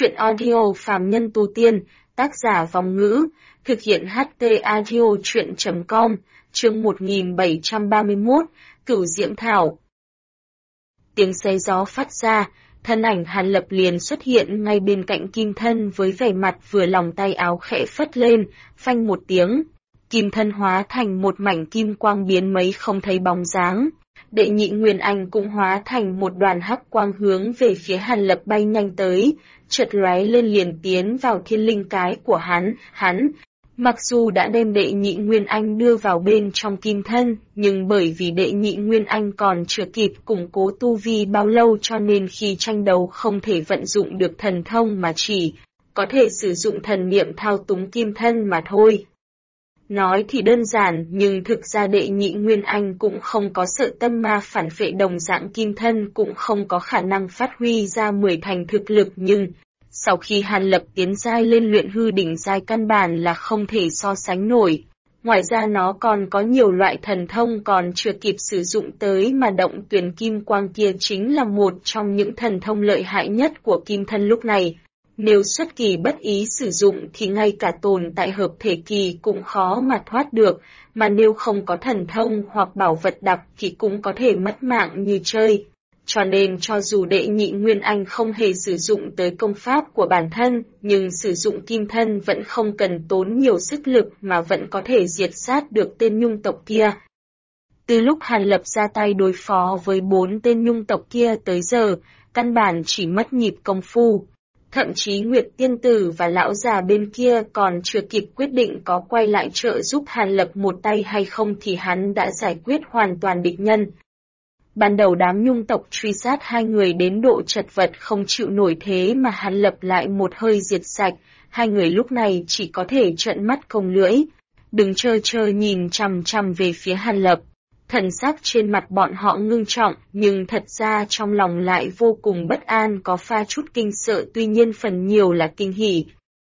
Truyện audio phàm nhân tu tiên, tác giả Vòng Ngữ, thực hiện HT audio truyện.com, chương 1731, Cửu Diễm Thảo. Tiếng xé gió phát ra, thân ảnh Hàn Lập liền xuất hiện ngay bên cạnh Kim Thân với vẻ mặt vừa lòng, tay áo khẽ phất lên, phanh một tiếng. Kim Thân hóa thành một mảnh kim quang biến mấy không thấy bóng dáng. Đệ nhị Nguyên Anh cũng hóa thành một đoàn hắc quang hướng về phía Hàn Lập bay nhanh tới, chợt lóe lên liền tiến vào thiên linh cái của hắn. Mặc dù đã đem đệ nhị Nguyên Anh đưa vào bên trong Kim Thân, nhưng bởi vì đệ nhị Nguyên Anh còn chưa kịp củng cố tu vi bao lâu cho nên khi tranh đấu không thể vận dụng được thần thông mà chỉ có thể sử dụng thần niệm thao túng Kim Thân mà thôi. Nói thì đơn giản, nhưng thực ra đệ nhị Nguyên Anh cũng không có sợ tâm ma phản phệ đồng dạng Kim Thân cũng không có khả năng phát huy ra 10 thành thực lực, nhưng sau khi Hàn Lập tiến giai lên luyện hư đỉnh giai căn bản là không thể so sánh nổi. Ngoài ra nó còn có nhiều loại thần thông còn chưa kịp sử dụng tới, mà động tuyển kim quang kia chính là một trong những thần thông lợi hại nhất của Kim Thân lúc này. Nếu xuất kỳ bất ý sử dụng thì ngay cả tồn tại hợp thể kỳ cũng khó mà thoát được, mà nếu không có thần thông hoặc bảo vật đặc thì cũng có thể mất mạng như chơi. Cho nên cho dù đệ nhị Nguyên Anh không hề sử dụng tới công pháp của bản thân, nhưng sử dụng Kim Thân vẫn không cần tốn nhiều sức lực mà vẫn có thể diệt sát được tên nhung tộc kia. Từ lúc Hàn Lập ra tay đối phó với 4 tên nhung tộc kia tới giờ, căn bản chỉ mất nhịp công phu. Thậm chí Nguyệt Tiên Tử và lão già bên kia còn chưa kịp quyết định có quay lại trợ giúp Hàn Lập một tay hay không thì hắn đã giải quyết hoàn toàn địch nhân. Ban đầu đám nhung tộc truy sát hai người đến độ chật vật không chịu nổi, thế mà Hàn Lập lại một hơi diệt sạch, hai người lúc này chỉ có thể trợn mắt cong lưỡi, đứng trơ nhìn chằm chằm về phía Hàn Lập. Thần sắc trên mặt bọn họ ngưng trọng, nhưng thật ra trong lòng lại vô cùng bất an, có pha chút kinh sợ, tuy nhiên phần nhiều là kinh hỉ.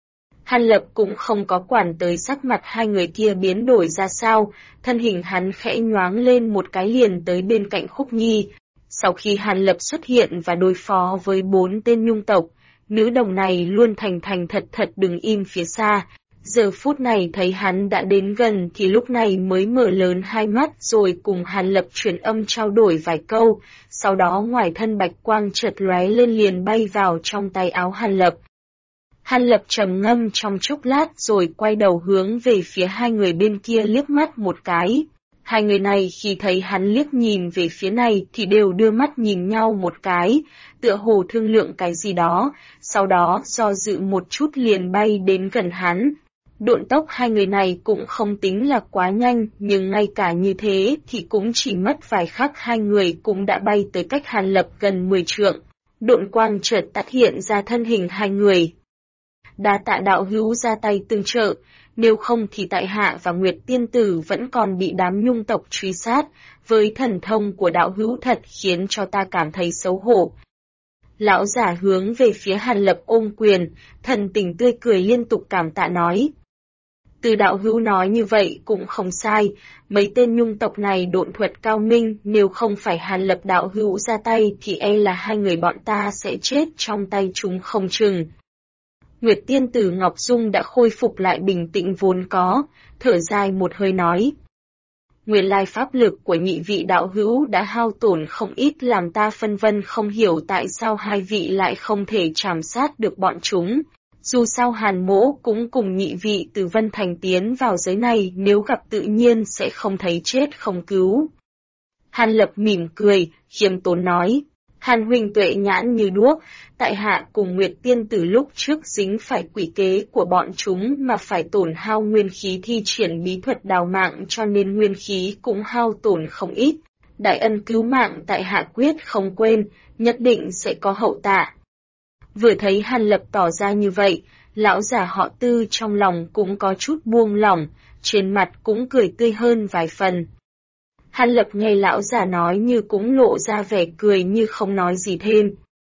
Hàn Lập cũng không có quản tới sắc mặt hai người kia biến đổi ra sao, thân hình hắn khẽ nhoáng lên một cái liền tới bên cạnh Khúc Nhi. Sau khi Hàn Lập xuất hiện và đối phó với 4 tên nhung tộc, nữ đồng này luôn thành thật đứng im phía xa. Giờ phút này thấy hắn đã đến gần thì lúc này mới mở lớn hai mắt rồi cùng Hàn Lập truyền âm trao đổi vài câu, sau đó ngoài thân bạch quang chợt lóe lên liền bay vào trong tay áo Hàn Lập. Hàn Lập trầm ngâm trong chốc lát rồi quay đầu hướng về phía hai người bên kia liếc mắt một cái. Hai người này khi thấy hắn liếc nhìn về phía này thì đều đưa mắt nhìn nhau một cái, tựa hồ thương lượng cái gì đó, sau đó do dự một chút liền bay đến gần hắn. Độn tốc hai người này cũng không tính là quá nhanh, nhưng ngay cả như thế thì cũng chỉ mất vài khắc hai người cũng đã bay tới cách Hàn Lập gần 10 trượng. Độn quang chợt tắt hiện ra thân hình hai người. Đa tạ đạo hữu ra tay tương trợ, nếu không thì tại hạ và Nguyệt Tiên Tử vẫn còn bị đám nhung tộc truy sát, với thần thông của đạo hữu thật khiến cho ta cảm thấy xấu hổ. Lão giả hướng về phía Hàn Lập ôm quyền, thần tình tươi cười liên tục cảm tạ nói. Từ đạo hữu nói như vậy cũng không sai, mấy tên nhung tộc này độn thuật cao minh, nếu không phải Hàn Lập đạo hữu ra tay thì e là hai người bọn ta sẽ chết trong tay chúng không chừng. Nguyệt Tiên Tử Ngọc Dung đã khôi phục lại bình tĩnh vốn có, thở dài một hơi nói. Nguyên lai pháp lực của nhị vị đạo hữu đã hao tổn không ít, làm ta phân vân không hiểu tại sao hai vị lại không thể trảm sát được bọn chúng. Dù sao Hàn mỗ cũng cùng nhị vị từ Vân Thành tiến vào giới này, nếu gặp tự nhiên sẽ không thấy chết không cứu. Hàn Lập mỉm cười, khiêm tốn nói. Hàn huynh tuệ nhãn như đuốc, tại hạ cùng Nguyệt Tiên Tử lúc trước dính phải quỷ kế của bọn chúng mà phải tổn hao nguyên khí thi triển bí thuật đào mạng, cho nên nguyên khí cũng hao tổn không ít. Đại ân cứu mạng tại hạ quyết không quên, nhất định sẽ có hậu tạ. Vừa thấy Hàn Lập tỏ ra như vậy, lão già họ Tư trong lòng cũng có chút buông lỏng, trên mặt cũng cười tươi hơn vài phần. Hàn Lập nghe lão già nói như cũng lộ ra vẻ cười như không nói gì thêm.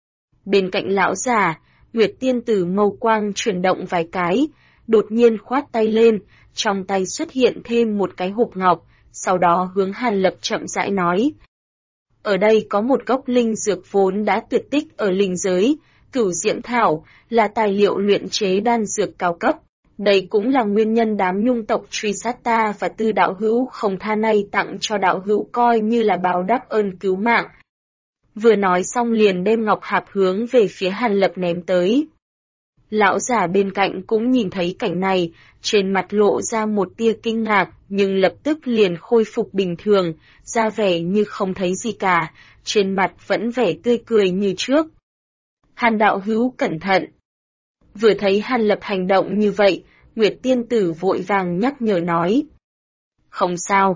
Bên cạnh lão già, Nguyệt Tiên Tử mâu quang chuyển động vài cái, đột nhiên khoát tay lên, trong tay xuất hiện thêm một cái hộp ngọc, sau đó hướng Hàn Lập chậm rãi nói. Ở đây có một gốc linh dược vốn đã tuyệt tích ở linh giới, Cửu diễm thảo là tài liệu luyện chế đan dược cao cấp. Đây cũng là nguyên nhân đám nhung tộc truy sát ta và Tư đạo hữu không tha này tặng cho đạo hữu coi như là báo đáp ơn cứu mạng. Vừa nói xong liền đem ngọc hạp hướng về phía Hàn Lập ném tới. Lão giả bên cạnh cũng nhìn thấy cảnh này, trên mặt lộ ra một tia kinh ngạc, nhưng lập tức liền khôi phục bình thường, ra vẻ như không thấy gì cả, trên mặt vẫn vẻ tươi cười như trước. Hàn đạo hữu cẩn thận. Vừa thấy Hàn Lập hành động như vậy, Nguyệt tiên tử vội vàng nhắc nhở nói. Không sao.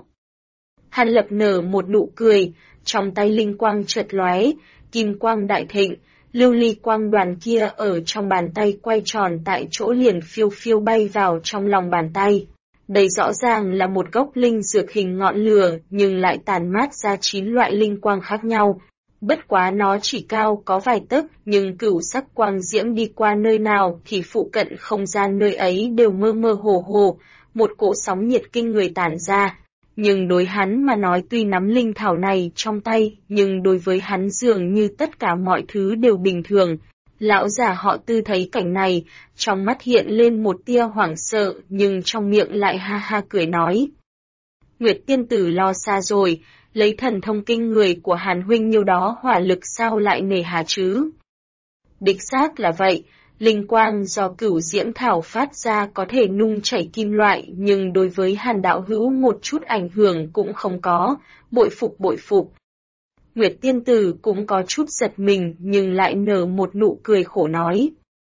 Hàn Lập nở một nụ cười, trong tay linh quang chợt lóe, kim quang đại thịnh, lưu ly quang đoàn kia ở trong bàn tay quay tròn tại chỗ liền phiêu phiêu bay vào trong lòng bàn tay. Đây rõ ràng là một gốc linh dược hình ngọn lửa nhưng lại tản mát ra 9 loại linh quang khác nhau. Bất quá nó chỉ cao có vài tấc, nhưng cửu sắc quang diễm đi qua nơi nào thì phụ cận không gian nơi ấy đều mơ mơ hồ hồ, một cỗ sóng nhiệt kinh người tản ra. Nhưng đối hắn mà nói tuy nắm linh thảo này trong tay, nhưng đối với hắn dường như tất cả mọi thứ đều bình thường. Lão già họ Tư thấy cảnh này, trong mắt hiện lên một tia hoảng sợ, nhưng trong miệng lại ha ha cười nói. Nguyệt tiên tử lo xa rồi, lấy thần thông kinh người của Hàn huynh nhiêu đó hỏa lực sao lại nề hà chứ? Đích xác là vậy, linh quang do cửu diễm thảo phát ra có thể nung chảy kim loại, nhưng đối với Hàn đạo hữu một chút ảnh hưởng cũng không có, bội phục bội phục. Nguyệt tiên tử cũng có chút giật mình nhưng lại nở một nụ cười khổ nói.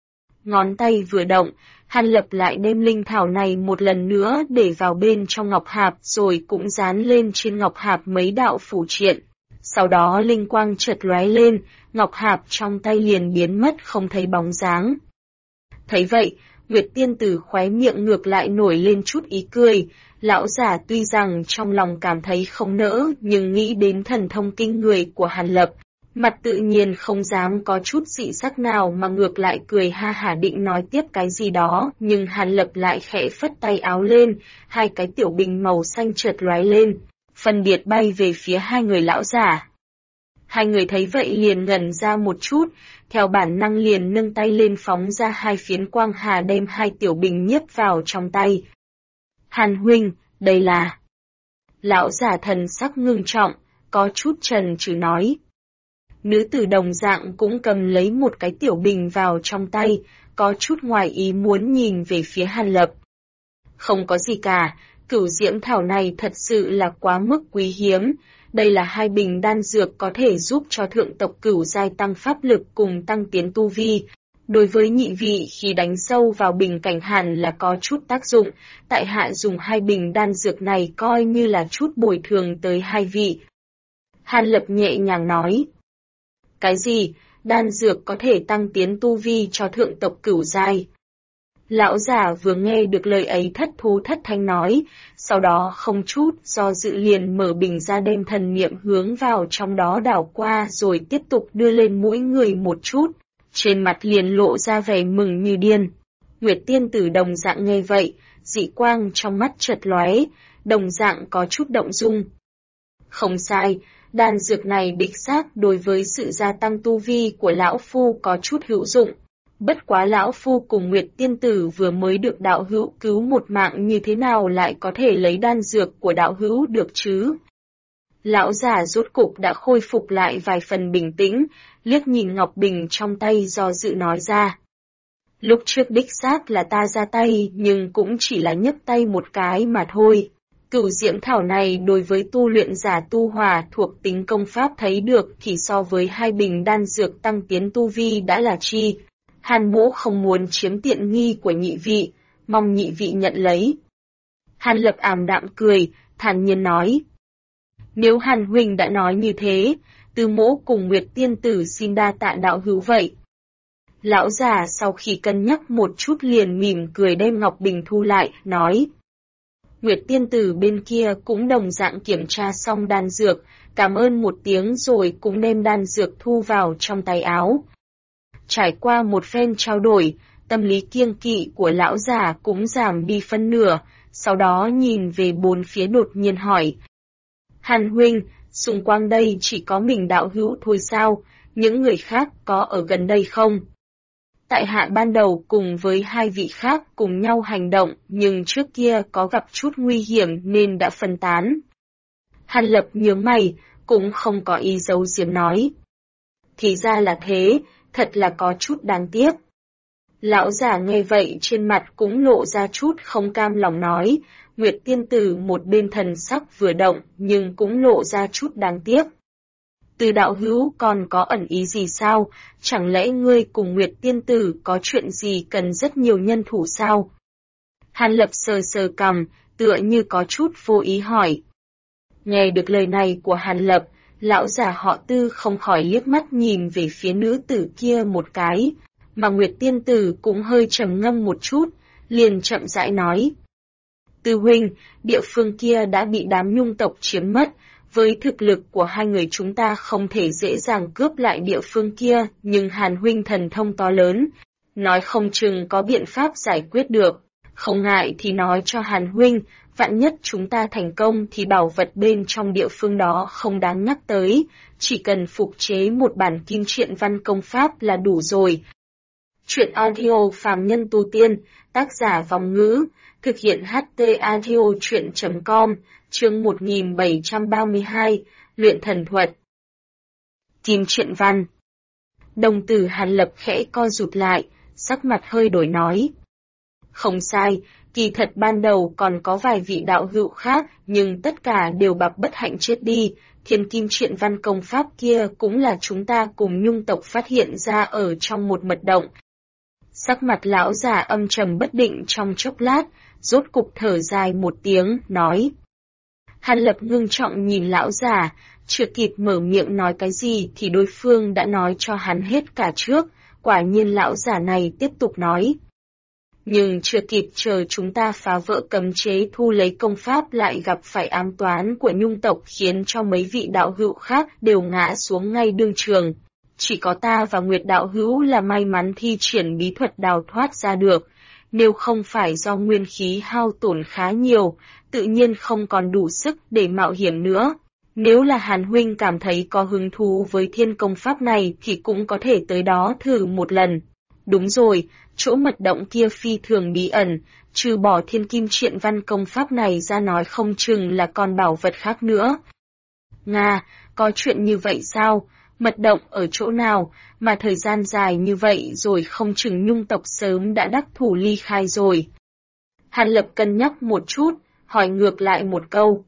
Ngón tay vừa động, Hàn Lập lại đem linh thảo này một lần nữa để vào bên trong ngọc hạp rồi cũng dán lên trên ngọc hạp mấy đạo phù triện. Sau đó linh quang chợt lóe lên, ngọc hạp trong tay liền biến mất không thấy bóng dáng. Thấy vậy, Nguyệt tiên tử khóe miệng ngược lại nổi lên chút ý cười, lão giả tuy rằng trong lòng cảm thấy không nỡ nhưng nghĩ đến thần thông kinh người của Hàn Lập, mặt tự nhiên không dám có chút dị sắc nào mà ngược lại cười ha hả định nói tiếp cái gì đó, nhưng Hàn Lập lại khẽ phất tay áo lên, hai cái tiểu bình màu xanh chợt lóe lên, phân biệt bay về phía hai người lão giả. Hai người thấy vậy liền ngẩn ra một chút, theo bản năng liền nâng tay lên phóng ra hai phiến quang hà đem hai tiểu bình nhiếp vào trong tay. Hàn huynh, đây là... Lão giả thần sắc ngưng trọng, có chút chần chừ nói. Nữ tử đồng dạng cũng cầm lấy một cái tiểu bình vào trong tay, có chút ngoài ý muốn nhìn về phía Hàn Lập. Không có gì cả, cửu diễm thảo này thật sự là quá mức quý hiếm. Đây là hai bình đan dược có thể giúp cho thượng tộc cửu giai tăng pháp lực cùng tăng tiến tu vi. Đối với nhị vị khi đánh sâu vào bình cảnh hẳn là có chút tác dụng, tại hạ dùng hai bình đan dược này coi như là chút bồi thường tới hai vị. Hàn Lập nhẹ nhàng nói. Cái gì, đan dược có thể tăng tiến tu vi cho thượng tộc cửu giai? Lão giả vừa nghe được lời ấy thất thú thất thanh nói, sau đó không chút do dự liền mở bình ra đem thần niệm hướng vào trong đó đảo qua rồi tiếp tục đưa lên mũi người một chút, trên mặt liền lộ ra vẻ mừng như điên. Nguyệt tiên tử đồng dạng nghe vậy, dị quang trong mắt chợt lóe, đồng dạng có chút động dung. Không sai, đan dược này đích xác đối với sự gia tăng tu vi của lão phu có chút hữu dụng. Bất quá lão phu cùng Nguyệt tiên tử vừa mới được đạo hữu cứu một mạng như thế nào lại có thể lấy đan dược của đạo hữu được chứ? Lão già rốt cục đã khôi phục lại vài phần bình tĩnh, liếc nhìn ngọc bình trong tay do dự nói ra. Lúc trước đích xác là ta ra tay nhưng cũng chỉ là nhấc tay một cái mà thôi. Cửu diễm thảo này đối với tu luyện giả tu hòa thuộc tính công pháp thấy được thì so với hai bình đan dược tăng tiến tu vi đã là chi. Hàn mỗ không muốn chiếm tiện nghi của nhị vị, mong nhị vị nhận lấy. Hàn Lập ảm đạm cười, thản nhiên nói. Nếu Hàn huynh đã nói như thế, Tư mỗ cùng Nguyệt tiên tử xin đa tạ đạo hữu vậy. Lão già sau khi cân nhắc một chút liền mỉm cười đem ngọc bình thu lại, nói. Nguyệt tiên tử bên kia cũng đồng dạng kiểm tra xong đan dược, cảm ơn một tiếng rồi cũng đem đan dược thu vào trong tay áo. Trải qua một phen trao đổi, tâm lý kiêng kỵ của lão già cũng giảm đi phân nửa, sau đó nhìn về bốn phía đột nhiên hỏi. Hàn huynh, xung quanh đây chỉ có mình đạo hữu thôi sao, những người khác có ở gần đây không? Tại hạ ban đầu cùng với hai vị khác cùng nhau hành động, nhưng trước kia có gặp chút nguy hiểm nên đã phân tán. Hàn Lập nhướng mày, cũng không có ý giấu giếm nói. Thì ra là thế, thật là có chút đáng tiếc. Lão giả nghe vậy trên mặt cũng lộ ra chút không cam lòng nói, Nguyệt tiên tử một bên thần sắc vừa động nhưng cũng lộ ra chút đáng tiếc. Từ đạo hữu còn có ẩn ý gì sao, chẳng lẽ ngươi cùng Nguyệt tiên tử có chuyện gì cần rất nhiều nhân thủ sao? Hàn Lập sờ sờ cằm, tựa như có chút vô ý hỏi. Nghe được lời này của Hàn Lập, lão già họ Tư không khỏi liếc mắt nhìn về phía nữ tử kia một cái, mà Nguyệt tiên tử cũng hơi trầm ngâm một chút, liền chậm rãi nói. Tư huynh, địa phương kia đã bị đám Nhung tộc chiếm mất, với thực lực của hai người chúng ta không thể dễ dàng cướp lại địa phương kia, nhưng Hàn huynh thần thông to lớn, nói không chừng có biện pháp giải quyết được. Không ngại thì nói cho Hàn huynh, vạn nhất chúng ta thành công thì bảo vật bên trong địa phương đó không đáng nhắc tới, chỉ cần phục chế một bản kim truyện văn công pháp là đủ rồi. Truyện audio phàm nhân tu tiên, tác giả Vòng Ngữ, thực hiện HT audio truyện.com, chương 1732, luyện thần thuật. Kim truyện văn. Đồng tử Hàn Lập khẽ co rụt lại, sắc mặt hơi đổi nói. Không sai, kỳ thật ban đầu còn có vài vị đạo hữu khác, nhưng tất cả đều bạc bất hạnh chết đi. Thiên kim truyện văn công pháp kia cũng là chúng ta cùng Nhung tộc phát hiện ra ở trong một mật động. Sắc mặt lão già âm trầm bất định trong chốc lát, rốt cục thở dài một tiếng, nói. Hàn Lập ngưng trọng nhìn lão già, chưa kịp mở miệng nói cái gì thì đối phương đã nói cho hắn hết cả trước, quả nhiên lão già này tiếp tục nói. Nhưng chưa kịp chờ chúng ta phá vỡ cấm chế thu lấy công pháp lại gặp phải ám toán của Nhung tộc khiến cho mấy vị đạo hữu khác đều ngã xuống ngay đương trường. Chỉ có ta và Nguyệt đạo hữu là may mắn thi triển bí thuật đào thoát ra được, nếu không phải do nguyên khí hao tổn khá nhiều, tự nhiên không còn đủ sức để mạo hiểm nữa. Nếu là Hàn huynh cảm thấy có hứng thú với thiên công pháp này thì cũng có thể tới đó thử một lần. Đúng rồi, chỗ mật động kia phi thường bí ẩn, trừ bỏ thiên kim truyện văn công pháp này ra nói không chừng là còn bảo vật khác nữa. Nga, có chuyện như vậy sao? Mật động ở chỗ nào, mà thời gian dài như vậy rồi không chừng Nhung tộc sớm đã đắc thủ ly khai rồi. Hàn Lập cân nhắc một chút, hỏi ngược lại một câu.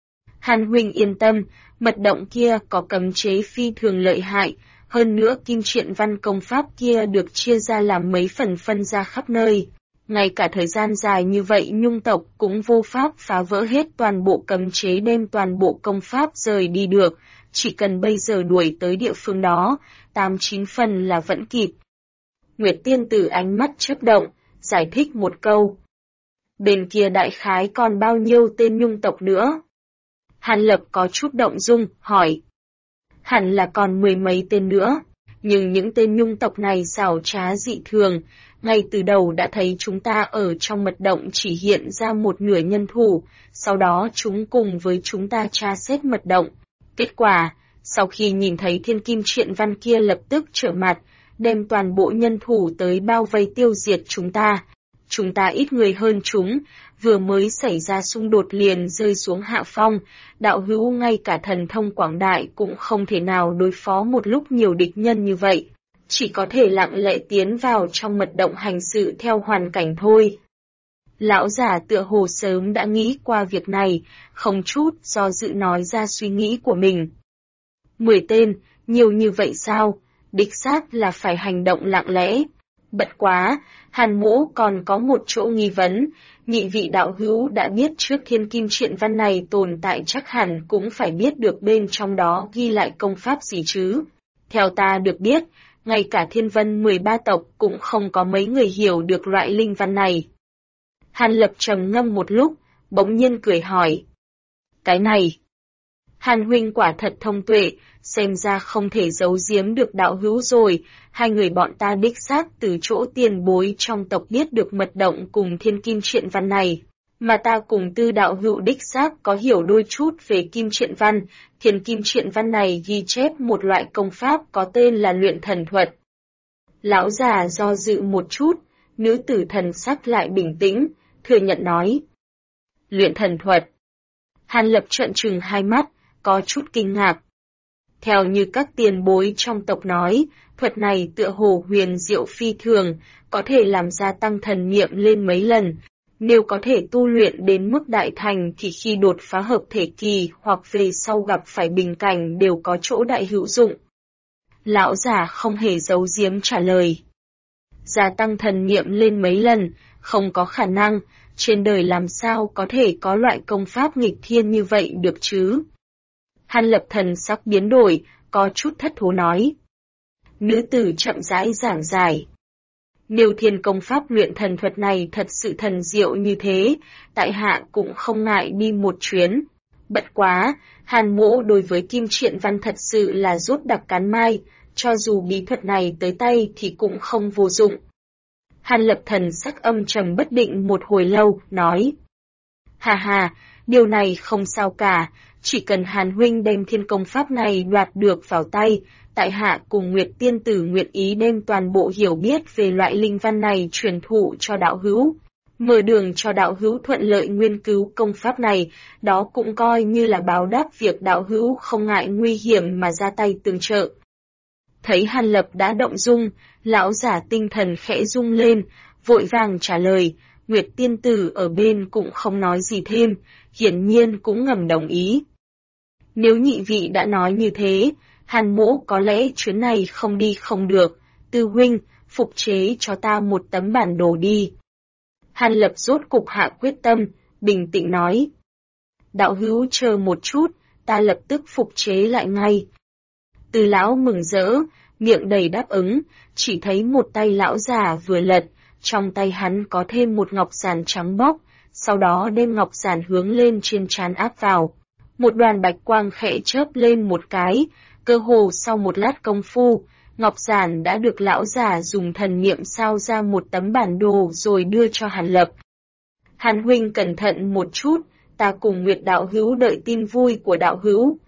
Hàn huynh yên tâm, mật động kia có cấm chế phi thường lợi hại, hơn nữa kim truyện văn công pháp kia được chia ra làm mấy phần phân ra khắp nơi. Ngay cả thời gian dài như vậy Nhung tộc cũng vô pháp phá vỡ hết toàn bộ cấm chế đem toàn bộ công pháp rời đi được, chỉ cần bây giờ đuổi tới địa phương đó, 8-9 phần là vẫn kịp. Nguyệt tiên tử ánh mắt chớp động, giải thích một câu. Bên kia đại khái còn bao nhiêu tên Nhung tộc nữa? Hàn Lập có chút động dung, hỏi. Hẳn là còn 10 mấy tên nữa, nhưng những tên Nhung tộc này xảo trá dị thường, ngay từ đầu đã thấy chúng ta ở trong mật động chỉ hiện ra một nửa nhân thủ, sau đó chúng cùng với chúng ta tra xét mật động. Kết quả, sau khi nhìn thấy thiên kim truyện văn kia lập tức trở mặt, đem toàn bộ nhân thủ tới bao vây tiêu diệt chúng ta. Chúng ta ít người hơn chúng, vừa mới xảy ra xung đột liền rơi xuống hạ phong, đạo hữu ngay cả thần thông quảng đại cũng không thể nào đối phó một lúc nhiều địch nhân như vậy, chỉ có thể lặng lẽ tiến vào trong mật động hành sự theo hoàn cảnh thôi. Lão già tựa hồ sớm đã nghĩ qua việc này, không chút do dự nói ra suy nghĩ của mình. 10 tên, nhiều như vậy sao? Đích xác là phải hành động lặng lẽ. Bất quá, Hàn Mỗ còn có một chỗ nghi vấn, nhị vị đạo hữu đã biết trước thiên kim truyện văn này tồn tại chắc hẳn cũng phải biết được bên trong đó ghi lại công pháp gì chứ. Theo ta được biết, ngay cả thiên vân 13 tộc cũng không có mấy người hiểu được loại linh văn này. Hàn Lập trầm ngâm một lúc, bỗng nhiên cười hỏi. Cái này, Hàn huynh quả thật thông tuệ, xem ra không thể giấu giếm được đạo hữu rồi, hai người bọn ta đích xác từ chỗ tiền bối trong tộc biết được mật động cùng thiên kim truyện văn này, mà ta cùng Tư đạo hữu đích xác có hiểu đôi chút về kim truyện văn, thiên kim truyện văn này ghi chép một loại công pháp có tên là luyện thần thuật. Lão già do dự một chút, nữ tử thần sắc lại bình tĩnh, thừa nhận nói. Luyện thần thuật. Hàn Lập trợn trừng hai mắt, có chút kinh ngạc. Theo như các tiền bối trong tộc nói, thuật này tựa hồ huyền diệu phi thường, có thể làm gia tăng thần niệm lên mấy lần. Nếu có thể tu luyện đến mức đại thành thì khi đột phá hợp thể kỳ hoặc về sau gặp phải bình cảnh đều có chỗ đại hữu dụng. Lão già không hề giấu giếm trả lời. Gia tăng thần niệm lên mấy lần, không có khả năng, trên đời làm sao có thể có loại công pháp nghịch thiên như vậy được chứ? Hàn Lập thần sắc biến đổi, có chút thất thố nói. Nữ tử chậm rãi giảng giải. Nếu thiên công pháp luyện thần thuật này thật sự thần diệu như thế, tại hạ cũng không ngại đi một chuyến. Bất quá, Hàn mỗ đối với Kim Triện Văn thật sự là rút đặc cán mai, cho dù bí thuật này tới tay thì cũng không vô dụng. Hàn Lập thần sắc âm trầm bất định một hồi lâu, nói. Hà hà, điều này không sao cả, chỉ cần Hàn huynh đem thiên công pháp này đoạt được vào tay, tại hạ cùng Nguyệt tiên tử nguyện ý đem toàn bộ hiểu biết về loại linh văn này truyền thụ cho đạo hữu. Mở đường cho đạo hữu thuận lợi nghiên cứu công pháp này, đó cũng coi như là báo đáp việc đạo hữu không ngại nguy hiểm mà ra tay tương trợ. Thấy Hàn Lập đã động dung, lão giả tinh thần khẽ rung lên, vội vàng trả lời, Nguyệt tiên tử ở bên cũng không nói gì thêm, hiển nhiên cũng ngầm đồng ý. Nếu nhị vị đã nói như thế, Hàn mỗ có lẽ chuyến này không đi không được, Tư huynh, phục chế cho ta một tấm bản đồ đi. Hàn Lập rốt cục hạ quyết tâm, bình tĩnh nói. Đạo hữu chờ một chút, ta lập tức phục chế lại ngay. Từ lão mừng rỡ, miệng đầy đáp ứng, chỉ thấy một tay lão già vừa lật, trong tay hắn có thêm một ngọc giản trắng bóc, sau đó đem ngọc giản hướng lên trên trán áp vào. Một đoàn bạch quang khẽ chớp lên một cái, cơ hồ sau một lát công phu, ngọc giản đã được lão già dùng thần niệm sao ra một tấm bản đồ rồi đưa cho Hàn Lập. Hàn huynh cẩn thận một chút, ta cùng Nguyệt đạo hữu đợi tin vui của đạo hữu.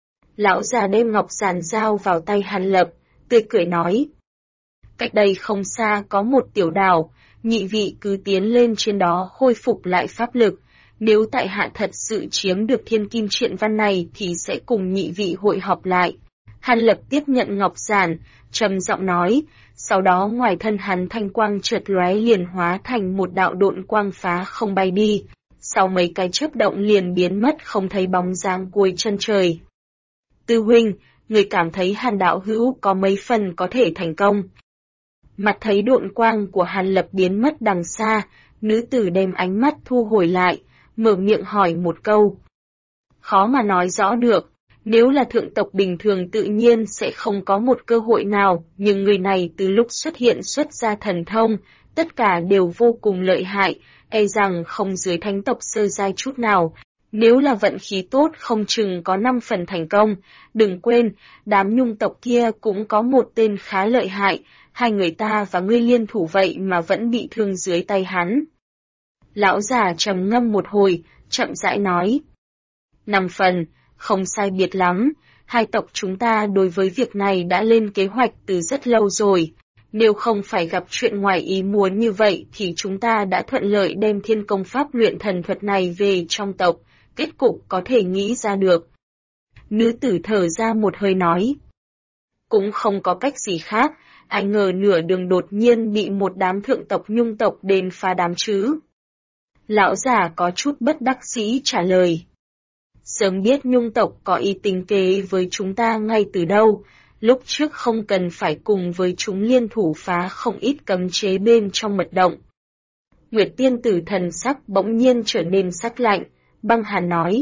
Lão già đem ngọc giản giao vào tay Hàn Lập, tươi cười nói. Cách đây không xa có một tiểu đảo, nhị vị cứ tiến lên trên đó khôi phục lại pháp lực. Nếu tại hạ thật sự chiếm được thiên kim triện văn này thì sẽ cùng nhị vị hội họp lại. Hàn Lập tiếp nhận ngọc giản, trầm giọng nói, sau đó ngoài thân hắn thanh quang chợt lóe liền hóa thành một đạo độn quang phá không bay đi. Sau mấy cái chớp động liền biến mất không thấy bóng dáng cuối chân trời. Tư huynh, người cảm thấy Hàn đạo hữu có mấy phần có thể thành công. Mặt thấy độn quang của Hàn Lập biến mất đằng xa, nữ tử đem ánh mắt thu hồi lại, mở miệng hỏi một câu. Khó mà nói rõ được, nếu là thượng tộc bình thường tự nhiên sẽ không có một cơ hội nào, nhưng người này từ lúc xuất hiện xuất ra thần thông, tất cả đều vô cùng lợi hại, e rằng không dưới thánh tộc sơ giai chút nào. Nếu là vận khí tốt không chừng có 5 phần thành công, đừng quên, đám nhung tộc kia cũng có một tên khá lợi hại, hai người ta và ngươi liên thủ vậy mà vẫn bị thương dưới tay hắn. Lão già trầm ngâm một hồi, chậm rãi nói. 5 phần, không sai biệt lắm, hai tộc chúng ta đối với việc này đã lên kế hoạch từ rất lâu rồi. Nếu không phải gặp chuyện ngoài ý muốn như vậy thì chúng ta đã thuận lợi đem thiên công pháp luyện thần thuật này về trong tộc, kết cục có thể nghĩ ra được. Nữ tử thở ra một hơi nói. Cũng không có cách gì khác, ai ngờ nửa đường đột nhiên bị một đám thượng tộc nhung tộc đến phá đám chứ. Lão già có chút bất đắc dĩ trả lời. Sớm biết nhung tộc có ý tính kế với chúng ta ngay từ đâu, lúc trước không cần phải cùng với chúng liên thủ phá không ít cấm chế bên trong mật động. Nguyệt tiên tử thần sắc bỗng nhiên trở nên sắc lạnh, băng hàn nói.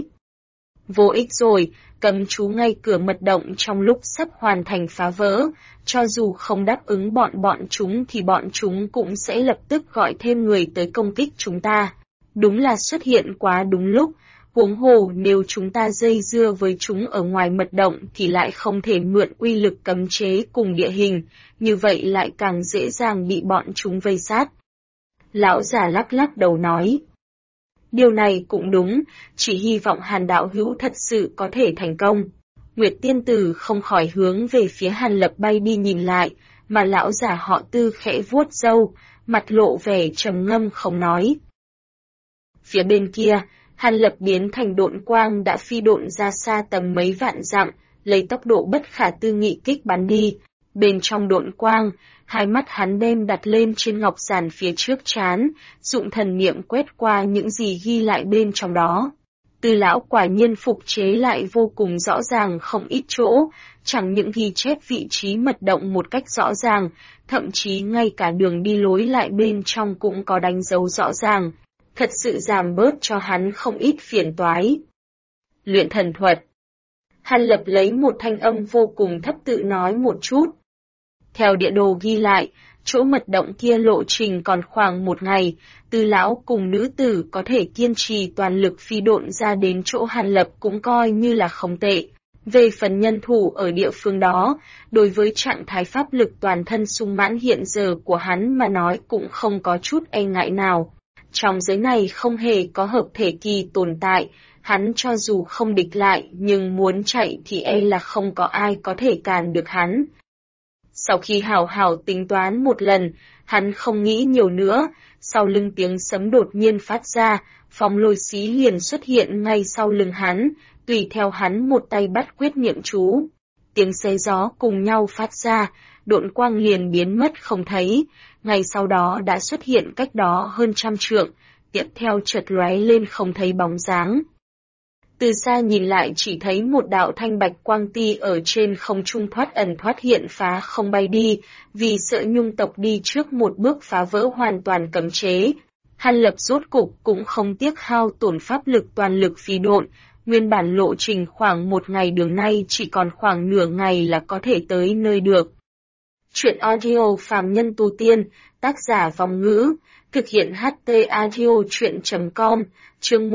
Vô ích rồi, cấm chú ngay cửa mật động trong lúc sắp hoàn thành phá vỡ, cho dù không đáp ứng bọn chúng thì bọn chúng cũng sẽ lập tức gọi thêm người tới công kích chúng ta. Đúng là xuất hiện quá đúng lúc, huống hồ nếu chúng ta dây dưa với chúng ở ngoài mật động thì lại không thể mượn uy lực cấm chế cùng địa hình, như vậy lại càng dễ dàng bị bọn chúng vây sát. Lão già lắc lắc đầu nói. Điều này cũng đúng, chỉ hy vọng Hàn đạo hữu thật sự có thể thành công. Nguyệt tiên tử không khỏi hướng về phía Hàn Lập bay đi nhìn lại, mà lão già họ Tư khẽ vuốt râu, mặt lộ vẻ trầm ngâm không nói. Phía bên kia, Hàn Lập biến thành độn quang đã phi độn ra xa tầm mấy vạn dặm, lấy tốc độ bất khả tư nghị kích bắn đi. Bên trong độn quang, hai mắt hắn đem đặt lên trên ngọc giản phía trước trán, dụng thần niệm quét qua những gì ghi lại bên trong đó. Tư lão quả nhiên phục chế lại vô cùng rõ ràng không ít chỗ, chẳng những ghi chép vị trí mật động một cách rõ ràng, thậm chí ngay cả đường đi lối lại bên trong cũng có đánh dấu rõ ràng, thật sự giảm bớt cho hắn không ít phiền toái. Luyện thần thuật. Hàn Lập lấy một thanh âm vô cùng thấp tự nói một chút. Theo địa đồ ghi lại, chỗ mật động kia lộ trình còn khoảng 1 ngày, Tư lão cùng nữ tử có thể kiên trì toàn lực phi độn ra đến chỗ Hàn Lập cũng coi như là không tệ. Về phần nhân thủ ở địa phương đó, đối với trạng thái pháp lực toàn thân sung mãn hiện giờ của hắn mà nói cũng không có chút e ngại nào. Trong giới này không hề có hợp thể kỳ tồn tại, hắn cho dù không địch lại nhưng muốn chạy thì e là không có ai có thể cản được hắn. Sau khi hảo hảo tính toán một lần, hắn không nghĩ nhiều nữa, sau lưng tiếng sấm đột nhiên phát ra, phong lôi xí liền xuất hiện ngay sau lưng hắn, tùy theo hắn một tay bắt quyết niệm chú. Tiếng xé gió cùng nhau phát ra, độn quang liền biến mất không thấy, ngay sau đó đã xuất hiện cách đó hơn 100 trượng, tiếp theo chợt lóe lên không thấy bóng dáng. Từ xa nhìn lại chỉ thấy một đạo thanh bạch quang ti ở trên không trung thoát ẩn thoát hiện phá không bay đi, vì sợ Nhung tộc đi trước một bước phá vỡ hoàn toàn cấm chế. Hàn Lập rốt cục cũng không tiếc hao tổn pháp lực toàn lực phi độn, nguyên bản lộ trình khoảng 1 ngày đường nay chỉ còn khoảng nửa ngày là có thể tới nơi được. Chuyện audio phàm nhân tu tiên, tác giả Vong Ngữ, thực hiện HT audio chuyện.com, chương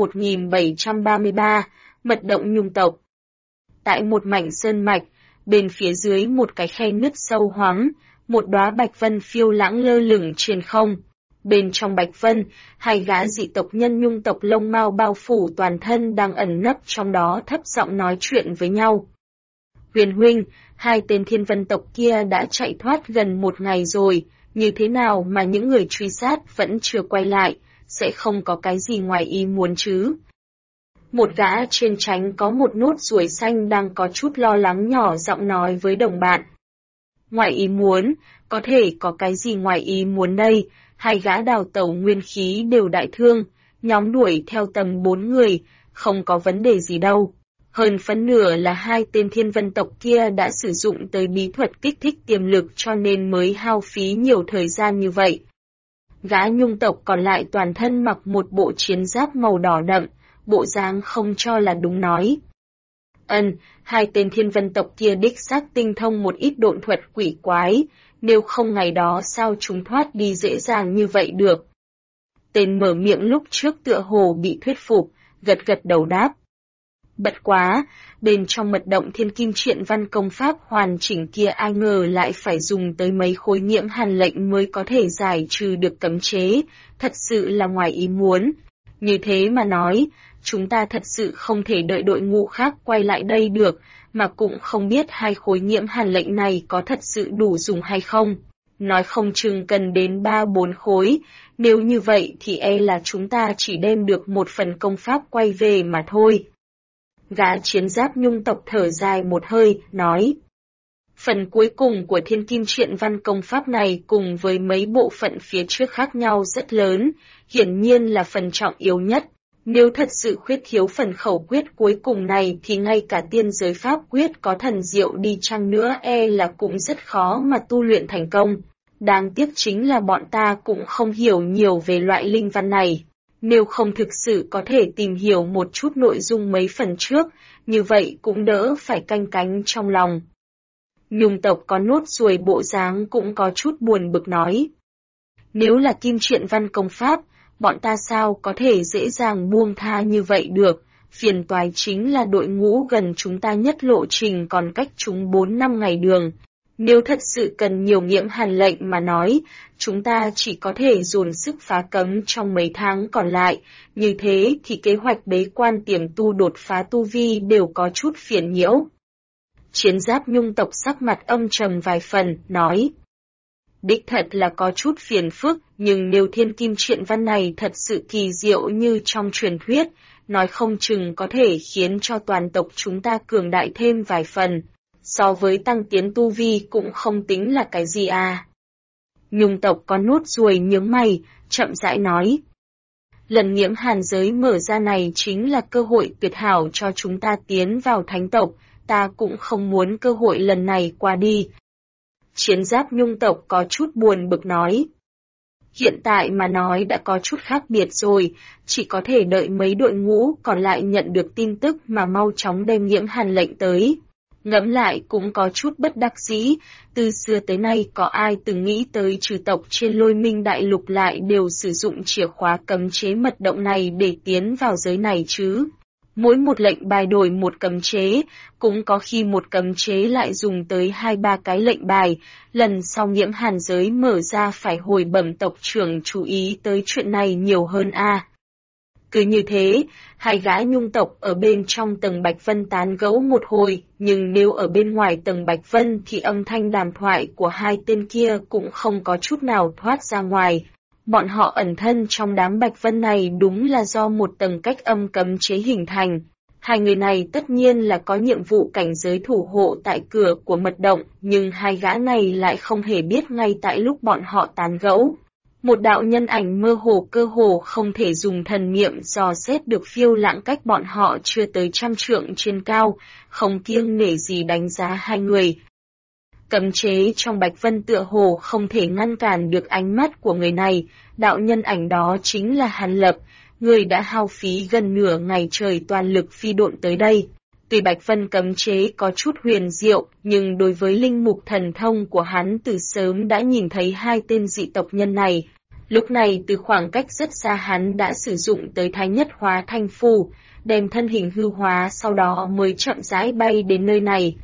1733, mật động Nhung tộc. Tại một mảnh sơn mạch, bên phía dưới một cái khe nứt sâu hoắm, một đóa bạch vân phiêu lãng lơ lửng trên không. Bên trong bạch vân, 2 gã dị tộc nhân Nhung tộc lông mao bao phủ toàn thân đang ẩn nấp trong đó thấp giọng nói chuyện với nhau. Huyền huynh, 2 tên thiên vân tộc kia đã chạy thoát gần 1 ngày rồi, như thế nào mà những người truy sát vẫn chưa quay lại, sẽ không có cái gì ngoài ý muốn chứ? Một gã trên trán có một nốt ruồi xanh đang có chút lo lắng nhỏ giọng nói với đồng bạn. Ngoài ý muốn, có thể có cái gì ngoài ý muốn đây? 2 gã đào tẩu nguyên khí đều đại thương, nhóm đuổi theo tầm 4 người, không có vấn đề gì đâu. Hơn phân nửa là 2 tên thiên vân tộc kia đã sử dụng tới bí thuật kích thích tiềm lực cho nên mới hao phí nhiều thời gian như vậy. Gã Nhung tộc còn lại toàn thân mặc một bộ chiến giáp màu đỏ đậm, bộ dáng không cho là đúng nói. 2 tên thiên vân tộc kia đích xác tinh thông một ít độn thuật quỷ quái, nếu không ngày đó sao chúng thoát đi dễ dàng như vậy được. Tên mở miệng lúc trước tựa hồ bị thuyết phục, gật gật đầu đáp. Bất quá, bên trong mật động thiên kim triện văn công pháp hoàn chỉnh kia ai ngờ lại phải dùng tới mấy khối nhiễm hàn lệnh mới có thể giải trừ được cấm chế, thật sự là ngoài ý muốn. Như thế mà nói, chúng ta thật sự không thể đợi đội ngũ khác quay lại đây được, mà cũng không biết 2 khối nhiễm hàn lệnh này có thật sự đủ dùng hay không. Nói không chừng cần đến 3-4 khối, nếu như vậy thì e là chúng ta chỉ đem được 1 phần công pháp quay về mà thôi. Gã chiến giáp Nhung tộc thở dài một hơi, nói. Phần cuối cùng của thiên kim triện văn công pháp này cùng với mấy bộ phận phía trước khác nhau rất lớn, hiển nhiên là phần trọng yếu nhất. Nếu thật sự khuyết thiếu phần khẩu quyết cuối cùng này thì ngay cả tiên giới pháp quyết có thần diệu đi chăng nữa e là cũng rất khó mà tu luyện thành công. Đáng tiếc chính là bọn ta cũng không hiểu nhiều về loại linh văn này. Nếu không thực sự có thể tìm hiểu một chút nội dung mấy phần trước, như vậy cũng đỡ phải canh cánh trong lòng. Nhung tộc có nốt ruồi bộ dáng cũng có chút buồn bực nói. Nếu là kim triện văn công pháp, bọn ta sao có thể dễ dàng buông tha như vậy được, phiền toái chính là đội ngũ gần chúng ta nhất lộ trình còn cách chúng 4-5 ngày đường. Nếu thật sự cần nhiều nhiễm hàn lệnh mà nói, chúng ta chỉ có thể dồn sức phá cấm trong mấy tháng còn lại, như thế thì kế hoạch bế quan tiềm tu đột phá tu vi đều có chút phiền nhiễu. Chiến giáp Nhung tộc sắc mặt âm trầm vài phần, nói. Đích thật là có chút phiền phức, nhưng nếu thiên kim truyện văn này thật sự kỳ diệu như trong truyền thuyết, nói không chừng có thể khiến cho toàn tộc chúng ta cường đại thêm vài phần. So với tăng tiến tu vi cũng không tính là cái gì à. Nhung tộc có nốt ruồi nhướng mày, chậm rãi nói. Lần nhiễm hàn giới mở ra này chính là cơ hội tuyệt hảo cho chúng ta tiến vào thánh tộc, ta cũng không muốn cơ hội lần này qua đi. Chiến giáp nhung tộc có chút buồn bực nói. Hiện tại mà nói đã có chút khác biệt rồi, chỉ có thể đợi mấy đội ngũ còn lại nhận được tin tức mà mau chóng đem nhiễm hàn lệnh tới. Ngẫm lại cũng có chút bất đắc dĩ, từ xưa tới nay có ai từng nghĩ tới trừ tộc trên Lôi Minh Đại Lục lại đều sử dụng chìa khóa cấm chế mật động này để tiến vào giới này chứ. Mỗi một lệnh bài đổi một cấm chế, cũng có khi một cấm chế lại dùng tới 2-3 cái lệnh bài, lần sau nhiễm hàn giới mở ra phải hồi bẩm tộc trưởng chú ý tới chuyện này nhiều hơn a. Cứ như thế, hai gã nhung tộc ở bên trong tầng Bạch Vân tán gẫu một hồi, nhưng nếu ở bên ngoài tầng Bạch Vân thì âm thanh đàm thoại của hai tên kia cũng không có chút nào thoát ra ngoài. Bọn họ ẩn thân trong đám Bạch Vân này đúng là do một tầng cách âm cấm chế hình thành. Hai người này tất nhiên là có nhiệm vụ cảnh giới thủ hộ tại cửa của mật động, nhưng hai gã này lại không hề biết ngay tại lúc bọn họ tán gẫu. Một đạo nhân ảnh mơ hồ cơ hồ không thể dùng thần niệm dò xét được phiêu lãng cách bọn họ chưa tới 100 trượng trên cao, không kiêng nể gì đánh giá hai người. Cấm chế trong Bạch Vân tựa hồ không thể ngăn cản được ánh mắt của người này, đạo nhân ảnh đó chính là Hàn Lập, người đã hao phí gần nửa ngày trời toàn lực phi độn tới đây. Tuy Bạch Vân cấm chế có chút huyền diệu, nhưng đối với linh mục thần thông của hắn từ sớm đã nhìn thấy hai tên dị tộc nhân này. Lúc này từ khoảng cách rất xa hắn đã sử dụng tới Thái Nhất Hóa Thanh Phù, đem thân hình hư hóa sau đó mới chậm rãi bay đến nơi này.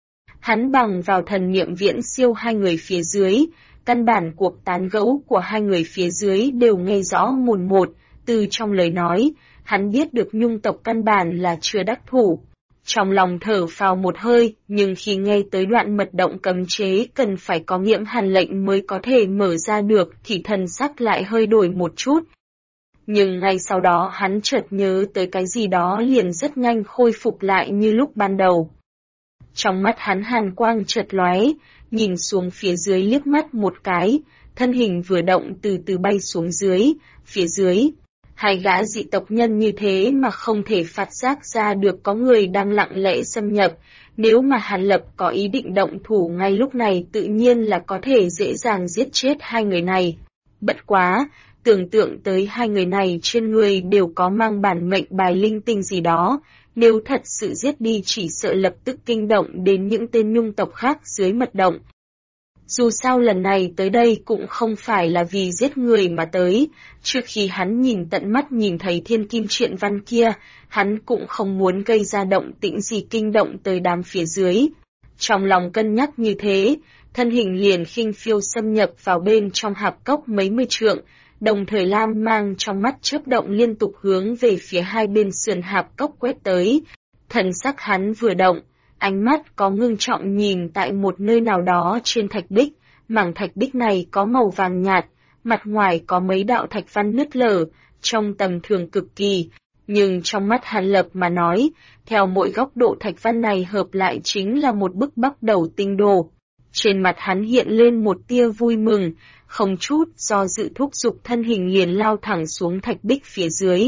Hắn bằng vào thần niệm viễn siêu hai người phía dưới, căn bản cuộc tán gẫu của hai người phía dưới đều nghe rõ mồn một, từ trong lời nói, hắn biết được nhung tộc căn bản là chưa đắc thủ. Trong lòng thở phào một hơi, nhưng khi nghe tới đoạn mật động cấm chế cần phải có nhiễm hàn lệnh mới có thể mở ra được thì thần sắc lại hơi đổi một chút. Nhưng ngay sau đó hắn chợt nhớ tới cái gì đó liền rất nhanh khôi phục lại như lúc ban đầu. Trong mắt hắn hàn quang chợt lóe, nhìn xuống phía dưới liếc mắt một cái, thân hình vừa động từ từ bay xuống dưới, phía dưới. Hai gã dị tộc nhân như thế mà không thể phát giác ra được có người đang lặng lẽ xâm nhập, nếu mà Hàn Lập có ý định động thủ ngay lúc này tự nhiên là có thể dễ dàng giết chết hai người này. Bất quá, tưởng tượng tới hai người này trên người đều có mang bản mệnh bài linh tinh gì đó, nếu thật sự giết đi chỉ sợ lập tức kinh động đến những tên nhung tộc khác dưới mật động. Dù sao lần này tới đây cũng không phải là vì giết người mà tới, trước khi hắn nhìn tận mắt nhìn thấy thiên kim truyện văn kia, hắn cũng không muốn gây ra động tĩnh gì kinh động tới đám phía dưới. Trong lòng cân nhắc như thế, thân hình liền khinh phiêu xâm nhập vào bên trong hạp cốc mấy mươi trượng, đồng thời lam mang trong mắt chớp động liên tục hướng về phía hai bên sườn hạp cốc quét tới. Thần sắc hắn vừa động, ánh mắt có ngưng trọng nhìn tại một nơi nào đó trên thạch bích, mảng thạch bích này có màu vàng nhạt, mặt ngoài có mấy đạo thạch văn nứt lở, trông tầm thường cực kỳ, nhưng trong mắt Hàn Lập mà nói, theo mỗi góc độ thạch văn này hợp lại chính là một bức bắc đầu tinh đồ. Trên mặt hắn hiện lên một tia vui mừng, không chút do dự thúc giục thân hình liền lao thẳng xuống thạch bích phía dưới.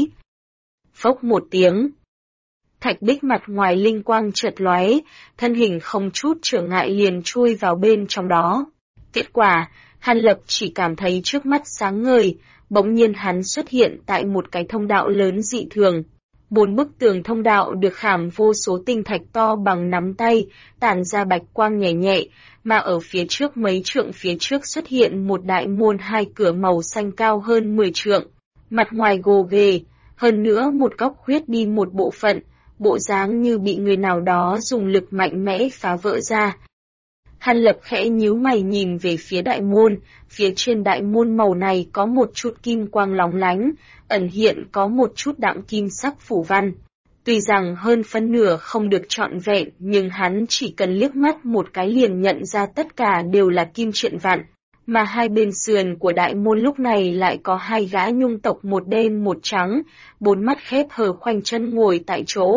Phốc một tiếng. Thạch bích mặt ngoài linh quang chợt lóe, thân hình không chút trở ngại liền chui vào bên trong đó. Kết quả, Hàn Lập chỉ cảm thấy trước mắt sáng ngời, bỗng nhiên hắn xuất hiện tại một cái thông đạo lớn dị thường. 4 bức tường thông đạo được khảm vô số tinh thạch to bằng nắm tay, tản ra bạch quang nhẹ nhẹ, mà ở phía trước mấy trượng phía trước xuất hiện một đại môn hai cửa màu xanh cao hơn 10 trượng. Mặt ngoài gồ ghề, hơn nữa một góc khuyết đi một bộ phận, bộ dáng như bị người nào đó dùng lực mạnh mẽ phá vỡ ra. Hàn Lập khẽ nhíu mày nhìn về phía đại môn, phía trên đại môn màu này có một chút kim quang lóng lánh, ẩn hiện có một chút đạm kim sắc phủ văn. Tuy rằng hơn phân nửa không được trọn vẹn, nhưng hắn chỉ cần liếc mắt một cái liền nhận ra tất cả đều là kim truyện vạn. mà hai bên sườn của đại môn lúc này lại có hai gã nhung tộc một đen một trắng, bốn mắt khép hờ khoanh chân ngồi tại chỗ.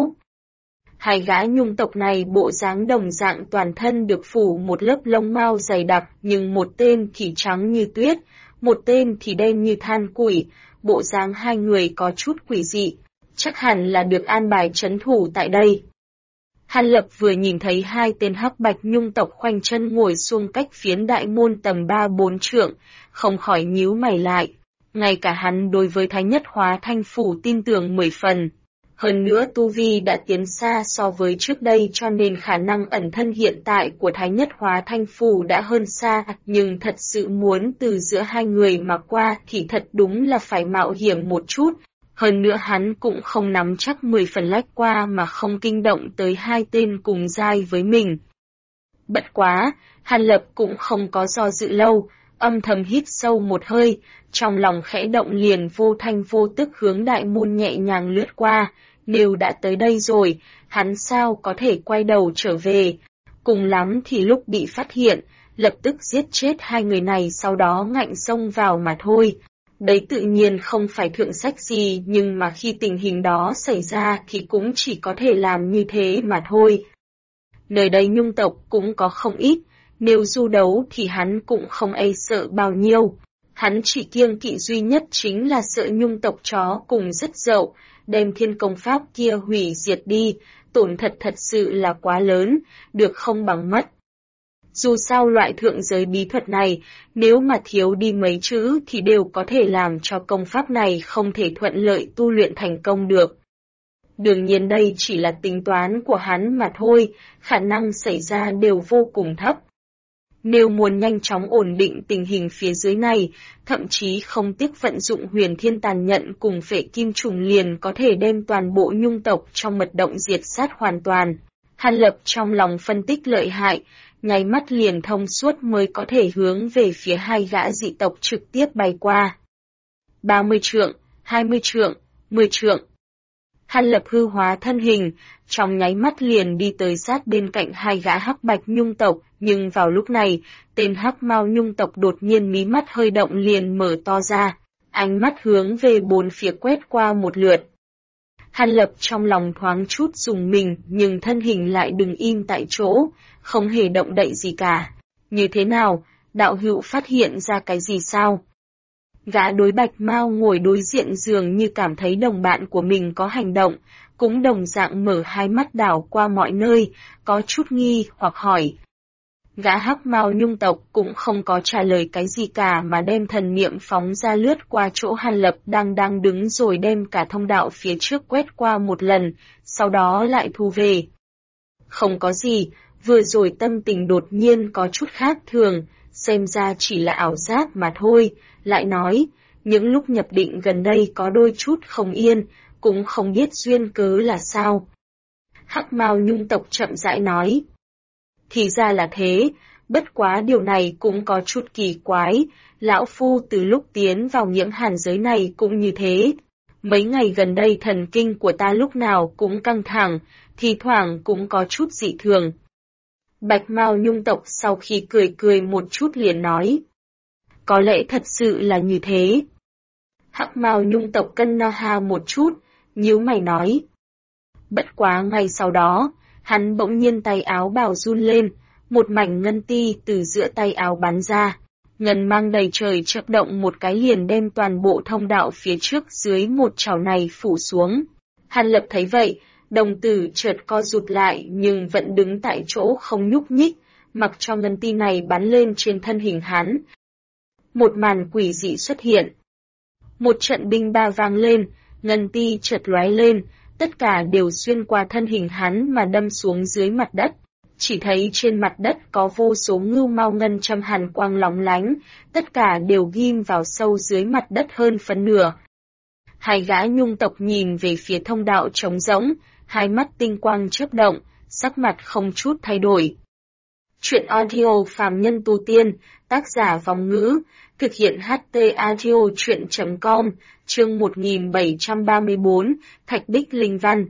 Hai gã nhung tộc này bộ dáng đồng dạng toàn thân được phủ một lớp lông mao dày đặc, nhưng một tên thì trắng như tuyết, một tên thì đen như than củi, bộ dáng hai người có chút quỷ dị, chắc hẳn là được an bài trấn thủ tại đây. Hàn Lập vừa nhìn thấy hai tên hắc bạch nhung tộc khoanh chân ngồi xuống cách phiến đại môn tầm 3-4 trượng, không khỏi nhíu mày lại. Ngay cả hắn đối với Thái Nhất Hóa Thanh Phủ tin tưởng 10 phần. Hơn nữa tu vi đã tiến xa so với trước đây cho nên khả năng ẩn thân hiện tại của Thái Nhất Hóa Thanh Phủ đã hơn xa, nhưng thật sự muốn từ giữa hai người mà qua thì thật đúng là phải mạo hiểm một chút. Hơn nữa hắn cũng không nắm chắc 10 phần lách qua mà không kinh động tới hai tên cùng giai với mình. Bất quá, Hàn Lập cũng không có do dự lâu, âm thầm hít sâu một hơi, trong lòng khẽ động liền vô thanh vô tức hướng đại môn nhẹ nhàng lướt qua, nếu đã tới đây rồi, hắn sao có thể quay đầu trở về, cùng lắm thì lúc bị phát hiện, lập tức giết chết hai người này sau đó ngạnh xông vào mà thôi. Đấy tự nhiên không phải thượng sách gì nhưng mà khi tình hình đó xảy ra thì cũng chỉ có thể làm như thế mà thôi. Nơi đây nhung tộc cũng có không ít, nếu du đấu thì hắn cũng không e sợ bao nhiêu. Hắn chỉ kiêng kỵ duy nhất chính là sợ nhung tộc chó cùng rất dậu, đem thiên công pháp kia hủy diệt đi, tổn thật sự là quá lớn, được không bằng mất. Dù sao loại thượng giới bí thuật này, nếu mà thiếu đi mấy chữ thì đều có thể làm cho công pháp này không thể thuận lợi tu luyện thành công được. Đương nhiên đây chỉ là tính toán của hắn mà thôi, khả năng xảy ra đều vô cùng thấp. Nếu muốn nhanh chóng ổn định tình hình phía dưới này, thậm chí không tiếc vận dụng huyền thiên tàn nhận cùng phệ kim trùng liền có thể đem toàn bộ nhung tộc trong mật động diệt sát hoàn toàn. Hàn Lập trong lòng phân tích lợi hại, nháy mắt liền thông suốt mới có thể hướng về phía hai gã dị tộc trực tiếp bay qua. 30 trượng, 20 trượng, 10 trượng. Hàn Lập hư hóa thân hình, trong nháy mắt liền đi tới sát bên cạnh hai gã hắc bạch nhung tộc, nhưng vào lúc này, tên hắc mao nhung tộc đột nhiên mí mắt hơi động liền mở to ra, ánh mắt hướng về bốn phía quét qua một lượt. Hàn Lập trong lòng thoáng chút rùng mình nhưng thân hình lại đứng im tại chỗ, không hề động đậy gì cả. Như thế nào, đạo hữu phát hiện ra cái gì sao? Gã đối bạch mao ngồi đối diện dường như cảm thấy đồng bạn của mình có hành động, cũng đồng dạng mở hai mắt đảo qua mọi nơi, có chút nghi hoặc hỏi. Gã hắc mao nhung tộc cũng không có trả lời cái gì cả mà đem thần niệm phóng ra lướt qua chỗ Hàn Lập đang đứng rồi đem cả thông đạo phía trước quét qua một lần, sau đó lại thu về. Không có gì, vừa rồi tâm tình đột nhiên có chút khác thường, xem ra chỉ là ảo giác mà thôi, lại nói, những lúc nhập định gần đây có đôi chút không yên, cũng không biết duyên cớ là sao. Hắc mao nhung tộc chậm rãi nói. Thì ra là thế, bất quá điều này cũng có chút kỳ quái, lão phu từ lúc tiến vào nhiễm hàn giới này cũng như thế. Mấy ngày gần đây thần kinh của ta lúc nào cũng căng thẳng, thì thoảng cũng có chút dị thường. Bạch mao nhung tộc sau khi cười một chút liền nói. Có lẽ thật sự là như thế. Hắc mao nhung tộc cân no ha một chút, nhíu mày nói. Bất quá ngay sau đó, hắn bỗng nhiên tay áo bào run lên, một mảnh ngân ti từ giữa tay áo bắn ra. Ngân mang đầy trời chớp động một cái liền đem toàn bộ thông đạo phía trước dưới một chảo này phủ xuống. Hàn Lập thấy vậy, đồng tử chợt co rụt lại nhưng vẫn đứng tại chỗ không nhúc nhích, mặc cho ngân ti này bắn lên trên thân hình hắn. Một màn quỷ dị xuất hiện. Một trận binh ba vang lên, ngân ti chợt lóe lên, tất cả đều xuyên qua thân hình hắn mà đâm xuống dưới mặt đất. Chỉ thấy trên mặt đất có vô số ngưu mao ngân châm hàn quang lóng lánh, tất cả đều ghim vào sâu dưới mặt đất hơn phân nửa. Hai gã nhung tộc nhìn về phía thông đạo trống rỗng, hai mắt tinh quang chớp động, sắc mặt không chút thay đổi. Chuyện audio phàm nhân tu tiên, tác giả Vong Ngữ, thực hiện HT audio chuyện.com, chương 1734, Thạch Bích Linh Văn.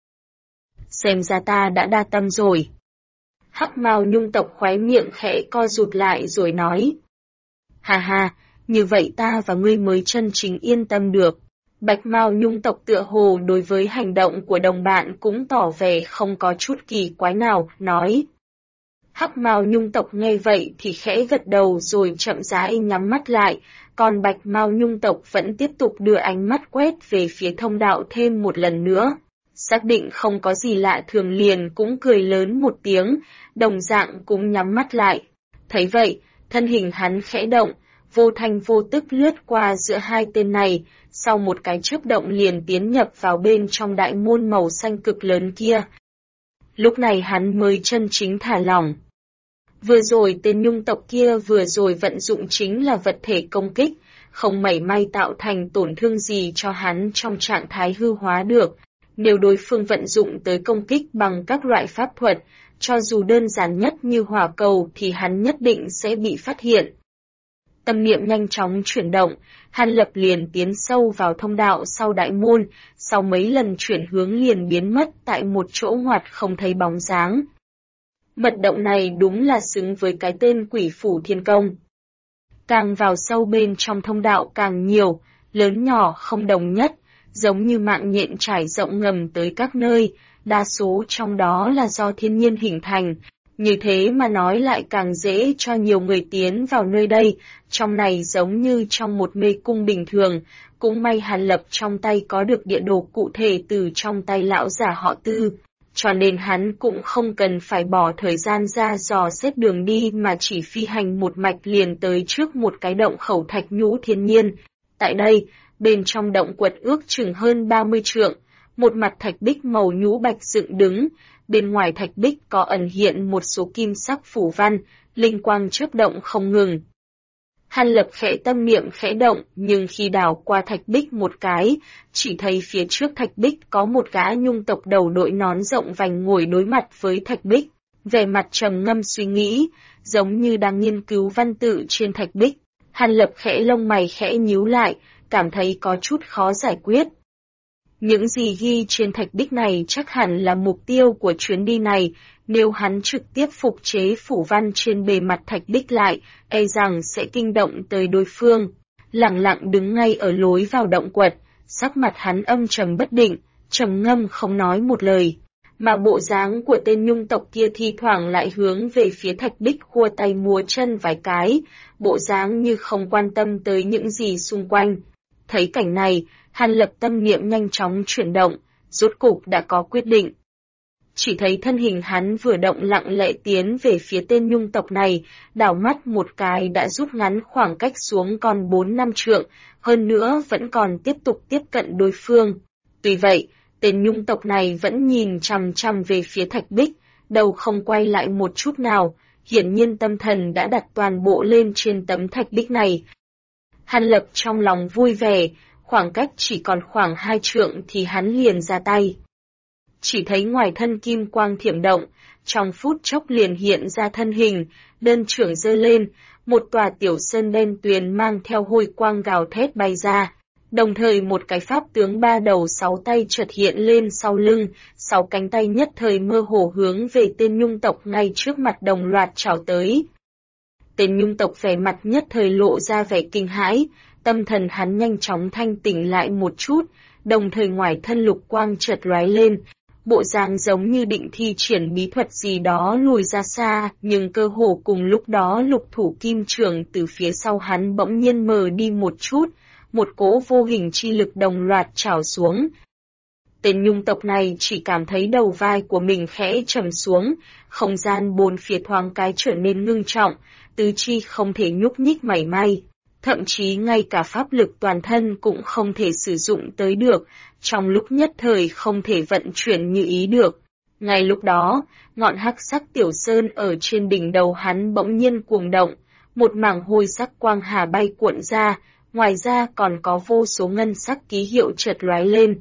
Xem ra ta đã đa tâm rồi. Hắc mao nhung tộc khóe miệng khẽ co rụt lại rồi nói. Ha ha, như vậy ta và ngươi mới chân chính yên tâm được. Bạch Mao Nhung tộc tựa hồ đối với hành động của đồng bạn cũng tỏ vẻ không có chút kỳ quái nào, nói. Hắc Mao Nhung tộc nghe vậy thì khẽ gật đầu rồi chậm rãi nhắm mắt lại, còn Bạch Mao Nhung tộc vẫn tiếp tục đưa ánh mắt quét về phía thông đạo thêm một lần nữa. Xác định không có gì lạ thường liền cũng cười lớn một tiếng, đồng dạng cũng nhắm mắt lại. Thấy vậy, thân hình hắn khẽ động, vô thanh vô tức lướt qua giữa hai tên này, sau một cái chớp động liền tiến nhập vào bên trong đại môn màu xanh cực lớn kia. Lúc này hắn mới chân chính thả lỏng. Vừa rồi tên Nhung tộc kia vừa rồi vận dụng chính là vật thể công kích, không mảy may tạo thành tổn thương gì cho hắn trong trạng thái hư hóa được. Nếu đối phương vận dụng tới công kích bằng các loại pháp thuật, cho dù đơn giản nhất như hỏa cầu thì hắn nhất định sẽ bị phát hiện. Tâm niệm nhanh chóng chuyển động, Hàn Lập liền tiến sâu vào thông đạo sau đại môn, sau mấy lần chuyển hướng liền biến mất tại một chỗ ngoặt không thấy bóng dáng. Mật động này đúng là xứng với cái tên Quỷ Phủ Thiên Công. Càng vào sâu bên trong thông đạo càng nhiều, lớn nhỏ không đồng nhất, giống như mạng nhện trải rộng ngầm tới các nơi, đa số trong đó là do thiên nhiên hình thành. Như thế mà nói lại càng dễ cho nhiều người tiến vào nơi đây, trong này giống như trong một mê cung bình thường, cũng may Hàn Lập trong tay có được địa đồ cụ thể từ trong tay lão giả họ Tư, cho nên hắn cũng không cần phải bỏ thời gian ra dò xét đường đi mà chỉ phi hành một mạch liền tới trước một cái động khẩu thạch nhũ thiên nhiên. Tại đây, bên trong động quật ước chừng hơn 30 trượng, một mặt thạch bích màu nhũ bạch dựng đứng, bên ngoài thạch bích có ẩn hiện một số kim sắc phủ văn, linh quang chớp động không ngừng. Hàn Lập khẽ tâm niệm khẽ động, nhưng khi đảo qua thạch bích một cái, chỉ thấy phía trước thạch bích có một gã Nhung tộc đầu đội nón rộng vành ngồi đối mặt với thạch bích, vẻ mặt trầm ngâm suy nghĩ, giống như đang nghiên cứu văn tự trên thạch bích. Hàn Lập khẽ lông mày khẽ nhíu lại, cảm thấy có chút khó giải quyết. Những gì ghi trên thạch bích này chắc hẳn là mục tiêu của chuyến đi này, nếu hắn trực tiếp phục chế phủ văn trên bề mặt thạch bích lại, e rằng sẽ kinh động tới đối phương. Lặng lặng đứng ngay ở lối vào động quật, sắc mặt hắn âm trầm bất định, trầm ngâm không nói một lời. Mà bộ dáng của tên Nhung tộc kia thi thoảng lại hướng về phía thạch bích khua tay múa chân vài cái, bộ dáng như không quan tâm tới những gì xung quanh. Thấy cảnh này, Hàn Lập tâm niệm nhanh chóng chuyển động, rốt cục đã có quyết định. Chỉ thấy thân hình hắn vừa động lặng lẽ tiến về phía tên Nhung tộc này, đảo mắt một cái đã rút ngắn khoảng cách xuống còn 4-5 trượng, hơn nữa vẫn còn tiếp tục tiếp cận đối phương. Tuy vậy, tên Nhung tộc này vẫn nhìn chằm chằm về phía thạch bích, đầu không quay lại một chút nào, hiển nhiên tâm thần đã đặt toàn bộ lên trên tấm thạch bích này. Hàn Lập trong lòng vui vẻ, khoảng cách chỉ còn khoảng 2 trượng thì hắn liền ra tay. Chỉ thấy ngoài thân kim quang thiểm động, trong phút chốc liền hiện ra thân hình, đơn trưởng giơ lên, một tòa tiểu sơn đen tuyền mang theo hôi quang gào thét bay ra. Đồng thời một cái pháp tướng 3 đầu 6 tay chợt hiện lên sau lưng, 6 cánh tay nhất thời mơ hồ hướng về tên Nhung tộc ngay trước mặt đồng loạt chảo tới. Tên Nhung tộc vẻ mặt nhất thời lộ ra vẻ kinh hãi, tâm thần hắn nhanh chóng thanh tỉnh lại một chút, đồng thời ngoài thân lục quang chợt lóe lên, bộ dạng giống như định thi triển bí thuật gì đó lùi ra xa, nhưng cơ hồ cùng lúc đó lục thủ kim trường từ phía sau hắn bỗng nhiên mờ đi một chút, một cỗ vô hình chi lực đồng loạt trào xuống. Tên Nhung tộc này chỉ cảm thấy đầu vai của mình khẽ trầm xuống, không gian bốn phía thoáng cái trở nên ngưng trọng, tứ chi không thể nhúc nhích mảy may. Thậm chí ngay cả pháp lực toàn thân cũng không thể sử dụng tới được, trong lúc nhất thời không thể vận chuyển như ý được. Ngay lúc đó, ngọn hắc sắc tiểu sơn ở trên đỉnh đầu hắn bỗng nhiên cuồng động, một mảng hôi sắc quang hà bay cuộn ra, ngoài ra còn có vô số ngân sắc ký hiệu chợt lóe lên.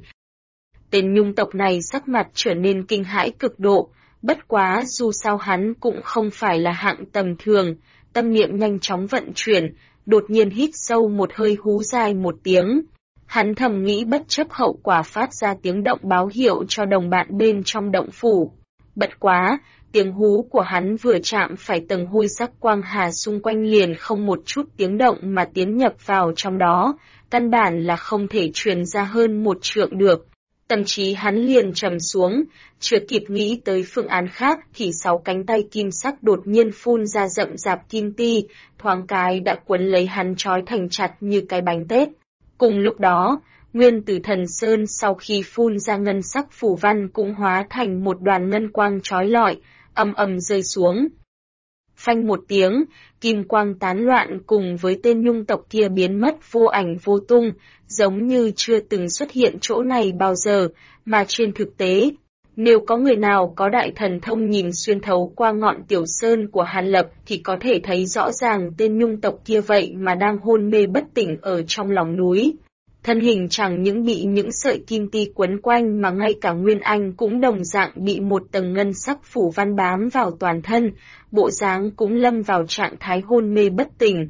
Tên Nhung tộc này sắc mặt trở nên kinh hãi cực độ, bất quá dù sao hắn cũng không phải là hạng tầm thường, tâm niệm nhanh chóng vận chuyển, đột nhiên hít sâu một hơi hú dài một tiếng. Hắn thầm nghĩ bất chấp hậu quả phát ra tiếng động báo hiệu cho đồng bạn bên trong động phủ. Bất quá, tiếng hú của hắn vừa chạm phải tầng hôi sắc quang hà xung quanh liền không một chút tiếng động mà tiến nhập vào trong đó, căn bản là không thể truyền ra hơn 1 trượng được. Tâm trí hắn liền trầm xuống, chưa kịp nghĩ tới phương án khác thì 6 cánh tay kim sắc đột nhiên phun ra rậm rạp kim ti, thoáng cái đã quấn lấy hắn trói thành chặt như cái bánh tét. Cùng lúc đó, Nguyên Tử Thần Sơn sau khi phun ra ngân sắc phù văn cũng hóa thành một đoàn ngân quang chói lọi, ầm ầm rơi xuống. Phanh một tiếng, kim quang tán loạn cùng với tên nhung tộc kia biến mất vô ảnh vô tung, giống như chưa từng xuất hiện chỗ này bao giờ, mà trên thực tế, nếu có người nào có đại thần thông nhìn xuyên thấu qua ngọn tiểu sơn của Hàn Lập thì có thể thấy rõ ràng tên nhung tộc kia vậy mà đang hôn mê bất tỉnh ở trong lòng núi. Thân hình chẳng những bị những sợi kim ti quấn quanh mà ngay cả Nguyên Anh cũng đồng dạng bị một tầng ngân sắc phủ văn bám vào toàn thân, bộ dáng cũng lâm vào trạng thái hôn mê bất tỉnh.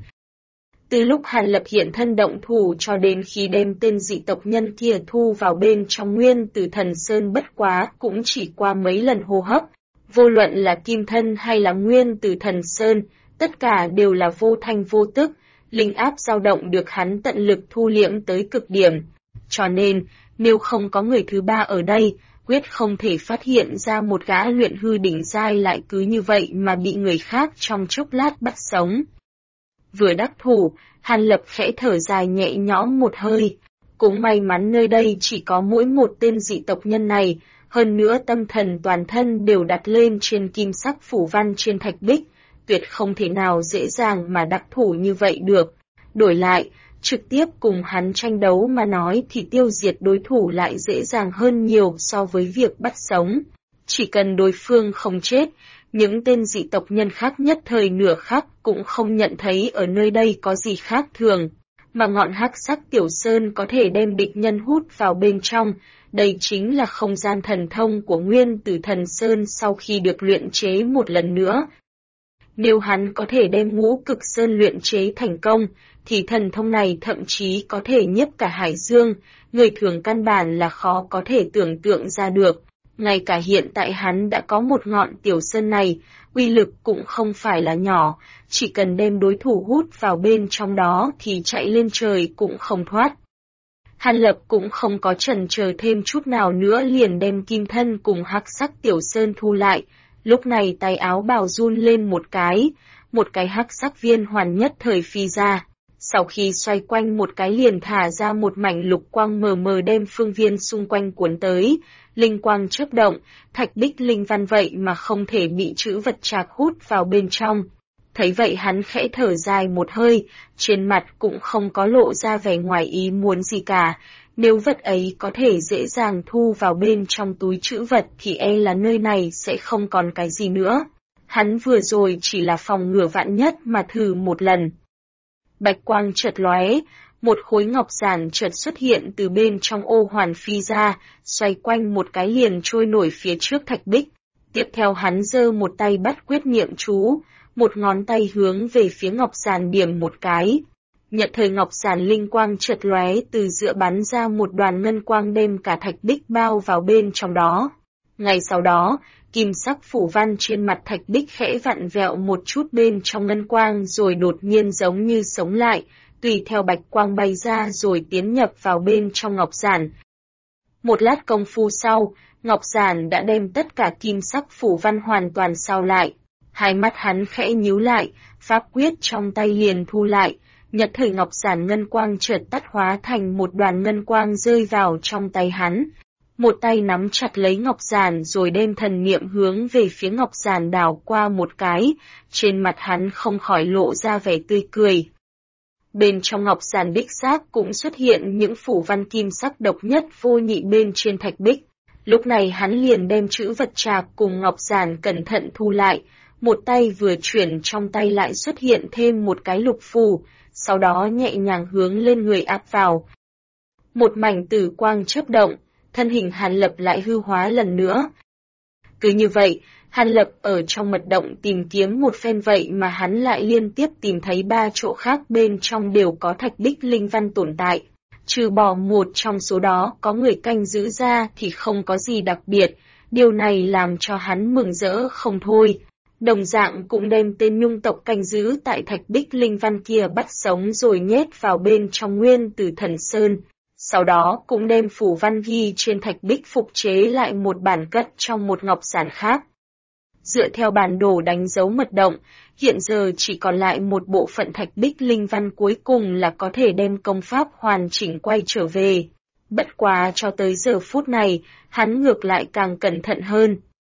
Từ lúc Hàn Lập hiện thân động thủ cho đến khi đem tên dị tộc nhân kia thu vào bên trong Nguyên Tử Thần Sơn bất quá cũng chỉ qua mấy lần hô hấp. Vô luận là kim thân hay là Nguyên Tử Thần Sơn, tất cả đều là vô thanh vô tức. Linh áp dao động được hắn tận lực thu liễm tới cực điểm. Cho nên, nếu không có người thứ ba ở đây, quyết không thể phát hiện ra một gã luyện hư đỉnh giai lại cứ như vậy mà bị người khác trong chốc lát bắt sống. Vừa đắc thủ, Hàn Lập khẽ thở dài nhẹ nhõm một hơi. Cũng may mắn nơi đây chỉ có mỗi một tên dị tộc nhân này, hơn nữa tâm thần toàn thân đều đặt lên trên kim sắc phủ văn trên thạch bích. Tuyệt không thể nào dễ dàng mà đắc thủ như vậy được. Đổi lại, trực tiếp cùng hắn tranh đấu mà nói thì tiêu diệt đối thủ lại dễ dàng hơn nhiều so với việc bắt sống. Chỉ cần đối phương không chết, những tên dị tộc nhân khác nhất thời nửa khắc cũng không nhận thấy ở nơi đây có gì khác thường. Mà ngọn hắc sắc tiểu sơn có thể đem địch nhân hút vào bên trong, đây chính là không gian thần thông của Nguyên Tử Thần Sơn sau khi được luyện chế một lần nữa. Nếu hắn có thể đem Ngũ Cực Sơn luyện chế thành công, thì thần thông này thậm chí có thể nhiếp cả hải dương, người thường căn bản là khó có thể tưởng tượng ra được. Ngay cả hiện tại hắn đã có một ngọn tiểu sơn này, uy lực cũng không phải là nhỏ, chỉ cần đem đối thủ hút vào bên trong đó thì chạy lên trời cũng không thoát. Hàn Lập cũng không có chần chờ thêm chút nào nữa liền đem kim thân cùng hắc sắc tiểu sơn thu lại. Lúc này tay áo bào run lên một cái hắc sắc viên hoàn nhất thời phi ra. Sau khi xoay quanh một cái liền thả ra một mảnh lục quang mờ mờ đem phương viên xung quanh cuốn tới. Linh quang chớp động, thạch bích linh văn vậy mà không thể bị chữ vật trạc hút vào bên trong. Thấy vậy hắn khẽ thở dài một hơi, trên mặt cũng không có lộ ra vẻ ngoài ý muốn gì cả. Nếu vật ấy có thể dễ dàng thu vào bên trong túi trữ vật thì e là nơi này sẽ không còn cái gì nữa. Hắn vừa rồi chỉ là phòng ngừa vạn nhất mà thử một lần. Bạch quang chợt lóe, một khối ngọc giản chợt xuất hiện từ bên trong ô hoàn phi ra, xoay quanh một cái liền trôi nổi phía trước thạch bích. Tiếp theo hắn giơ một tay bắt quyết niệm chú, một ngón tay hướng về phía ngọc giản điểm một cái. Nhận thời ngọc giản linh quang chợt lóe từ giữa bắn ra một đoàn ngân quang đem cả thạch bích bao vào bên trong đó. Ngay sau đó, kim sắc phủ văn trên mặt thạch bích khẽ vặn vẹo một chút bên trong ngân quang rồi đột nhiên giống như sống lại, tùy theo bạch quang bay ra rồi tiến nhập vào bên trong ngọc giản. Một lát công phu sau, ngọc giản đã đem tất cả kim sắc phủ văn hoàn toàn sao lại. Hai mắt hắn khẽ nhíu lại, pháp quyết trong tay liền thu lại. Nhật thời ngọc giản ngân quang chợt tắt hóa thành một đoàn ngân quang rơi vào trong tay hắn. Một tay nắm chặt lấy ngọc giản rồi đem thần niệm hướng về phía ngọc giản đảo qua một cái, trên mặt hắn không khỏi lộ ra vẻ tươi cười. Bên trong ngọc giản đích xác cũng xuất hiện những phủ văn kim sắc độc nhất vô nhị bên trên thạch bích. Lúc này hắn liền đem chữ vật trạc cùng ngọc giản cẩn thận thu lại, một tay vừa chuyển trong tay lại xuất hiện thêm một cái lục phù, sau đó nhẹ nhàng hướng lên người áp vào. Một mảnh tử quang chớp động, thân hình Hàn Lập lại hư hóa lần nữa. Cứ như vậy, Hàn Lập ở trong mật động tìm kiếm một phen vậy mà hắn lại liên tiếp tìm thấy 3 chỗ khác bên trong đều có thạch bích linh văn tồn tại. Trừ bỏ một trong số đó có người canh giữ ra thì không có gì đặc biệt, Điều này làm cho hắn mừng rỡ không thôi. Đồng dạng cũng đem tên nhung tộc canh giữ tại thạch bích linh văn kia bắt sống rồi nhét vào bên trong Nguyên Tử Thần Sơn. Sau đó cũng đem phủ văn ghi trên thạch bích phục chế lại một bản cất trong một ngọc giản khác. Dựa theo bản đồ đánh dấu mật động, hiện giờ chỉ còn lại một bộ phận thạch bích linh văn cuối cùng là có thể đem công pháp hoàn chỉnh quay trở về. Bất quá cho tới giờ phút này, hắn ngược lại càng cẩn thận hơn.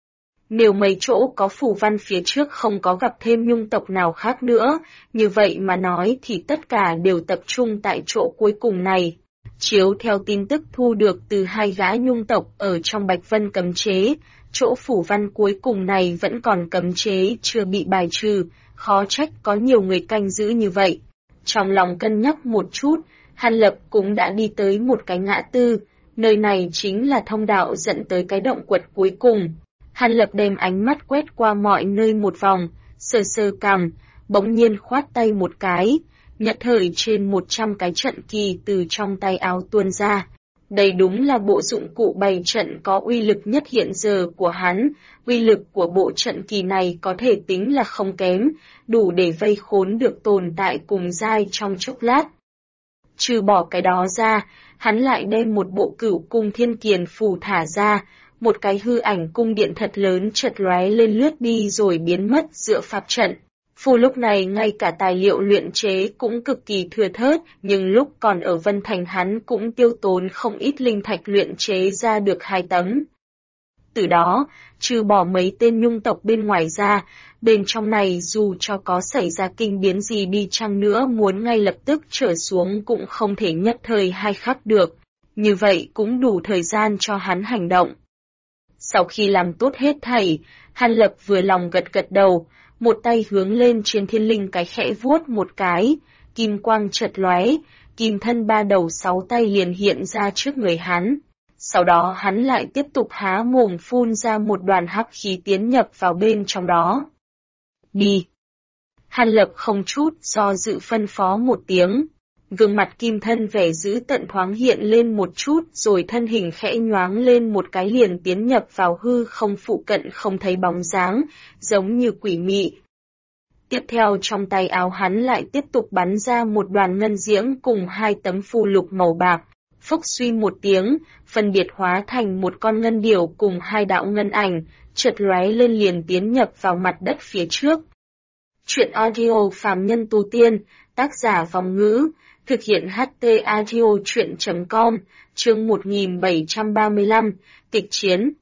Nếu mấy chỗ có phù văn phía trước không có gặp thêm nhung tộc nào khác nữa, như vậy mà nói thì tất cả đều tập trung tại chỗ cuối cùng này. Chiếu theo tin tức thu được từ hai gã nhung tộc ở trong Bạch Vân cấm chế, chỗ phủ văn cuối cùng này vẫn còn cấm chế chưa bị bài trừ, khó trách có nhiều người canh giữ như vậy. Trong lòng cân nhắc một chút, Hàn Lập cũng đã đi tới một cái ngã tư, nơi này chính là thông đạo dẫn tới cái động quật cuối cùng. Hàn Lập đem ánh mắt quét qua mọi nơi một vòng, sờ sờ cằm, bỗng nhiên khoát tay một cái, nhất thời trên 100 cái trận kỳ từ trong tay áo tuôn ra. Đây đúng là bộ dụng cụ bày trận có uy lực nhất hiện giờ của hắn, uy lực của bộ trận kỳ này có thể tính là không kém, đủ để vây khốn được tồn tại cùng giai trong chốc lát. Trừ bỏ cái đó ra, hắn lại đem một bộ Cửu Cung Thiên Kiền phù thả ra, một cái hư ảnh cung điện thật lớn chợt lóe lên lướt đi rồi biến mất giữa pháp trận. Phù lúc này ngay cả tài liệu luyện chế cũng cực kỳ thưa thớt, nhưng lúc còn ở Vân Thành hắn cũng tiêu tốn không ít linh thạch luyện chế ra được 2 tấm. Từ đó, trừ bỏ mấy tên nhung tộc bên ngoài ra, bên trong này dù cho có xảy ra kinh biến gì đi chăng nữa muốn ngay lập tức trở xuống cũng không thể nhất thời hai khắc được, như vậy cũng đủ thời gian cho hắn hành động. Sau khi làm tốt hết thảy, Hàn Lập vừa lòng gật gật đầu, một tay hướng lên trên thiên linh cái khẽ vuốt một cái, kim quang chợt lóe, kim thân 3 đầu 6 tay liền hiện ra trước người hắn. Sau đó hắn lại tiếp tục há mồm phun ra một đoàn hắc khí tiến nhập vào bên trong đó. Đi! Hàn Lập không chút do dự phân phó một tiếng. Gương mặt kim thân vẻ dữ tận thoáng hiện lên một chút rồi thân hình khẽ nhoáng lên một cái liền tiến nhập vào hư không phụ cận không thấy bóng dáng, giống như quỷ mị. Tiếp theo trong tay áo hắn lại tiếp tục bắn ra một đoàn ngân diễm cùng 2 tấm phù lục màu bạc. Phốc suy một tiếng, phân biệt hóa thành một con ngân điểu cùng 2 đạo ngân ảnh, chợt lóe lên liền tiến nhập vào mặt đất phía trước. Chuyện audio phàm nhân tu tiên, tác giả Vong Ngữ, thực hiện HT audio chuyện.com, chương 1735, kịch chiến.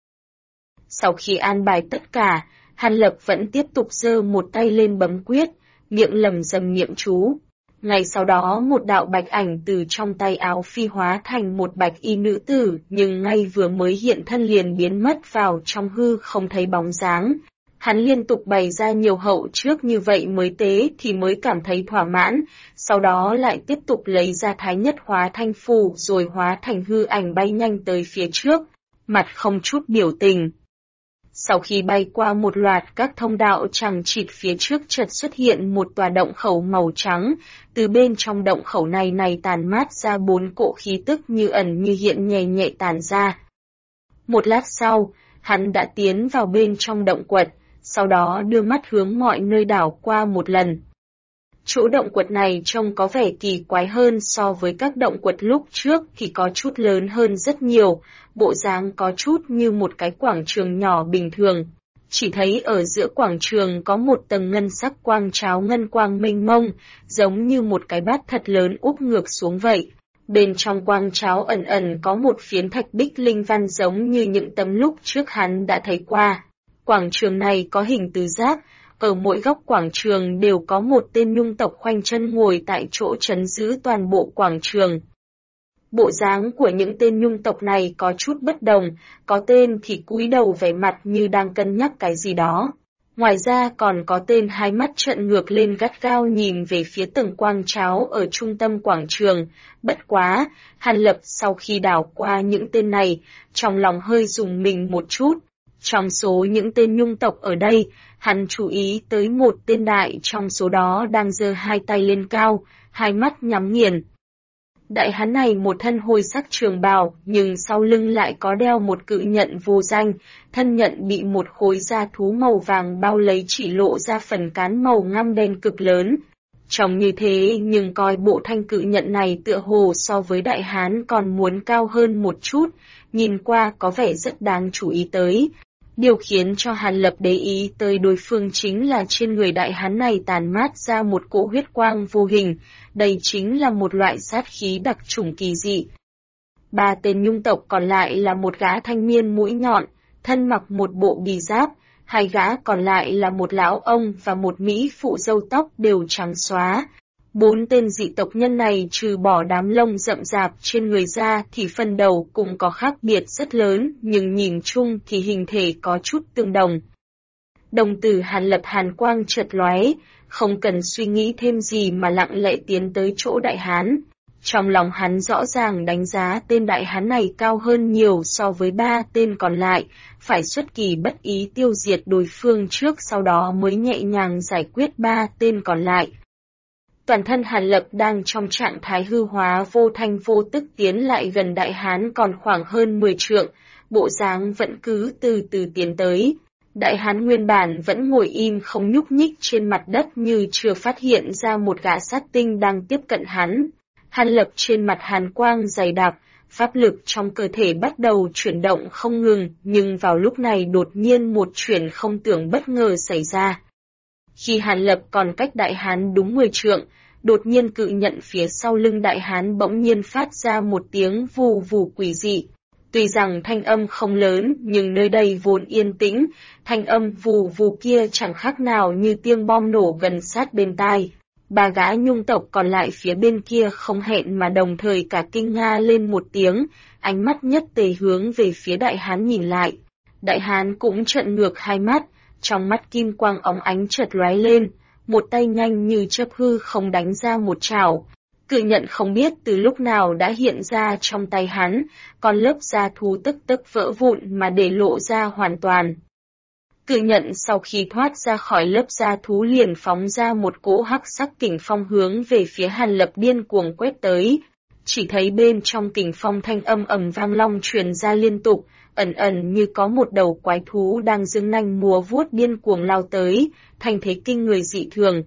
Sau khi an bài tất cả, Hàn Lập vẫn tiếp tục giơ một tay lên bấm quyết, miệng lẩm rầm niệm chú. Ngay sau đó một đạo bạch ảnh từ trong tay áo phi hóa thành một bạch y nữ tử, nhưng ngay vừa mới hiện thân liền biến mất vào trong hư không thấy bóng dáng. Hắn liên tục bày ra nhiều hậu trước như vậy mới tế thì mới cảm thấy thỏa mãn, sau đó lại tiếp tục lấy ra thái nhất hóa thanh phù rồi hóa thành hư ảnh bay nhanh tới phía trước, mặt không chút biểu tình. Sau khi bay qua một loạt các thông đạo chằng chịt phía trước chợt xuất hiện một tòa động khẩu màu trắng, từ bên trong động khẩu này tàn mát ra 4 cỗ khí tức như ẩn như hiện nhẹ nhẹ tàn ra. Một lát sau, hắn đã tiến vào bên trong động quật, sau đó đưa mắt hướng mọi nơi đảo qua một lần. Chỗ động quật này trông có vẻ kỳ quái hơn so với các động quật lúc trước thì có chút lớn hơn rất nhiều, bộ dáng có chút như một cái quảng trường nhỏ bình thường. Chỉ thấy ở giữa quảng trường có một tầng ngân sắc quang tráo ngân quang mênh mông, giống như một cái bát thật lớn úp ngược xuống vậy. Bên trong quang tráo ẩn ẩn có một phiến thạch bích linh văn giống như những tấm lúc trước hắn đã thấy qua. Quảng trường này có hình tứ giác, ở mỗi góc quảng trường đều có một tên nhung tộc khoanh chân ngồi tại chỗ trấn giữ toàn bộ quảng trường. Bộ dáng của những tên nhung tộc này có chút bất đồng, có tên thì cúi đầu vẻ mặt như đang cân nhắc cái gì đó. Ngoài ra còn có tên hai mắt trợn ngược lên gắt gao nhìn về phía tầng quang tráo ở trung tâm quảng trường. Bất quá, Hàn Lập sau khi đảo qua những tên này, trong lòng hơi rùng mình một chút. Trong số những tên nhung tộc ở đây, hắn chú ý tới một tên đại trong số đó đang giơ 2 tay lên cao, hai mắt nhắm nghiền. Đại hán này một thân hôi sắc trường bào, nhưng sau lưng lại có đeo một cự nhận vô danh, thân nhận bị một khối da thú màu vàng bao lấy, chỉ lộ ra phần cán màu ngăm đen cực lớn. Trông như thế nhưng coi bộ thanh cự nhận này tựa hồ so với đại hán còn muốn cao hơn một chút, nhìn qua có vẻ rất đáng chú ý tới. Điều khiến cho Hàn Lập để ý tới đối phương chính là trên người đại hán này tàn mát ra một cỗ huyết quang vô hình, đây chính là một loại sát khí đặc chủng kỳ dị. Ba tên nhung tộc còn lại là một gã thanh niên mũi nhọn, thân mặc một bộ bì giáp, hai gã còn lại là một lão ông và một mỹ phụ râu tóc đều trắng xóa. Bốn tên dị tộc nhân này trừ bỏ đám lông rậm rạp trên người ra thì phần đầu cũng có khác biệt rất lớn, nhưng nhìn chung thì hình thể có chút tương đồng. Đồng tử Hàn Lập hàn quang chợt lóe, không cần suy nghĩ thêm gì mà lặng lẽ tiến tới chỗ đại hán. Trong lòng hắn rõ ràng đánh giá tên đại hán này cao hơn nhiều so với ba tên còn lại, phải xuất kỳ bất ý tiêu diệt đối phương trước, sau đó mới nhẹ nhàng giải quyết ba tên còn lại. Toàn thân Hàn Lập đang trong trạng thái hư hóa, vô thanh vô tức tiến lại gần đại hán còn khoảng hơn 10 trượng, bộ dáng vẫn cứ từ từ tiến tới. Đại hán nguyên bản vẫn ngồi im không nhúc nhích trên mặt đất như chưa phát hiện ra một gã sát tinh đang tiếp cận hắn. Hàn Lập trên mặt hàn quang dày đặc, pháp lực trong cơ thể bắt đầu chuyển động không ngừng, nhưng vào lúc này đột nhiên một chuyện không tưởng bất ngờ xảy ra. Khi Hàn Lập còn cách đại hán đúng 10 trượng, đột nhiên cự nhận phía sau lưng đại hán bỗng nhiên phát ra một tiếng vù vù quỷ dị. Tuy rằng thanh âm không lớn, nhưng nơi đây vốn yên tĩnh, thanh âm vù vù kia chẳng khác nào như tiếng bom nổ gần sát bên tai. Ba gã nhung tộc còn lại phía bên kia không hẹn mà đồng thời cả kinh nga lên một tiếng, ánh mắt nhất tề hướng về phía đại hán nhìn lại. Đại hán cũng trợn ngược hai mắt, trong mắt kim quang óng ánh chợt lóe lên, một tay nhanh như chớp hư không đánh ra một chảo. Cự nhận không biết từ lúc nào đã hiện ra trong tay hắn, còn lớp da thú tức tức vỡ vụn mà để lộ ra hoàn toàn. Cự nhận sau khi thoát ra khỏi lớp da thú liền phóng ra một cỗ hắc sắc kình phong hướng về phía Hàn Lập điên cuồng quét tới. Chỉ thấy bên trong kình phong thanh âm ầm vang long truyền ra liên tục, ẩn ẩn như có một đầu quái thú đang giương nanh múa vuốt điên cuồng lao tới, thành thế kinh người dị thường.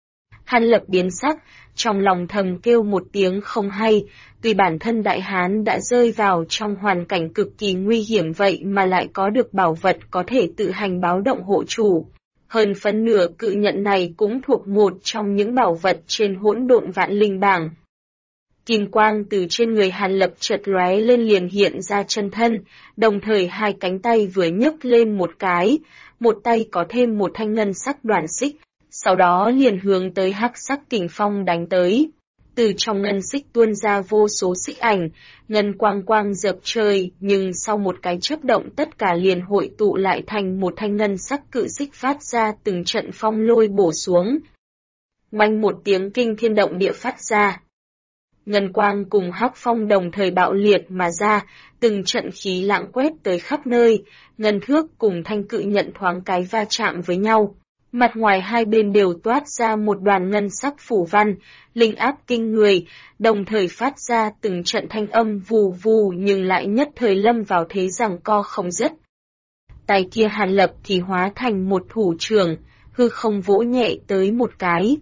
Hàn Lập biến sắc, trong lòng thầm kêu một tiếng không hay, tuy bản thân đại hán đã rơi vào trong hoàn cảnh cực kỳ nguy hiểm vậy mà lại có được bảo vật có thể tự hành báo động hộ chủ. Hơn phân nửa cự nhận này cũng thuộc một trong những bảo vật trên Hỗn Độn Vạn Linh bảng. Kim quang từ trên người Hàn Lập chợt lóe lên liền hiện ra chân thân, đồng thời hai cánh tay vừa nhấc lên một cái, một tay có thêm một thanh ngân sắc đoàn xích, sau đó liền hướng tới hắc sắc kình phong đánh tới. Từ trong ngân xích tuôn ra vô số xích ảnh, ngân quang quang dập trời, nhưng sau một cái chớp động tất cả liền hội tụ lại thành một thanh ngân sắc cự xích phát ra từng trận phong lôi bổ xuống. Oanh một tiếng kinh thiên động địa phát ra. Ngân quang cùng hắc phong đồng thời bạo liệt mà ra, từng trận khí lãng quét tới khắp nơi, ngân thước cùng thanh cự nhận thoáng cái va chạm với nhau. Mặt ngoài hai bên đều toát ra một đoàn ngân sắc phủ văn, linh áp kinh người, đồng thời phát ra từng trận thanh âm vù vù nhưng lại nhất thời lâm vào thế giằng co không dứt. Tay kia Hàn Lập thì hóa thành một thủ trưởng, hư không vỗ nhẹ tới một cái.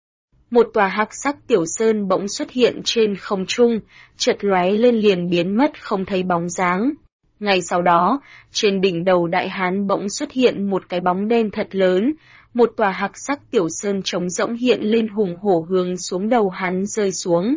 Một tòa hắc sắc tiểu sơn bỗng xuất hiện trên không trung, chợt lóe lên liền biến mất không thấy bóng dáng. Ngay sau đó, trên đỉnh đầu đại hán bỗng xuất hiện một cái bóng đen thật lớn, một tòa hắc sắc tiểu sơn trống rỗng hiện lên hùng hổ hướng xuống đầu hắn rơi xuống.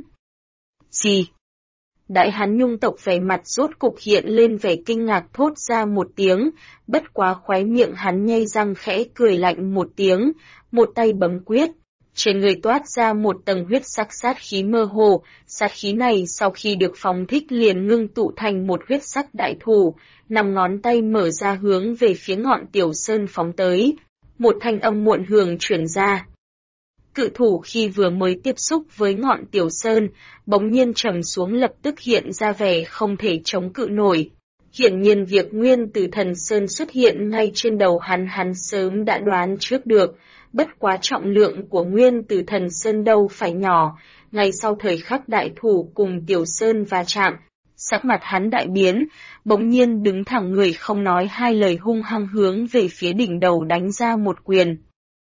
Gì? Đại hán nhung tộc vẻ mặt rốt cục hiện lên vẻ kinh ngạc thốt ra một tiếng, bất quá khóe miệng hắn nhay răng khẽ cười lạnh một tiếng, một tay bấm quyết. Trên người toát ra một tầng huyết sắc sát khí mơ hồ, sát khí này sau khi được phóng thích liền ngưng tụ thành một huyết sắc đại thủ, 5 ngón tay mở ra hướng về phía ngọn tiểu sơn phóng tới. Một thanh âm muộn hường truyền ra. Cự thủ khi vừa mới tiếp xúc với ngọn tiểu sơn, bỗng nhiên trầm xuống lập tức hiện ra vẻ không thể chống cự nổi. Hiển nhiên việc nguyên tử thần sơn xuất hiện ngay trên đầu hắn sớm đã đoán trước được. bất quá trọng lượng của Nguyên Tử Thần Sơn đâu phải nhỏ, ngay sau thời khắc đại thủ cùng Tiểu Sơn va chạm, sắc mặt hắn đại biến, bỗng nhiên đứng thẳng người không nói hai lời hung hăng hướng về phía đỉnh đầu đánh ra một quyền.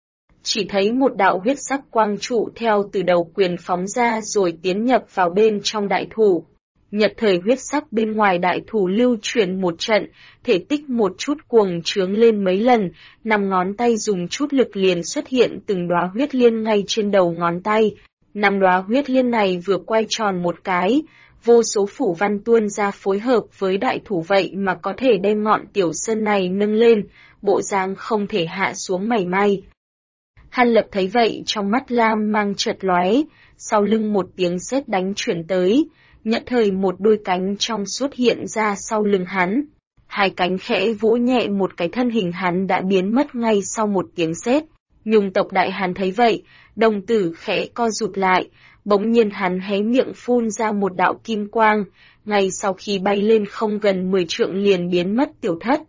Chỉ thấy một đạo huyết sắc quang trụ theo từ đầu quyền phóng ra rồi tiến nhập vào bên trong đại thủ. Nhật thời huyết sắc bên ngoài đại thủ lưu chuyển một trận, thể tích một chút cuồng trướng lên mấy lần, 5 ngón tay dùng chút lực liền xuất hiện từng đóa huyết liên ngay trên đầu ngón tay. 5 đóa huyết liên này vừa quay tròn một cái, vô số phủ văn tuôn ra phối hợp với đại thủ vậy mà có thể đem ngọn Tiểu Sơn này nâng lên, bộ dáng không thể hạ xuống mảy may. Hàn Lập thấy vậy trong mắt lam mang chợt lóe, sau lưng một tiếng sét đánh chuyển tới, nhất thời một đôi cánh trong suốt hiện ra sau lưng hắn. Hai cánh khẽ vỗ nhẹ một cái, thân hình hắn đã biến mất ngay sau một tiếng sét. Nhung tộc Đại Hàn thấy vậy, đồng tử khẽ co rụt lại, bỗng nhiên hắn hé miệng phun ra một đạo kim quang, ngay sau khi bay lên không gần 10 trượng liền biến mất tiểu thất.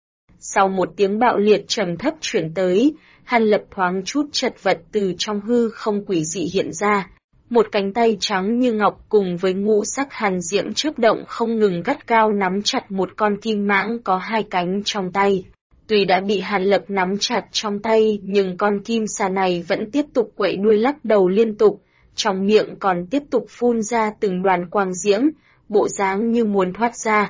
Sau một tiếng bạo liệt trầm thấp chuyển tới, Hàn Lập thoáng chút chật vật từ trong hư không quỷ dị hiện ra. Một cánh tay trắng như ngọc cùng với ngũ sắc hàn diễm chớp động không ngừng gắt gao nắm chặt một con kim mãng có 2 cánh trong tay. Tuy đã bị Hàn Lập nắm chặt trong tay nhưng con kim xà này vẫn tiếp tục quậy đuôi lắc đầu liên tục, trong miệng còn tiếp tục phun ra từng đoàn quang diễm, bộ dáng như muốn thoát ra.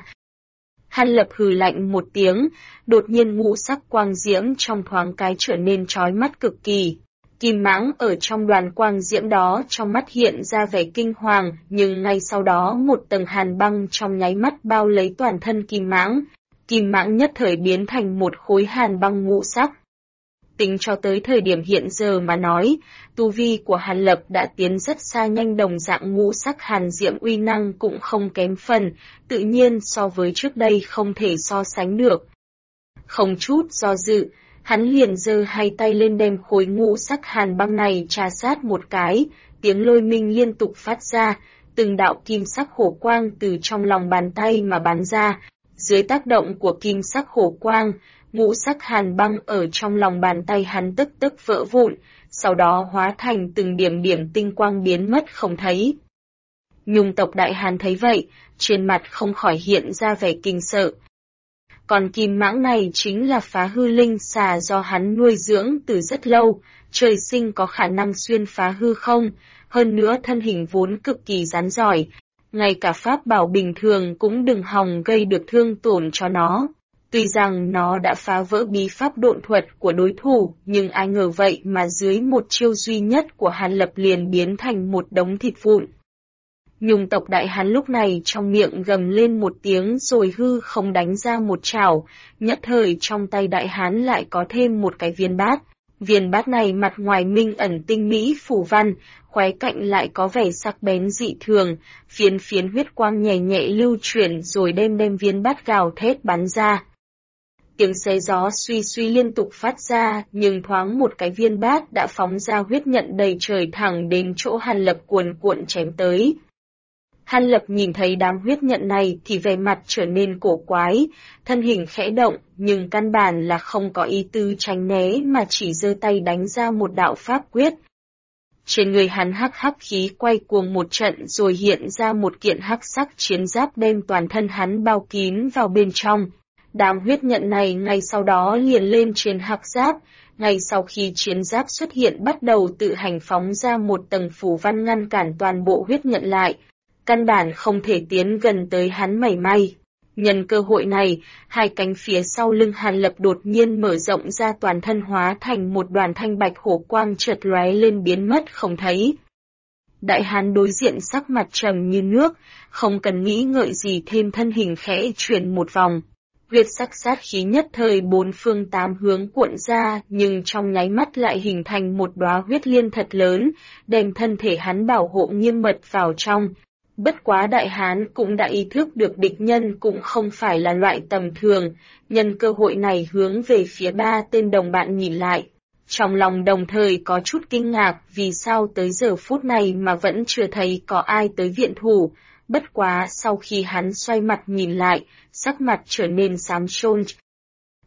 Hàn Lập hừ lạnh một tiếng, đột nhiên ngũ sắc quang diễm trong thoáng cái trở nên chói mắt cực kỳ. Kim mãng ở trong đoàn quang diễm đó trong mắt hiện ra vẻ kinh hoàng, nhưng ngay sau đó một tầng hàn băng trong nháy mắt bao lấy toàn thân kim mãng. Kim mãng nhất thời biến thành một khối hàn băng ngũ sắc. Tính cho tới thời điểm hiện giờ mà nói, tu vi của Hàn Lập đã tiến rất xa, nhanh đồng dạng ngũ sắc hàn diễm uy năng cũng không kém phần, tự nhiên so với trước đây không thể so sánh được. Không chút do dự, hắn liền giơ 2 tay lên đem khối ngũ sắc hàn băng này trà sát một cái, tiếng lôi minh liên tục phát ra, từng đạo kim sắc hổ quang từ trong lòng bàn tay mà bắn ra. Dưới tác động của kim sắc hổ quang, ngũ sắc hàn băng ở trong lòng bàn tay hắn tức tức vỡ vụn, sau đó hóa thành từng điểm điểm tinh quang biến mất không thấy. Nhung tộc Đại Hàn thấy vậy, trên mặt không khỏi hiện ra vẻ kinh sợ. Còn kim mãng này chính là phá hư linh xà do hắn nuôi dưỡng từ rất lâu, trời sinh có khả năng xuyên phá hư không, hơn nữa thân hình vốn cực kỳ rắn giỏi, ngay cả pháp bảo bình thường cũng đừng hòng gây được thương tổn cho nó. Tuy rằng nó đã phá vỡ bí pháp độn thuật của đối thủ, nhưng ai ngờ vậy mà dưới một chiêu duy nhất của Hàn Lập liền biến thành một đống thịt vụn. Nhung tộc Đại Hàn lúc này trong miệng gầm lên một tiếng rồi hư không đánh ra một chảo, nhất thời trong tay Đại Hán lại có thêm một cái viên bát. Viên bát này mặt ngoài minh ẩn tinh mỹ phủ văn, khóe cạnh lại có vẻ sắc bén dị thường, phiến phiến huyết quang nhẹ nhẹ lưu chuyển rồi đem viên bát gào thét bắn ra. Tiếng xé gió suy suy liên tục phát ra, nhưng thoáng một cái viên bát đã phóng ra huyết nhận đầy trời thẳng đến chỗ Hàn Lập cuồn cuộn chém tới. Hàn Lập nhìn thấy đám huyết nhận này thì vẻ mặt trở nên cổ quái, thân hình khẽ động, nhưng căn bản là không có ý tư tránh né mà chỉ giơ tay đánh ra một đạo pháp quyết. Trên người hắn hắc hắc khí quay cuồng một trận rồi hiện ra một kiện hắc sắc chiến giáp đem toàn thân hắn bao kín vào bên trong. Đám huyết nhận này ngay sau đó liền lên trên hắc giáp, ngay sau khi chiến giáp xuất hiện bắt đầu tự hành phóng ra một tầng phủ văn ngăn cản toàn bộ huyết nhận lại. Căn bản không thể tiến gần tới hắn mảy may. Nhân cơ hội này, 2 cánh phía sau lưng Hàn Lập đột nhiên mở rộng ra, toàn thân hóa thành một đoàn thanh bạch hổ quang chợt lóe lên biến mất không thấy. Đại Hán đối diện sắc mặt trầm như nước, không cần nghĩ ngợi gì thêm thân hình khẽ chuyển một vòng. Huyết sắc sát khí nhất thời 4 phương 8 hướng cuộn ra, nhưng trong nháy mắt lại hình thành một đóa huyết liên thật lớn, đem thân thể hắn bảo hộ nghiêm mật vào trong. Bất quá Đại Hán cũng đã ý thức được địch nhân cũng không phải là loại tầm thường, nhân cơ hội này hướng về phía 3 tên đồng bạn nhìn lại. Trong lòng đồng thời có chút kinh ngạc vì sao tới giờ phút này mà vẫn chưa thấy có ai tới viện thủ, bất quá sau khi hắn xoay mặt nhìn lại, sắc mặt trở nên xám xôn.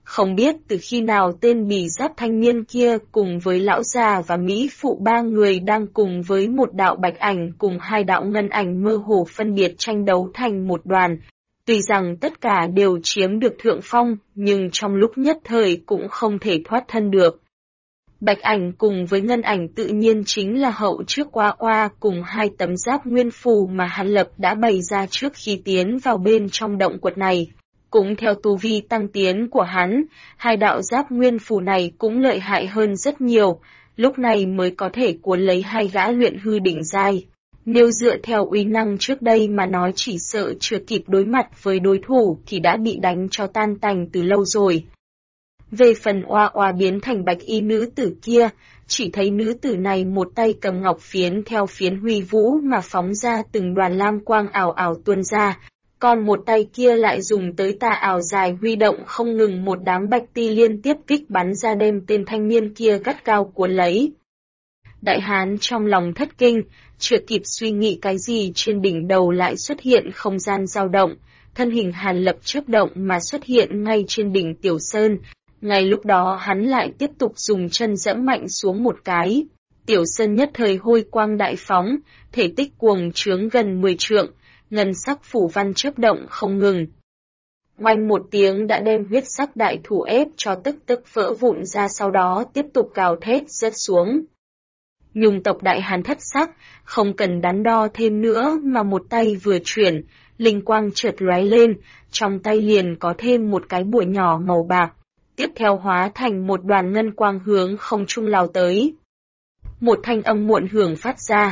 Không biết từ khi nào tên bì giáp thanh niên kia cùng với lão già và mỹ phụ ba người đang cùng với một đạo bạch ảnh cùng hai đạo ngân ảnh mơ hồ phân biệt tranh đấu thành một đoàn. Tuy rằng tất cả đều chiếm được thượng phong, nhưng trong lúc nhất thời cũng không thể thoát thân được. Bạch ảnh cùng với ngân ảnh tự nhiên chính là hậu trước Oa Oa cùng hai tấm giáp nguyên phù mà Hàn Lập đã bày ra trước khi tiến vào bên trong động quật này. Cũng theo tu vi tăng tiến của hắn, hai đạo giáp nguyên phù này cũng lợi hại hơn rất nhiều, lúc này mới có thể cuốn lấy hai gã luyện hư đỉnh giai. Nếu dựa theo uy năng trước đây mà nói chỉ sợ chưa kịp đối mặt với đối thủ thì đã bị đánh cho tan tành từ lâu rồi. Về phần Oa Oa biến thành bạch y nữ tử kia, chỉ thấy nữ tử này một tay cầm ngọc phiến theo phiến huy vũ mà phóng ra từng đoàn lam quang ảo ảo tuôn ra, còn một tay kia lại dùng tới tà ảo dài huy động không ngừng một đám bạch ti liên tiếp kích bắn ra đem tên thanh niên kia gắt cao cuốn lấy. Đại hán trong lòng thất kinh, chưa kịp suy nghĩ cái gì trên đỉnh đầu lại xuất hiện không gian dao động, thân hình Hàn Lập chớp động mà xuất hiện ngay trên đỉnh Tiểu Sơn. Ngay lúc đó hắn lại tiếp tục dùng chân dẫm mạnh xuống một cái. Tiểu Sơn nhất thời hôi quang đại phóng, thể tích cuồng trướng gần 10 trượng, ngân sắc phủ văn chớp động không ngừng. Oanh một tiếng đã đem huyết sắc đại thủ ép cho tức tức vỡ vụn ra, sau đó tiếp tục cào thét rớt xuống. Nhung tộc đại hán thất sắc, không cần đắn đo thêm nữa mà một tay vừa chuyển, linh quang chợt lóe lên, trong tay liền có thêm một cái bùa nhỏ màu bạc, tiếp theo hóa thành một đoàn ngân quang hướng không trung lao tới. Một thanh âm muộn hưởng phát ra.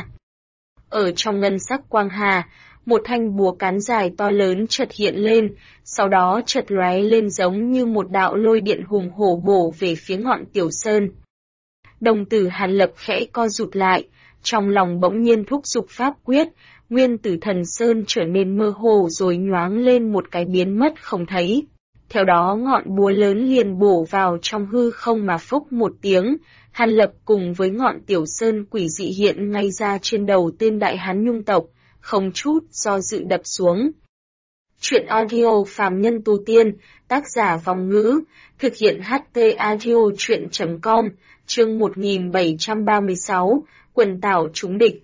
Ở trong ngân sắc quang hà, một thanh búa cán dài to lớn chợt hiện lên, sau đó chợt lóe lên giống như một đạo lôi điện hùng hổ bổ về phía ngọn Tiểu Sơn. Đồng tử Hàn Lập khẽ co rụt lại, trong lòng bỗng nhiên thúc giục pháp quyết, nguyên tử thần sơn trở nên mơ hồ rồi nhoáng lên một cái biến mất không thấy. Theo đó ngọn búa lớn liền bổ vào trong hư không mà phốc một tiếng, Hàn Lập cùng với ngọn Tiểu Sơn quỷ dị hiện ngay ra trên đầu tên đại hán Nhung tộc, không chút do dự đập xuống. Chuyện audio phàm nhân tu tiên, tác giả Vong Ngữ, thực hiện HT audio chuyện.com, chương 1736, quần tảo trúng địch.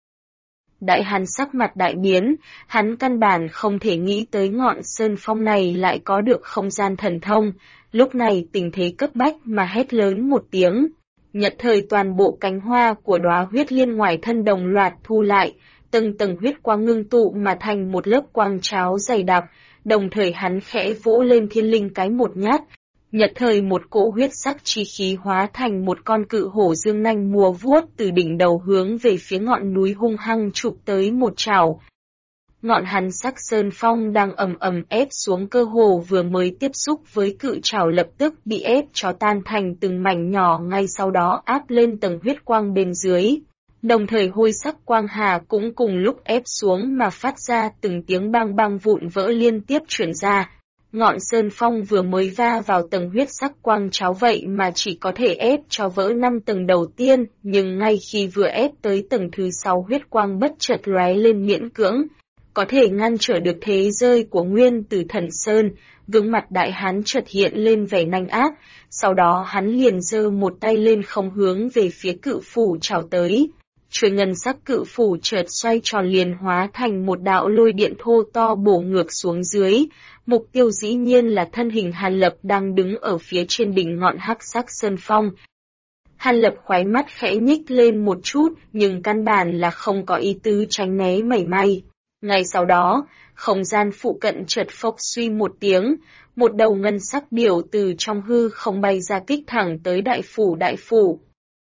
Đại hán sắc mặt đại biến, hắn căn bản không thể nghĩ tới ngọn sơn phong này lại có được không gian thần thông, lúc này tình thế cấp bách mà hét lớn một tiếng. Nhất thời toàn bộ cánh hoa của đóa huyết liên ngoài thân đồng loạt thu lại, từng tầng huyết quang ngưng tụ mà thành một lớp quang cháo dày đặc, đồng thời hắn khẽ vỗ lên thiên linh cái một nhát. Nhất thời một cỗ huyết sắc chi khí hóa thành một con cự hổ dương nanh múa vuốt từ đỉnh đầu hướng về phía ngọn núi hung hăng chụp tới một chảo. Ngọn hắn sắc sơn phong đang ầm ầm ép xuống, cơ hồ vừa mới tiếp xúc với cự chảo lập tức bị ép cho tan thành từng mảnh nhỏ, ngay sau đó áp lên tầng huyết quang bên dưới. Đồng thời hôi sắc quang hà cũng cùng lúc ép xuống mà phát ra từng tiếng bang bang vụn vỡ liên tiếp truyền ra. Ngọn sơn phong vừa mới va vào tầng huyết sắc quang cháo vậy mà chỉ có thể ép cho vỡ 5 tầng đầu tiên, nhưng ngay khi vừa ép tới tầng thứ 6 huyết quang bất chợt lóe lên miễn cưỡng, có thể ngăn trở được thế rơi của nguyên tử thần sơn. Gương mặt đại hán chợt hiện lên vẻ nanh ác, sau đó hắn liền giơ một tay lên không hướng về phía cự phủ chảo tới. Chuôi ngân sắc cự phủ chợt xoay tròn liền hóa thành một đạo lôi điện thô to bổ ngược xuống dưới. Mục tiêu dĩ nhiên là thân hình Hàn Lập đang đứng ở phía trên đỉnh ngọn hắc sắc sơn phong. Hàn Lập khóe mắt khẽ nhích lên một chút, nhưng căn bản là không có ý tứ tránh né mảy may. Ngay sau đó, không gian phụ cận chợt phốc suy một tiếng, một đầu ngân sắc điểu từ trong hư không bay ra kích thẳng tới đại phủ.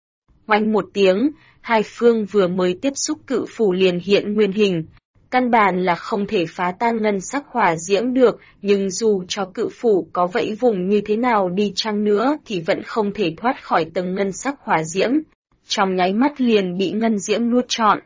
Oanh một tiếng, hai phương vừa mới tiếp xúc cự phủ liền hiện nguyên hình. Căn bản là không thể phá tan ngân sắc hỏa diễm được, nhưng dù cho cự phủ có vẫy vùng như thế nào đi chăng nữa thì vẫn không thể thoát khỏi tầng ngân sắc hỏa diễm. Trong nháy mắt liền bị ngân diễm nuốt trọn.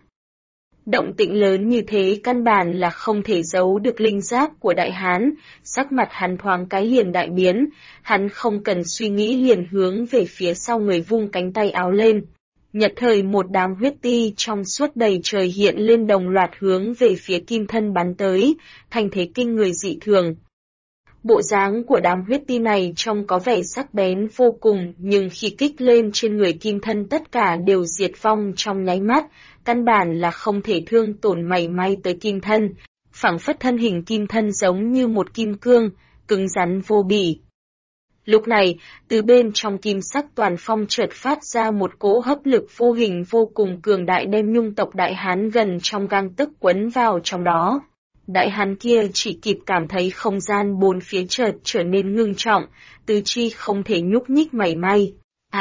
Động tĩnh lớn như thế căn bản là không thể giấu được linh giác của đại hán, sắc mặt hắn thoáng cái liền đại biến, hắn không cần suy nghĩ liền hướng về phía sau người vung cánh tay áo lên. Nhật thời một đám huyết ti trong suốt đầy trời hiện lên đồng loạt hướng về phía kim thân bắn tới, thành thế kinh người dị thường. Bộ dáng của đám huyết ti này trông có vẻ sắc bén vô cùng, nhưng khi kích lên trên người Kim Thân tất cả đều diệt vong trong nháy mắt, căn bản là không thể thương tổn mảy may tới Kim Thân. Phảng phất thân hình Kim Thân giống như một kim cương, cứng rắn vô bỉ. Lúc này, từ bên trong kim sắc toàn phong chợt phát ra một cỗ hấp lực vô hình vô cùng cường đại đem Nhung tộc Đại Hán gần trong gang tấc quấn vào trong đó. Đại Hán kia chỉ kịp cảm thấy không gian bốn phía chợt trở nên ngưng trọng, tứ chi không thể nhúc nhích mảy may.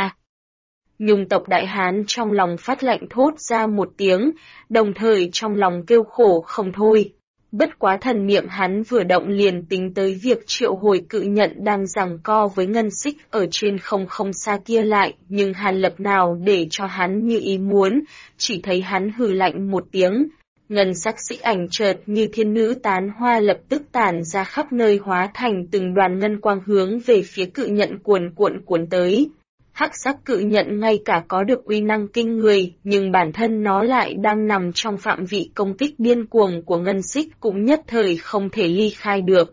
Nhung tộc Đại Hán trong lòng phát lạnh thốt ra một tiếng, đồng thời trong lòng kêu khổ không thôi. Bất quá thần niệm hắn vừa động liền tính tới việc triệu hồi cự nhận đang giằng co với ngân xích ở trên không xa kia lại, nhưng Hàn Lập nào để cho hắn như ý muốn, chỉ thấy hắn hừ lạnh một tiếng. Ngân sắc xích ảnh chợt như thiên nữ tán hoa lập tức tản ra khắp nơi hóa thành từng đoàn ngân quang hướng về phía cự nhận cuồn tới. Hắc sắc cự nhận ngay cả có được uy năng kinh người, nhưng bản thân nó lại đang nằm trong phạm vị công kích điên cuồng của ngân xích cũng nhất thời không thể ly khai được.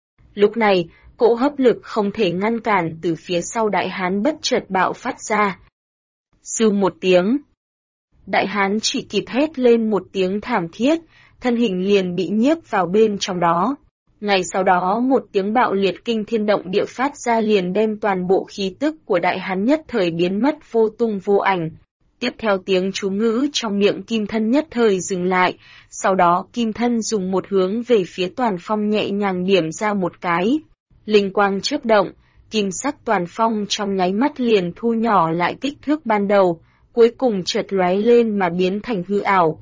Lúc này, cỗ hấp lực không thể ngăn cản từ phía sau Đại Hán bất chợt bạo phát ra. Sưu một tiếng. Đại Hán chỉ kịp hét lên một tiếng thảm thiết, thân hình liền bị nhiếp vào bên trong đó. Ngay sau đó một tiếng bạo liệt kinh thiên động địa phát ra liền đem toàn bộ khí tức của Đại Hán nhất thời biến mất vô tung vô ảnh. Tiếp theo tiếng chú ngữ trong miệng Kim Thân nhất thời dừng lại, sau đó Kim Thân dùng một hướng về phía toàn phong nhẹ nhàng điểm ra một cái. Linh quang chớp động, kim sắc toàn phong trong nháy mắt liền thu nhỏ lại kích thước ban đầu, cuối cùng chợt lóe lên mà biến thành hư ảo.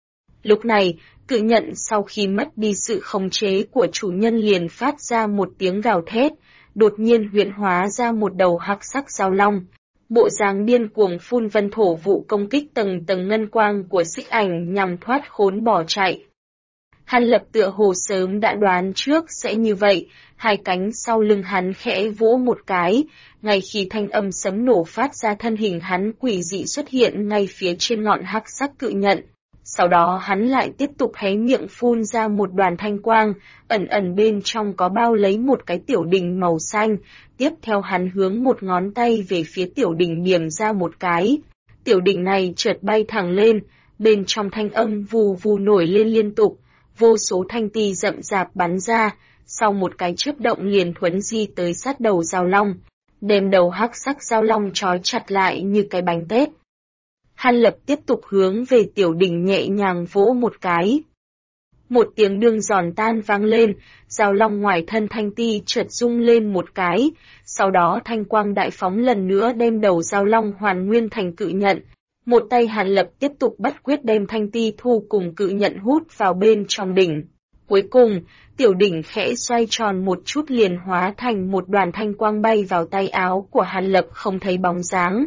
Lúc này, cự nhận sau khi mất đi sự khống chế của chủ nhân liền phát ra một tiếng gào thét, đột nhiên huyễn hóa ra một đầu hắc sắc giao long. Bộ dáng điên cuồng phun vân thổ vụ công kích tầng tầng ngân quang của xích ảnh nhằm thoát khốn bỏ chạy. Hàn Lập tựa hồ sớm đã đoán trước sẽ như vậy, hai cánh sau lưng hắn khẽ vỗ một cái, ngay khi thanh âm sấm nổ phát ra thân hình hắn quỷ dị xuất hiện ngay phía trên ngọn hắc sắc cự nhận. Sau đó hắn lại tiếp tục hé miệng phun ra một đoàn thanh quang, ẩn bên trong có bao lấy một cái tiểu đỉnh màu xanh, tiếp theo hắn hướng một ngón tay về phía tiểu đỉnh điểm ra một cái. Tiểu đỉnh này chợt bay thẳng lên, bên trong thanh âm vù vù nổi lên liên tục, vô số thanh ti rậm rạp bắn ra, sau một cái chớp động liền thuấn di tới sát đầu giao long, đem đầu hắc sắc giao long trói chặt lại như cái bánh tét. Hàn Lập tiếp tục hướng về tiểu đỉnh nhẹ nhàng vỗ một cái. Một tiếng đương giòn tan vang lên, giao long ngoài thân thanh ti chợt rung lên một cái, sau đó thanh quang đại phóng lần nữa đem đầu giao long hoàn nguyên thành cự nhận. Một tay Hàn Lập tiếp tục bắt quyết đem thanh ti thu cùng cự nhận hút vào bên trong đỉnh. Cuối cùng, tiểu đỉnh khẽ xoay tròn một chút liền hóa thành một đoàn thanh quang bay vào tay áo của Hàn Lập không thấy bóng dáng.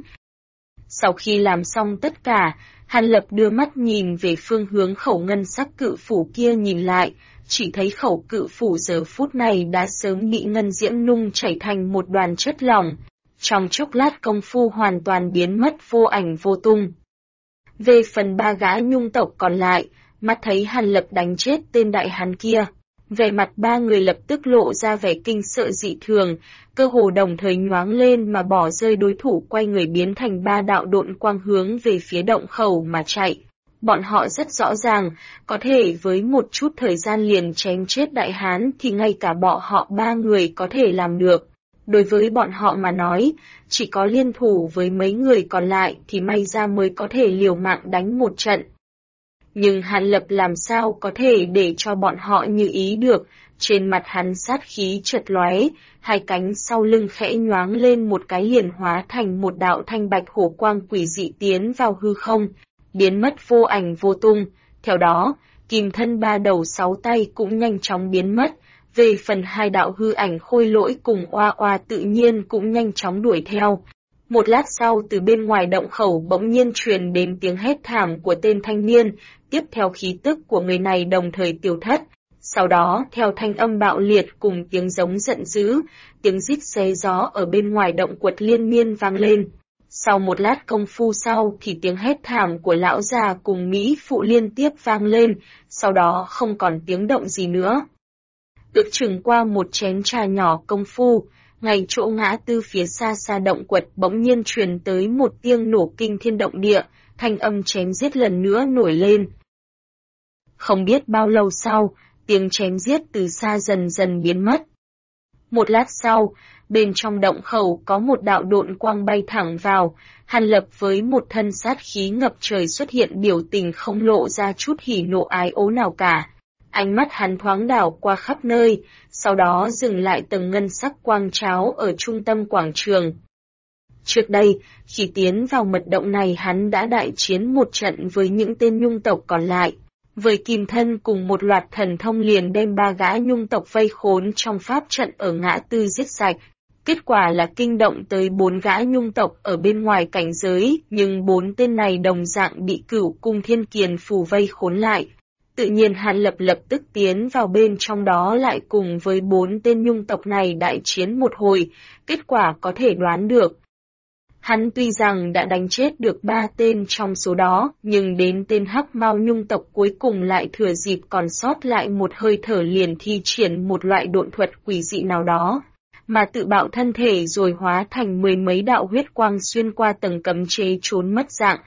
Sau khi làm xong tất cả, Hàn Lập đưa mắt nhìn về phương hướng khẩu ngân sắc cự phủ kia nhìn lại, chỉ thấy khẩu cự phủ giờ phút này đã sớm bị ngân diễm nung chảy thành một đoàn chất lỏng. Trong chốc lát công phu hoàn toàn biến mất vô ảnh vô tung. Về phần ba gã Nhung tộc còn lại, mắt thấy Hàn Lập đánh chết tên Đại Hán kia, vẻ mặt ba người lập tức lộ ra vẻ kinh sợ dị thường, cơ hồ đồng thời nhoáng lên mà bỏ rơi đối thủ quay người biến thành ba đạo độn quang hướng về phía động khẩu mà chạy. Bọn họ rất rõ ràng, có thể với một chút thời gian liền chém chết Đại Hán thì ngay cả bọn họ ba người có thể làm được. Đối với bọn họ mà nói, chỉ có liên thủ với mấy người còn lại thì may ra mới có thể liều mạng đánh một trận. Nhưng Hàn Lập làm sao có thể để cho bọn họ như ý được, trên mặt hắn sát khí chợt lóe, hai cánh sau lưng khẽ nhoáng lên một cái liền hóa thành một đạo thanh bạch hổ quang quỷ dị tiến vào hư không, biến mất vô ảnh vô tung. Theo đó, kim thân ba đầu sáu tay cũng nhanh chóng biến mất. Về phần hai đạo hư ảnh khôi lỗi cùng oa oa tự nhiên cũng nhanh chóng đuổi theo. Một lát sau từ bên ngoài động khẩu bỗng nhiên truyền đến tiếng hét thảm của tên thanh niên, tiếp theo khí tức của người này đồng thời tiêu thất. Sau đó theo thanh âm bạo liệt cùng tiếng giống giận dữ, tiếng rít xé gió ở bên ngoài động quật liên miên vang lên. Sau một lát công phu sau thì tiếng hét thảm của lão già cùng Mỹ phụ liên tiếp vang lên, sau đó không còn tiếng động gì nữa. Ước chừng qua một chén trà nhỏ công phu, ngay chỗ ngã tư phía xa xa động quật bỗng nhiên truyền tới một tiếng nổ kinh thiên động địa, thanh âm chém giết lần nữa nổi lên. Không biết bao lâu sau, tiếng chém giết từ xa dần dần biến mất. Một lát sau, bên trong động khẩu có một đạo độn quang bay thẳng vào, Hàn Lập với một thân sát khí ngập trời xuất hiện, biểu tình không lộ ra chút hỉ nộ ái ố nào cả. Ánh mắt hắn thoáng đảo qua khắp nơi, sau đó dừng lại tầng ngân sắc quang tráo ở trung tâm quảng trường. Trước đây, khi tiến vào mật động này hắn đã đại chiến một trận với những tên nhung tộc còn lại. Với kim thân cùng một loạt thần thông liền đem 3 gã nhung tộc vây khốn trong pháp trận ở ngã tư giết sạch. Kết quả là kinh động tới 4 gã nhung tộc ở bên ngoài cảnh giới, nhưng 4 tên này đồng dạng bị Cửu Cung Thiên Kiền phù vây khốn lại. Tự nhiên Hàn Lập lập tức tiến vào bên trong đó lại cùng với 4 tên nhung tộc này đại chiến một hồi, kết quả có thể đoán được. Hắn tuy rằng đã đánh chết được 3 tên trong số đó, nhưng đến tên Hắc Mao nhung tộc cuối cùng lại thừa dịp còn sót lại một hơi thở liền thi triển một loại độn thuật quỷ dị nào đó, mà tự bạo thân thể rồi hóa thành 10 mấy đạo huyết quang xuyên qua tầng cấm chế trốn mất dạng.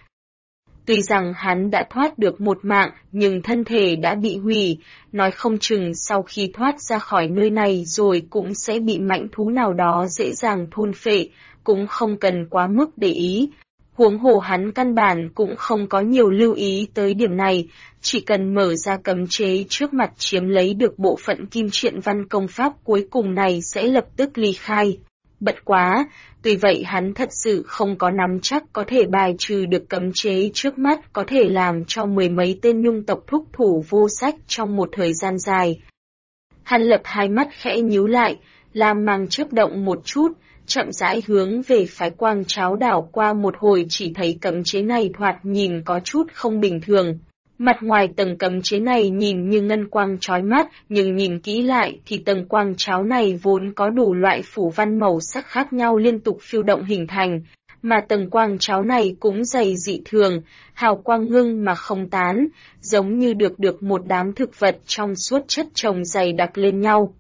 Tuy rằng hắn đã thoát được một mạng, nhưng thân thể đã bị hủy, nói không chừng sau khi thoát ra khỏi nơi này rồi cũng sẽ bị mãnh thú nào đó dễ dàng thôn phệ, cũng không cần quá mức để ý. Huống hồ hắn căn bản cũng không có nhiều lưu ý tới điểm này, chỉ cần mở ra cấm chế trước mặt chiếm lấy được bộ phận kim triện văn công pháp cuối cùng này sẽ lập tức ly khai. Bất quá, tuy vậy hắn thật sự không có nắm chắc có thể bài trừ được cấm chế trước mắt có thể làm cho 10 mấy tên nhung tộc thúc thủ vô sách trong một thời gian dài. Hàn Lập hai mắt khẽ nhíu lại, lam mang chớp động một chút, chậm rãi hướng về phái quang tráo đảo qua một hồi, chỉ thấy cấm chế này thoạt nhìn có chút không bình thường. Mặt ngoài tầng cấm chế này nhìn như ngân quang chói mắt, nhưng nhìn kỹ lại thì tầng quang tráo này vốn có đủ loại phủ văn màu sắc khác nhau liên tục phiêu động hình thành, mà tầng quang tráo này cũng dày dị thường, hào quang ngưng mà không tán, giống như được một đám thực vật trong suốt chất chồng dày đặc lên nhau.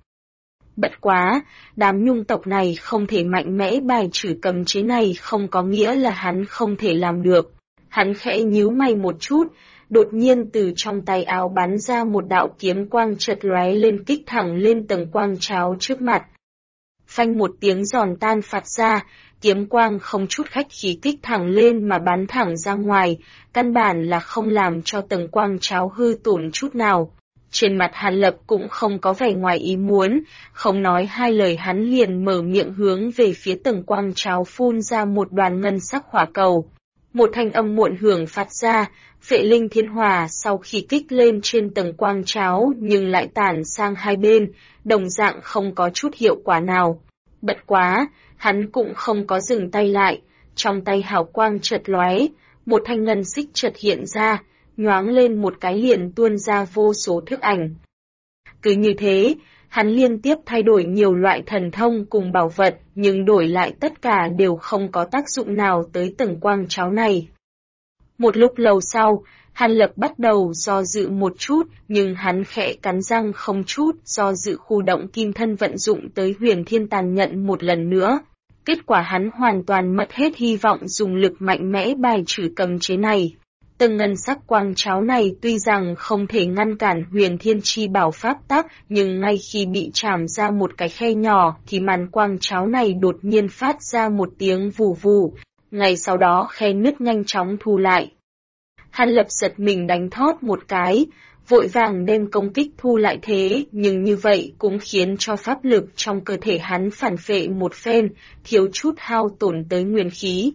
Bất quá, đám nhung tộc này không thể mạnh mẽ bài trừ cấm chế này không có nghĩa là hắn không thể làm được. Hắn khẽ nhíu mày một chút, đột nhiên từ trong tay áo bắn ra một đạo kiếm quang chợt lóe lên kích thẳng lên tầng quang tráo trước mặt. Phanh một tiếng giòn tan phạt ra, kiếm quang không chút khách khí kích thẳng lên mà bắn thẳng ra ngoài, căn bản là không làm cho tầng quang tráo hư tổn chút nào. Trên mặt Hàn Lập cũng không có vẻ ngoài ý muốn, không nói hai lời hắn liền mở miệng hướng về phía tầng quang tráo phun ra một đoàn ngân sắc hỏa cầu. Một thanh âm muộn hưởng phát ra, Phệ Linh Thiên Hỏa sau khi kích lên trên tầng quang tráo nhưng lại tản sang hai bên, đồng dạng không có chút hiệu quả nào. Bất quá, hắn cũng không có dừng tay lại, trong tay hào quang chợt lóe, một thanh ngân xích chợt hiện ra, nhoáng lên một cái liền tuôn ra vô số thức ảnh. Cứ như thế, hắn liên tiếp thay đổi nhiều loại thần thông cùng bảo vật, nhưng đổi lại tất cả đều không có tác dụng nào tới tầng quang tráo này. Một lúc lâu sau, Hàn Lập bắt đầu do dự một chút, nhưng hắn khẽ cắn răng không chút do dự khu động kim thân vận dụng tới Huyền Thiên Tàn Nhận một lần nữa. Kết quả hắn hoàn toàn mất hết hy vọng dùng lực mạnh mẽ bài trừ cấm chế này. Tầng ngân sắc quang tráo này tuy rằng không thể ngăn cản Huyền Thiên Chi Bảo pháp tắc, nhưng ngay khi bị chạm ra một cái khe nhỏ thì màn quang tráo này đột nhiên phát ra một tiếng vù vù, ngay sau đó khe nứt nhanh chóng thu lại. Hàn Lập giật mình đánh thót một cái, vội vàng đem công kích thu lại thế, nhưng như vậy cũng khiến cho pháp lực trong cơ thể hắn phản phệ một phen, thiếu chút hao tổn tới nguyên khí.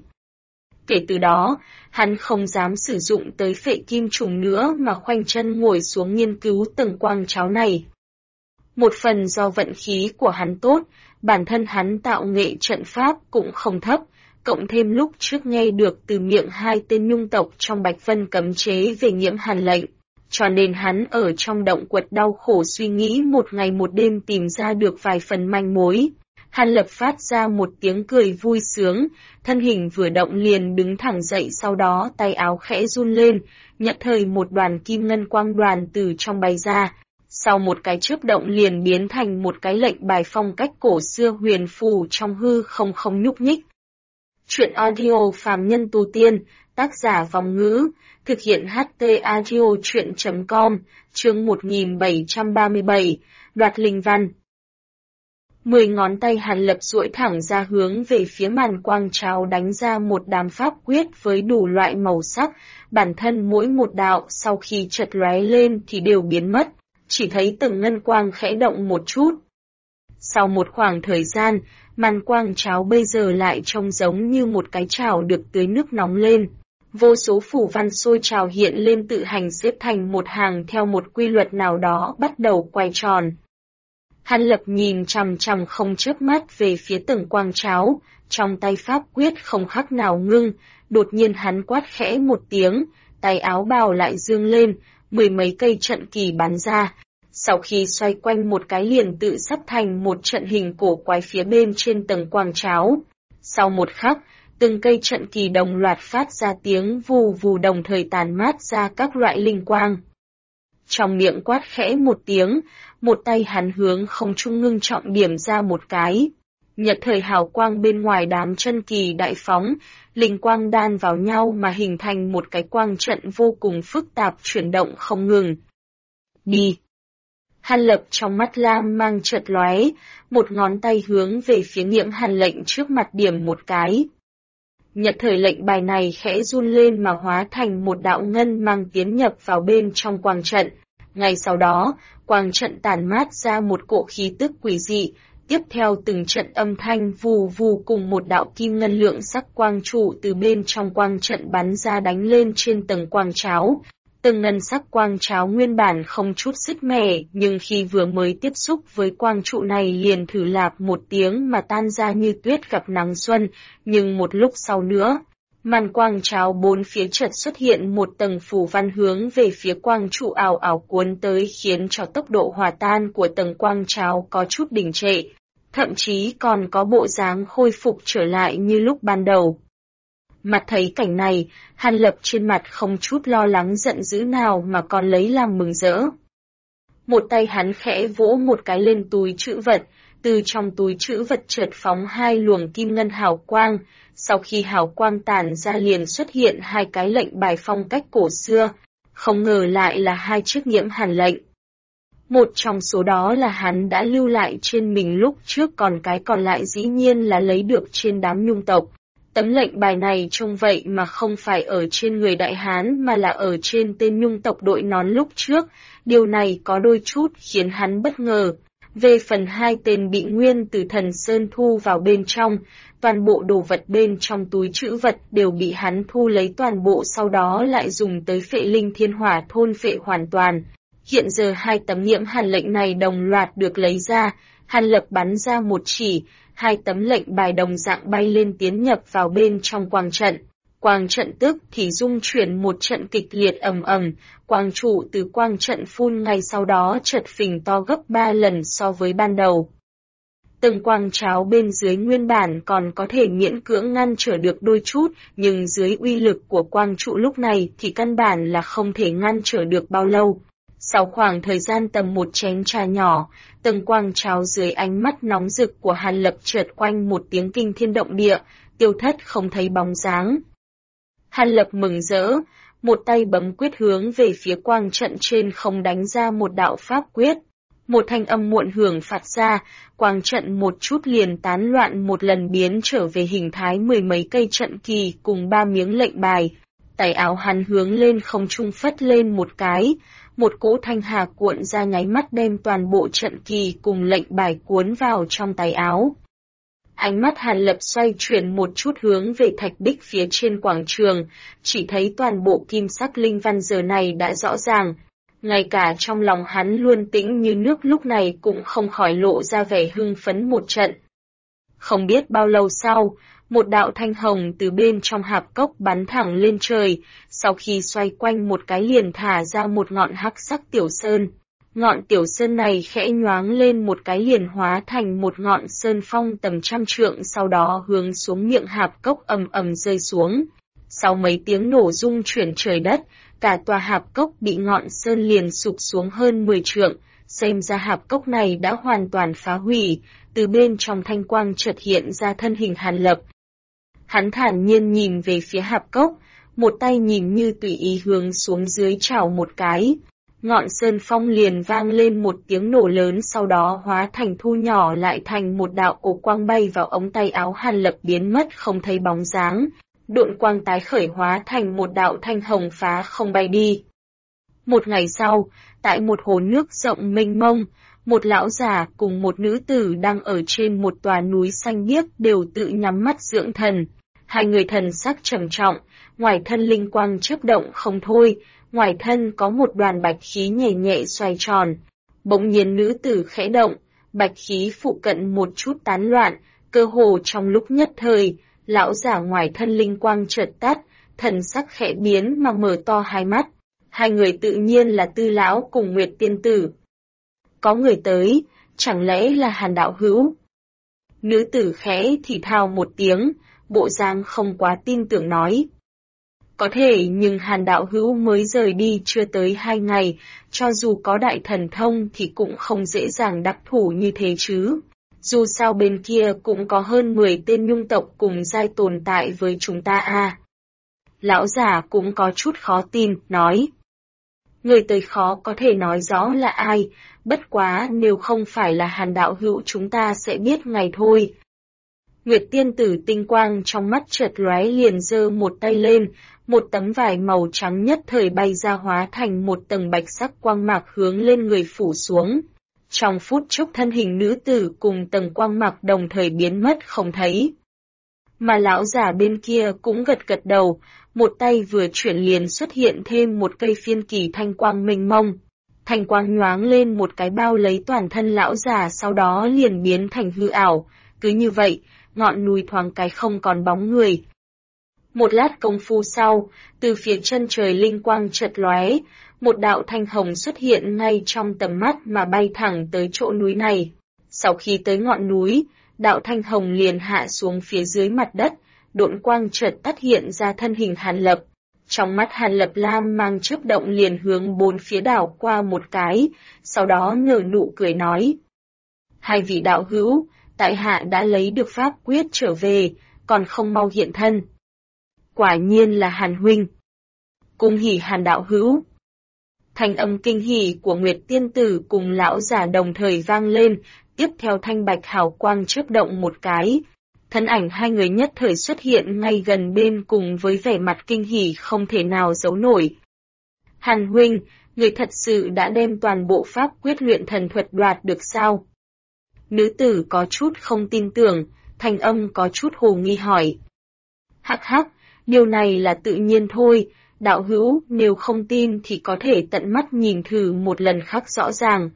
Kể từ đó, hắn không dám sử dụng tới phệ kim trùng nữa mà khoanh chân ngồi xuống nghiên cứu tầng quang tráo này. Một phần do vận khí của hắn tốt, bản thân hắn tạo nghệ trận pháp cũng không thấp, cộng thêm lúc trước nghe được từ miệng hai tên nhung tộc trong Bạch Vân cấm chế về nhiễm hàn lệnh, cho nên hắn ở trong động quật đau khổ suy nghĩ một ngày một đêm tìm ra được vài phần manh mối. Hàn Lập phát ra một tiếng cười vui sướng, thân hình vừa động liền đứng thẳng dậy, sau đó tay áo khẽ run lên, nhận thời một đoàn kim ngân quang đoàn từ trong bay ra. Sau một cái chớp động liền biến thành một cái lệnh bài phong cách cổ xưa huyền phù trong hư không không nhúc nhích. Chuyện audio phàm nhân tu tiên, tác giả Vong Ngữ, thực hiện HT Audio Chuyện.com, chương 1737, đoạt linh văn. 10 ngón tay Hàn Lập duỗi thẳng ra hướng về phía màn quang tráo đánh ra một đám pháp quyết với đủ loại màu sắc, bản thân mỗi một đạo sau khi chợt lóe lên thì đều biến mất, chỉ thấy từng ngân quang khẽ động một chút. Sau một khoảng thời gian, màn quang tráo bây giờ lại trông giống như một cái chảo được tưới nước nóng lên. Vô số phủ văn sôi trào hiện lên tự hành xếp thành một hàng theo một quy luật nào đó bắt đầu quay tròn. Hàn Lập nhìn chằm chằm không chớp mắt về phía từng quang tráo, trong tay pháp quyết không khác nào ngưng, đột nhiên hắn quát khẽ một tiếng, tay áo bào lại dương lên, 10 mấy cây trận kỳ bắn ra. Sau khi xoay quanh một cái liền tự sắp thành một trận hình cổ quái phía bên trên tầng quang tráo. Sau một khắc, từng cây trận kỳ đồng loạt phát ra tiếng vù vù đồng thời tàn mát ra các loại linh quang. Trong miệng quát khẽ một tiếng, một tay hắn hướng không trung ngưng trọng điểm ra một cái. Nhật thời hào quang bên ngoài đám chân kỳ đại phóng, linh quang đan vào nhau mà hình thành một cái quang trận vô cùng phức tạp chuyển động không ngừng. Đi! Hàn Lập trong mắt lam mang chợt lóe, một ngón tay hướng về phía Niệm Hàn lệnh trước mặt điểm một cái. Nhật thời lệnh bài này khẽ run lên mà hóa thành một đạo ngân mang tiến nhập vào bên trong quang trận. Ngay sau đó, quang trận tản mát ra một cỗ khí tức quỷ dị, tiếp theo từng trận âm thanh vù vù cùng một đạo kim ngân lượng sắc quang trụ từ bên trong quang trận bắn ra đánh lên trên tầng quang tráo. Từng ngân sắc quang tráo nguyên bản không chút sứt mẻ, nhưng khi vừa mới tiếp xúc với quang trụ này liền thử lạp một tiếng mà tan ra như tuyết gặp nắng xuân, nhưng một lúc sau nữa, màn quang tráo bốn phía chợt xuất hiện một tầng phủ văn hướng về phía quang trụ ảo ảo cuốn tới khiến cho tốc độ hòa tan của tầng quang tráo có chút đình trệ, thậm chí còn có bộ dáng khôi phục trở lại như lúc ban đầu. Mặt thấy cảnh này, Hàn Lập trên mặt không chút lo lắng giận dữ nào mà còn lấy làm mừng rỡ. Một tay hắn khẽ vỗ một cái lên túi trữ vật, từ trong túi trữ vật chợt phóng hai luồng kim ngân hào quang, sau khi hào quang tản ra liền xuất hiện hai cái lệnh bài phong cách cổ xưa, không ngờ lại là hai chiếc Niệm Hàn lệnh. Một trong số đó là hắn đã lưu lại trên mình lúc trước, còn cái còn lại dĩ nhiên là lấy được trên đám nhung tộc. Tấm lệnh bài này trông vậy mà không phải ở trên người Đại Hán mà là ở trên tên nhung tộc đội nón lúc trước, điều này có đôi chút khiến hắn bất ngờ. Về phần hai tên bị Nguyên từ Thần Sơn thu vào bên trong, toàn bộ đồ vật bên trong túi trữ vật đều bị hắn thu lấy toàn bộ, sau đó lại dùng tới phệ linh thiên hỏa thôn phệ hoàn toàn. Hiện giờ hai tấm Niệm Hàn lệnh này đồng loạt được lấy ra, Hàn Lập bắn ra một chỉ, hai tấm lệnh bài đồng dạng bay lên tiến nhập vào bên trong quang trận. Quang trận tức thì rung chuyển một trận kịch liệt ầm ầm, quang trụ từ quang trận phun ngay sau đó chợt phình to gấp 3 lần so với ban đầu. Từng quang tráo bên dưới nguyên bản còn có thể miễn cưỡng ngăn trở được đôi chút, nhưng dưới uy lực của quang trụ lúc này thì căn bản là không thể ngăn trở được bao lâu. Sau khoảng thời gian tầm một chén trà nhỏ, từng quang tráo dưới ánh mắt nóng rực của Hàn Lập chợt quanh một tiếng kinh thiên động địa, tiêu thất không thấy bóng dáng. Hàn Lập mừng rỡ, một tay bấm quyết hướng về phía quang trận trên không đánh ra một đạo pháp quyết. Một thanh âm muộn hưởng phạt ra, quang trận một chút liền tán loạn một lần biến trở về hình thái 10 mấy cây trận kỳ cùng 3 miếng lệnh bài. Tay áo hắn hướng lên không trung phất lên một cái, một cỗ thanh hà cuộn ra nháy mắt đem toàn bộ trận kỳ cùng lệnh bài cuốn vào trong tay áo. Ánh mắt Hàn Lập xoay chuyển một chút hướng về thạch bích phía trên quảng trường, chỉ thấy toàn bộ kim sắc linh văn giờ này đã rõ ràng. Ngay cả trong lòng hắn luôn tĩnh như nước lúc này cũng không khỏi lộ ra vẻ hưng phấn một trận. Không biết bao lâu sau, một đạo thanh hồng từ bên trong hạp cốc bắn thẳng lên trời, sau khi xoay quanh một cái liền thả ra một ngọn hắc sắc tiểu sơn. Ngọn tiểu sơn này khẽ nhoáng lên một cái liền hóa thành một ngọn sơn phong tầm 100 trượng, sau đó hướng xuống miệng hạp cốc ầm ầm rơi xuống. Sau mấy tiếng nổ rung chuyển trời đất, cả tòa hạp cốc bị ngọn sơn liền sụp xuống hơn 10 trượng, xem ra hạp cốc này đã hoàn toàn phá hủy, từ bên trong thanh quang chợt hiện ra thân hình Hàn Lập. Hắn thản nhiên nhìn về phía hạp cốc, một tay nhìn như tùy ý hướng xuống dưới chảo một cái. Ngọn sơn phong liền vang lên một tiếng nổ lớn, sau đó hóa thành thu nhỏ lại thành một đạo ổ quang bay vào ống tay áo Hàn Lập biến mất không thấy bóng dáng. Độn quang tái khởi hóa thành một đạo thanh hồng phá không bay đi. Một ngày sau, tại một hồ nước rộng mênh mông, một lão già cùng một nữ tử đang ở trên một tòa núi xanh biếc đều tự nhắm mắt dưỡng thần. Hai người thần sắc trầm trọng, ngoài thân linh quang chớp động không thôi, ngoài thân có một đoàn bạch khí nhẹ nhẹ xoay tròn. Bỗng nhiên nữ tử khẽ động, bạch khí phụ cận một chút tán loạn, cơ hồ trong lúc nhất thời, lão giả ngoài thân linh quang chợt tắt, thần sắc khẽ biến mà mở to hai mắt. Hai người tự nhiên là Tư lão cùng Nguyệt tiên tử. Có người tới, chẳng lẽ là Hàn đạo hữu? Nữ tử khẽ thì thào một tiếng, bộ dáng không quá tin tưởng nói. Có thể, nhưng Hàn đạo hữu mới rời đi chưa tới 2 ngày, cho dù có đại thần thông thì cũng không dễ dàng đắc thủ như thế chứ. Dù sao bên kia cũng có hơn 10 tên nhung tộc cùng giai tồn tại với chúng ta à. Lão giả cũng có chút khó tin, nói. Người tới khó có thể nói rõ là ai, bất quá nếu không phải là Hàn đạo hữu chúng ta sẽ biết ngày thôi. Nguyệt tiên tử tinh quang trong mắt chợt lóe liền giơ một tay lên, một tấm vải màu trắng nhất thời bay ra hóa thành một tầng bạch sắc quang mạc hướng lên người phủ xuống. Trong phút chốc thân hình nữ tử cùng tầng quang mạc đồng thời biến mất không thấy. Mà lão giả bên kia cũng gật gật đầu, một tay vừa chuyển liền xuất hiện thêm một cây phiên kỳ thanh quang mênh mông. Thanh quang nhoáng lên một cái bao lấy toàn thân lão giả, sau đó liền biến thành hư ảo. Cứ như vậy, ngọn núi thoáng cái không còn bóng người. Một lát công phu sau, từ phía chân trời linh quang chợt lóe, một đạo thanh hồng xuất hiện ngay trong tầm mắt mà bay thẳng tới chỗ núi này. Sau khi tới ngọn núi, đạo thanh hồng liền hạ xuống phía dưới mặt đất, độn quang chợt tắt hiện ra thân hình Hàn Lập. Trong mắt Hàn Lập lam mang chớp động liền hướng bốn phía đảo qua một cái, sau đó nở nụ cười nói. Hai vị đạo hữu, tại hạ đã lấy được pháp quyết trở về, còn không mau hiện thân. Quả nhiên là Hàn huynh. Cung hỉ Hàn đạo hữu. Thanh âm kinh hỉ của Nguyệt tiên tử cùng lão giả đồng thời vang lên, tiếp theo thanh bạch hào quang chớp động một cái. Thân ảnh hai người nhất thời xuất hiện ngay gần bên cùng với vẻ mặt kinh hỉ không thể nào giấu nổi. Hàn huynh, người thật sự đã đem toàn bộ pháp quyết luyện thần thuật đoạt được sao? Nữ tử có chút không tin tưởng, thanh âm có chút hồ nghi hỏi. Hắc hắc, điều này là tự nhiên thôi, đạo hữu nếu không tin thì có thể tận mắt nhìn thử một lần khắc rõ ràng.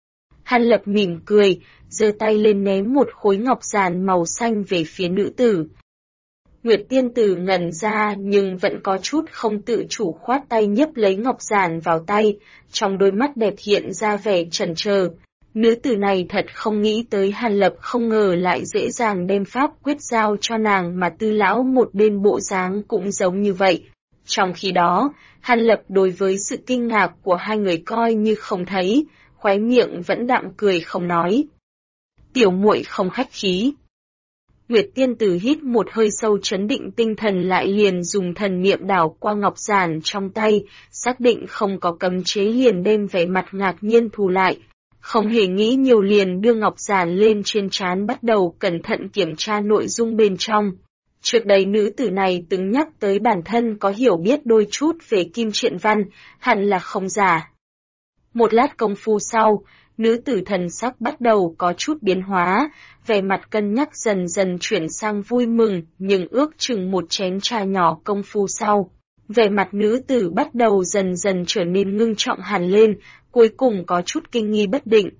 Hàn Lập mỉm cười, giơ tay lên ném một khối ngọc giản màu xanh về phía nữ tử. Nguyệt tiên tử ngẩn ra nhưng vẫn có chút không tự chủ khoát tay nhấp lấy ngọc giản vào tay, trong đôi mắt đẹp hiện ra vẻ chần chờ. Nữ tử này thật không nghĩ tới Hàn Lập không ngờ lại dễ dàng đem pháp quyết giao cho nàng mà Tư lão một bên bộ dáng cũng giống như vậy. Trong khi đó, Hàn Lập đối với sự kinh ngạc của hai người coi như không thấy, khóe miệng vẫn đạm cười không nói. Tiểu muội không khách khí. Nguyệt tiên tử hít một hơi sâu trấn định tinh thần lại liền dùng thần niệm đảo qua ngọc giản trong tay, xác định không có cấm chế liền đem vẻ mặt ngạc nhiên thu lại. Không hề nghĩ nhiều liền đưa ngọc giản lên trên trán bắt đầu cẩn thận kiểm tra nội dung bên trong. Trước đây nữ tử này từng nhắc tới bản thân có hiểu biết đôi chút về kim truyện văn, hẳn là không giả. Một lát công phu sau, nữ tử thần sắc bắt đầu có chút biến hóa, vẻ mặt cân nhắc dần dần chuyển sang vui mừng, nhưng ước chừng một chén trà nhỏ công phu sau. Vẻ mặt nữ tử bắt đầu dần dần trở nên ngưng trọng hẳn lên, cuối cùng có chút kinh nghi bất định.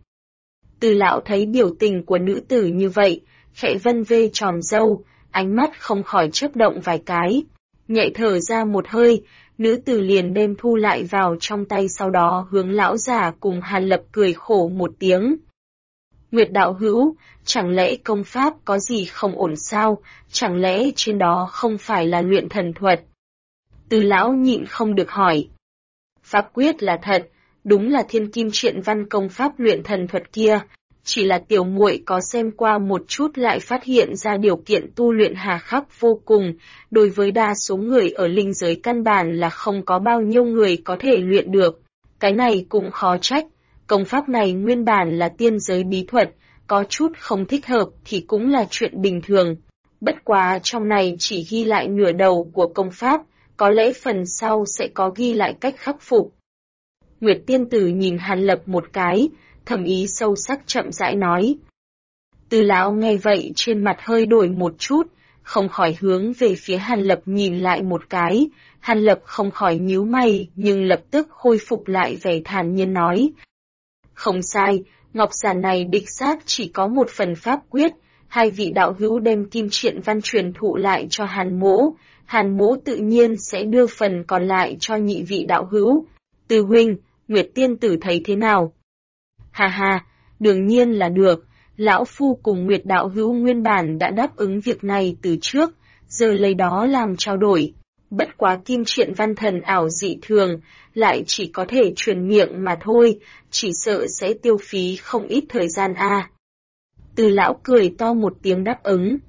Từ lão thấy biểu tình của nữ tử như vậy, khẽ vân vê tròm râu, ánh mắt không khỏi chớp động vài cái. Nhẹ thở ra một hơi, nữ tử liền đem thu lại vào trong tay sau đó hướng lão già cùng Hàn Lập cười khổ một tiếng. Nguyệt đạo hữu, chẳng lẽ công pháp có gì không ổn sao, chẳng lẽ trên đó không phải là luyện thần thuật? Từ lão nhịn không được hỏi. Pháp quyết là thật, đúng là thiên kim triện văn công pháp luyện thần thuật kia. Chỉ là tiểu muội có xem qua một chút lại phát hiện ra điều kiện tu luyện hà khắc vô cùng, đối với đa số người ở linh giới căn bản là không có bao nhiêu người có thể luyện được. Cái này cũng khó trách, công pháp này nguyên bản là tiên giới bí thuật, có chút không thích hợp thì cũng là chuyện bình thường. Bất quá trong này chỉ ghi lại nửa đầu của công pháp, có lẽ phần sau sẽ có ghi lại cách khắc phục. Nguyệt tiên tử nhìn Hàn Lập một cái, thầm ý sâu sắc chậm rãi nói. Từ lão nghe vậy trên mặt hơi đổi một chút, không khỏi hướng về phía Hàn Lập nhìn lại một cái. Hàn Lập không khỏi nhíu mày, nhưng lập tức khôi phục lại vẻ thản nhiên nói. Không sai, ngọc giản này đích xác chỉ có một phần pháp quyết, hai vị đạo hữu đem kim triện văn truyền thụ lại cho Hàn mỗ tự nhiên sẽ đưa phần còn lại cho nhị vị đạo hữu. Từ huynh, Nguyệt tiên tử thấy thế nào? Hà hà, đương nhiên là được, lão phu cùng Nguyệt đạo hữu nguyên bản đã đáp ứng việc này từ trước, giờ lấy đó làm trao đổi. Bất quá kim triện văn thần ảo dị thường, lại chỉ có thể truyền miệng mà thôi, chỉ sợ sẽ tiêu phí không ít thời gian a. Từ lão cười to một tiếng đáp ứng.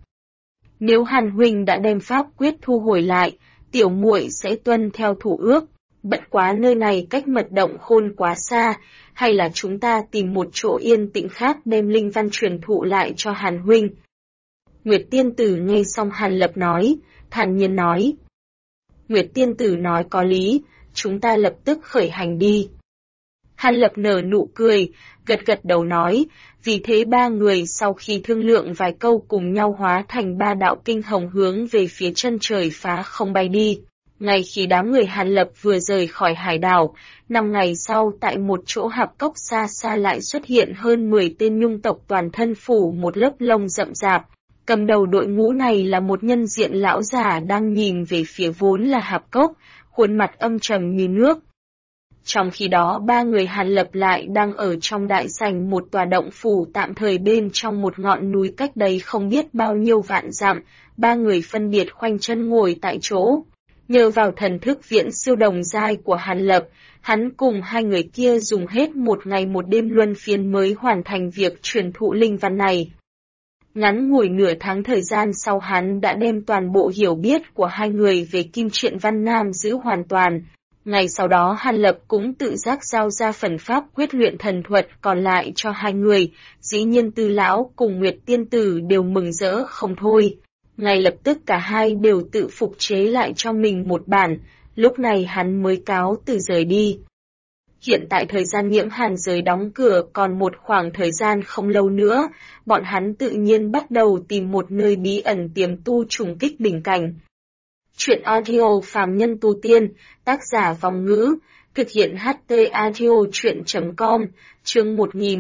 Nếu Hàn huynh đã đem pháp quyết thu hồi lại, tiểu muội sẽ tuân theo thủ ước. Bất quá nơi này cách mật động khôn quá xa, hay là chúng ta tìm một chỗ yên tĩnh khác đem linh văn truyền thụ lại cho Hàn huynh. Nguyệt tiên tử nghe xong Hàn Lập nói, thản nhiên nói. Nguyệt tiên tử nói có lý, chúng ta lập tức khởi hành đi. Hàn Lập nở nụ cười, gật gật đầu nói, vì thế ba người sau khi thương lượng vài câu cùng nhau hóa thành ba đạo kinh hồng hướng về phía chân trời phá không bay đi. Ngay khi đám người Hàn Lập vừa rời khỏi hải đảo, 5 ngày sau tại một chỗ hạp cốc xa xa lại xuất hiện hơn 10 tên nhung tộc toàn thân phủ một lớp lông rậm rạp. Cầm đầu đội ngũ này là một nhân diện lão già đang nhìn về phía vốn là hạp cốc, khuôn mặt âm trầm như nước. Trong khi đó ba người Hàn Lập lại đang ở trong đại sảnh một tòa động phủ tạm thời bên trong một ngọn núi cách đây không biết bao nhiêu vạn dặm, ba người phân biệt khoanh chân ngồi tại chỗ. Nhờ vào thần thức viễn siêu đồng giai của Hàn Lập, hắn cùng hai người kia dùng hết một ngày một đêm luân phiên mới hoàn thành việc truyền thụ linh văn này. Ngắn ngủi nửa tháng thời gian sau hắn đã đem toàn bộ hiểu biết của hai người về kim triện văn nam giữ hoàn toàn. Ngày sau đó Hàn Lập cũng tự giác giao ra phần pháp quyết luyện thần thuật còn lại cho hai người, dĩ nhiên Tư lão cùng Nguyệt tiên tử đều mừng rỡ không thôi. Ngay lập tức cả hai đều tự phục chế lại cho mình một bản, lúc này hắn mới cáo từ rời đi. Hiện tại thời gian Nhiễm Hàn giới đóng cửa còn một khoảng thời gian không lâu nữa, bọn hắn tự nhiên bắt đầu tìm một nơi bí ẩn tiềm tu trùng kích bình cảnh. Chuyện audio phàm nhân tu tiên, tác giả Vong Ngữ, thực hiện HT audio chuyện.com, chương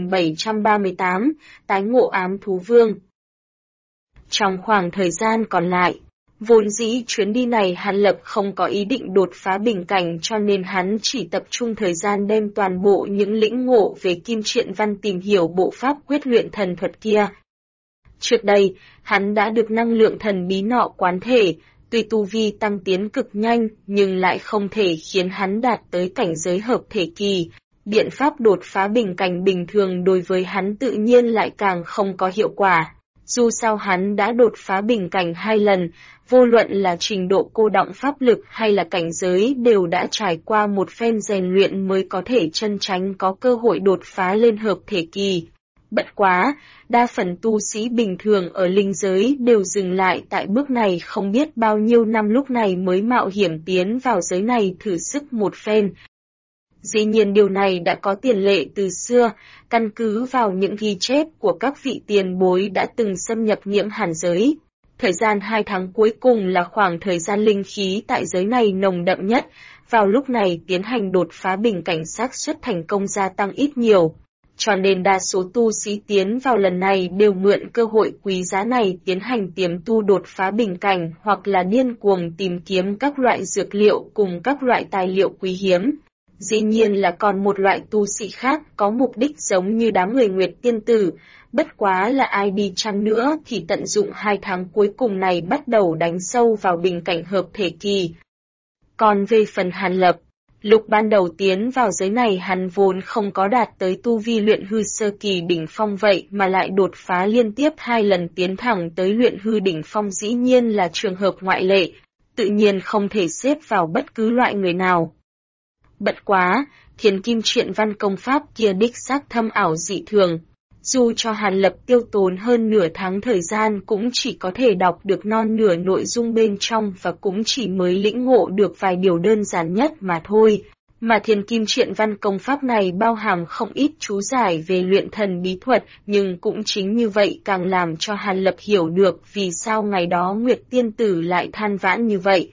1738, tái ngộ ám thú vương. Trong khoảng thời gian còn lại, vốn dĩ chuyến đi này Hàn Lập không có ý định đột phá bình cảnh cho nên hắn chỉ tập trung thời gian đem toàn bộ những lĩnh ngộ về kim triện văn tìm hiểu bộ pháp quyết luyện thần thuật kia. Trước đây, hắn đã được năng lượng thần bí nọ quán thể, tuy tu vi tăng tiến cực nhanh nhưng lại không thể khiến hắn đạt tới cảnh giới hợp thể kỳ. Biện pháp đột phá bình cảnh bình thường đối với hắn tự nhiên lại càng không có hiệu quả. Dù sao hắn đã đột phá bình cảnh 2 lần, vô luận là trình độ cô đọng pháp lực hay là cảnh giới đều đã trải qua một phen rèn luyện mới có thể chân tránh có cơ hội đột phá lên hợp thể kỳ. Bất quá, đa phần tu sĩ bình thường ở linh giới đều dừng lại tại bước này không biết bao nhiêu năm lúc này mới mạo hiểm tiến vào giới này thử sức một phen. Dĩ nhiên điều này đã có tiền lệ từ xưa, căn cứ vào những ghi chép của các vị tiền bối đã từng xâm nhập Nhiễm Hàn giới. Thời gian 2 tháng cuối cùng là khoảng thời gian linh khí tại giới này nồng đậm nhất, vào lúc này tiến hành đột phá bình cảnh xác suất thành công gia tăng ít nhiều. Cho nên đa số tu sĩ tiến vào lần này đều mượn cơ hội quý giá này tiến hành tiềm tu đột phá bình cảnh hoặc là điên cuồng tìm kiếm các loại dược liệu cùng các loại tài liệu quý hiếm. Dĩ nhiên là còn một loại tu sĩ khác có mục đích giống như đám người Nguyệt tiên tử, bất quá là ai đi chăng nữa thì tận dụng 2 tháng cuối cùng này bắt đầu đánh sâu vào bình cảnh hợp thể kỳ. Còn về phần Hàn Lập, Lúc ban đầu tiến vào giới này hắn vốn không có đạt tới tu vi luyện hư sơ kỳ đỉnh phong vậy mà lại đột phá liên tiếp 2 lần tiến thẳng tới luyện hư đỉnh phong, dĩ nhiên là trường hợp ngoại lệ, tự nhiên không thể xếp vào bất cứ loại người nào. Bất quá, Thiên Kim Truyện Văn công pháp kia đích xác thâm ảo dị thường. Dù cho Hàn Lập tiêu tốn hơn nửa tháng thời gian cũng chỉ có thể đọc được non nửa nội dung bên trong và cũng chỉ mới lĩnh ngộ được vài điều đơn giản nhất mà thôi. Mà Thiên Kim Truyện Văn công pháp này bao hàm không ít chú giải về luyện thần bí thuật, nhưng cũng chính như vậy càng làm cho Hàn Lập hiểu được vì sao ngày đó Nguyệt Tiên Tử lại than vãn như vậy.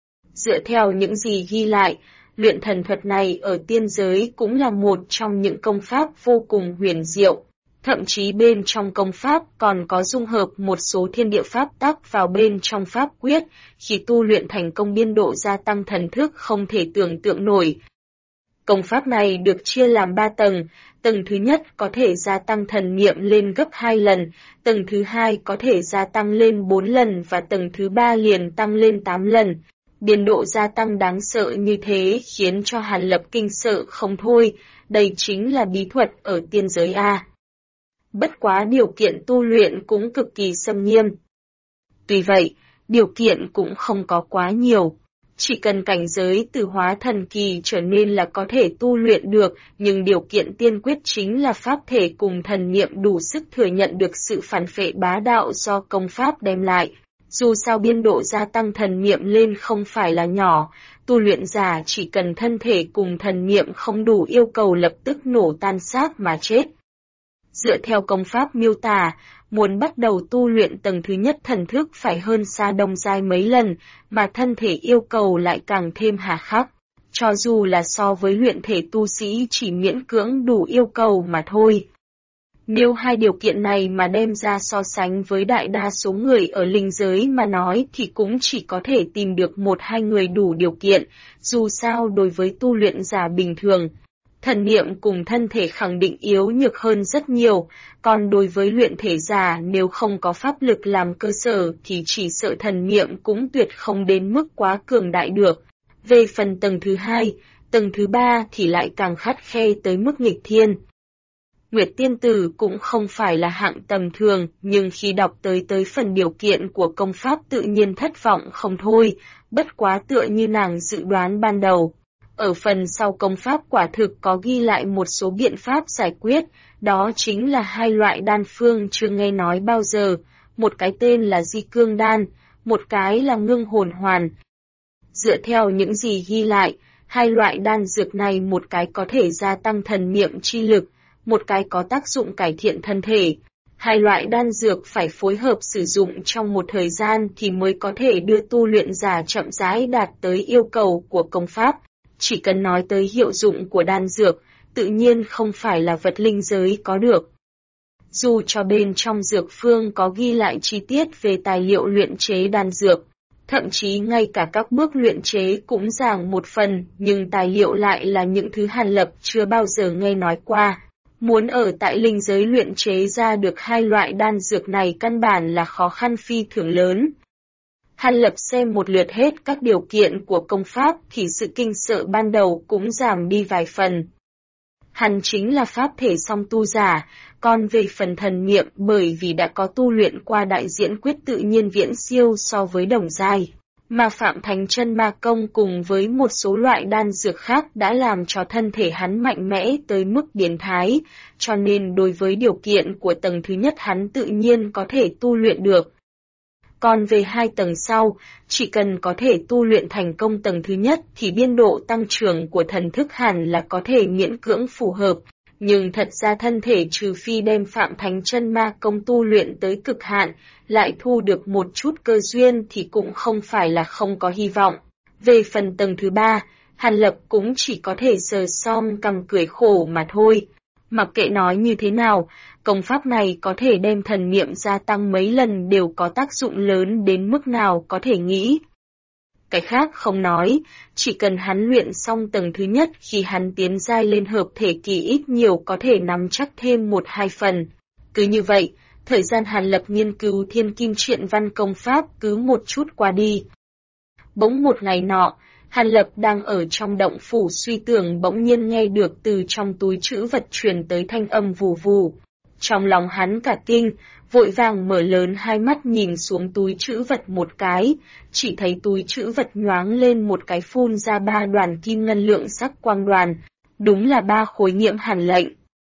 Dựa theo những gì ghi lại, luyện thần thuật này ở tiên giới cũng là một trong những công pháp vô cùng huyền diệu. Thậm chí bên trong công pháp còn có dung hợp một số thiên địa pháp tắc vào bên trong pháp quyết, khi tu luyện thành công biên độ gia tăng thần thức không thể tưởng tượng nổi. Công pháp này được chia làm 3 tầng, tầng thứ nhất có thể gia tăng thần niệm lên gấp 2 lần, tầng thứ hai có thể gia tăng lên 4 lần và tầng thứ 3 liền tăng lên 8 lần. Biên độ gia tăng đáng sợ như thế khiến cho Hàn Lập kinh sợ không thôi, đây chính là bí thuật ở tiên giới A. Bất quá điều kiện tu luyện cũng cực kỳ xâm nghiêm. Tuy vậy, điều kiện cũng không có quá nhiều. Chỉ cần cảnh giới từ hóa thần kỳ trở nên là có thể tu luyện được, nhưng điều kiện tiên quyết chính là pháp thể cùng thần niệm đủ sức thừa nhận được sự phản phệ bá đạo do công pháp đem lại. Dù sao biên độ gia tăng thần niệm lên không phải là nhỏ, tu luyện giả chỉ cần thân thể cùng thần niệm không đủ yêu cầu lập tức nổ tan xác mà chết. Dựa theo công pháp miêu tả, muốn bắt đầu tu luyện tầng thứ nhất thần thức phải hơn xa đồng giai mấy lần, mà thân thể yêu cầu lại càng thêm hà khắc. Cho dù là so với luyện thể tu sĩ chỉ miễn cưỡng đủ yêu cầu mà thôi. Nếu hai điều kiện này mà đem ra so sánh với đại đa số người ở linh giới mà nói thì cũng chỉ có thể tìm được 1-2 người đủ điều kiện, dù sao đối với tu luyện giả bình thường. Thần niệm cùng thân thể khẳng định yếu nhược hơn rất nhiều, còn đối với luyện thể giả nếu không có pháp lực làm cơ sở thì chỉ sợ thần niệm cũng tuyệt không đến mức quá cường đại được. Về phần tầng thứ hai, tầng thứ ba thì lại càng khắt khe tới mức nghịch thiên. Nguyệt Tiên Tử cũng không phải là hạng tầm thường, nhưng khi đọc tới phần điều kiện của công pháp tự nhiên thất vọng không thôi, bất quá tựa như nàng dự đoán ban đầu. Ở phần sau công pháp quả thực có ghi lại một số biện pháp giải quyết, đó chính là 2 loại đan phương chưa nghe nói bao giờ, một cái tên là Di Cương Đan, một cái là Ngưng Hồn Hoàn. Dựa theo những gì ghi lại, 2 loại đan dược này một cái có thể gia tăng thần niệm chi lực, một cái có tác dụng cải thiện thân thể. 2 loại đan dược phải phối hợp sử dụng trong một thời gian thì mới có thể đưa tu luyện giả chậm rãi đạt tới yêu cầu của công pháp. Chỉ cần nói tới hiệu dụng của đan dược, tự nhiên không phải là vật linh giới có được. Dù cho bên trong dược phương có ghi lại chi tiết về tài liệu luyện chế đan dược, thậm chí ngay cả các bước luyện chế cũng giảng một phần, nhưng tài liệu lại là những thứ Hàn Lập chưa bao giờ nghe nói qua. Muốn ở tại linh giới luyện chế ra được 2 loại đan dược này căn bản là khó khăn phi thường lớn. Hàn Lập xem một lượt hết các điều kiện của công pháp thì sự kinh sợ ban đầu cũng giảm đi vài phần. Hắn chính là pháp thể song tu giả, còn về phần thần niệm bởi vì đã có tu luyện qua đại diễn quyết tự nhiên viễn siêu so với đồng giai, mà Phạm Thánh Chân Ma Công cùng với một số loại đan dược khác đã làm cho thân thể hắn mạnh mẽ tới mức biến thái, cho nên đối với điều kiện của tầng thứ nhất hắn tự nhiên có thể tu luyện được. Còn về 2 tầng sau, chỉ cần có thể tu luyện thành công tầng thứ nhất thì biên độ tăng trưởng của thần thức hẳn là có thể miễn cưỡng phù hợp, nhưng thật ra thân thể trừ phi đem Phạm Thánh Chân Ma Công tu luyện tới cực hạn, lại thu được một chút cơ duyên thì cũng không phải là không có hy vọng. Về phần tầng thứ 3, Hàn Lập cũng chỉ có thể sờ som cằm cười khổ mà thôi. Mặc kệ nói như thế nào, công pháp này có thể đem thần niệm gia tăng mấy lần đều có tác dụng lớn đến mức nào có thể nghĩ. Cái khác không nói, chỉ cần hắn luyện xong tầng thứ nhất khi hắn tiến giai lên hợp thể kỳ ít nhiều có thể nắm chắc thêm 1-2 phần. Cứ như vậy, thời gian Hàn Lập nghiên cứu Thiên Kim Truyện Văn công pháp cứ một chút qua đi. Bỗng một ngày nọ, Hàn Lập đang ở trong động phủ suy tưởng bỗng nhiên nghe được từ trong túi trữ vật truyền tới thanh âm vù vù. Trong lòng hắn cả kinh, vội vàng mở lớn hai mắt nhìn xuống túi trữ vật một cái, chỉ thấy túi trữ vật nhoáng lên một cái phun ra 3 đoàn kim ngân lượng sắc quang đoàn, đúng là 3 khối nghiễm hàn lệnh.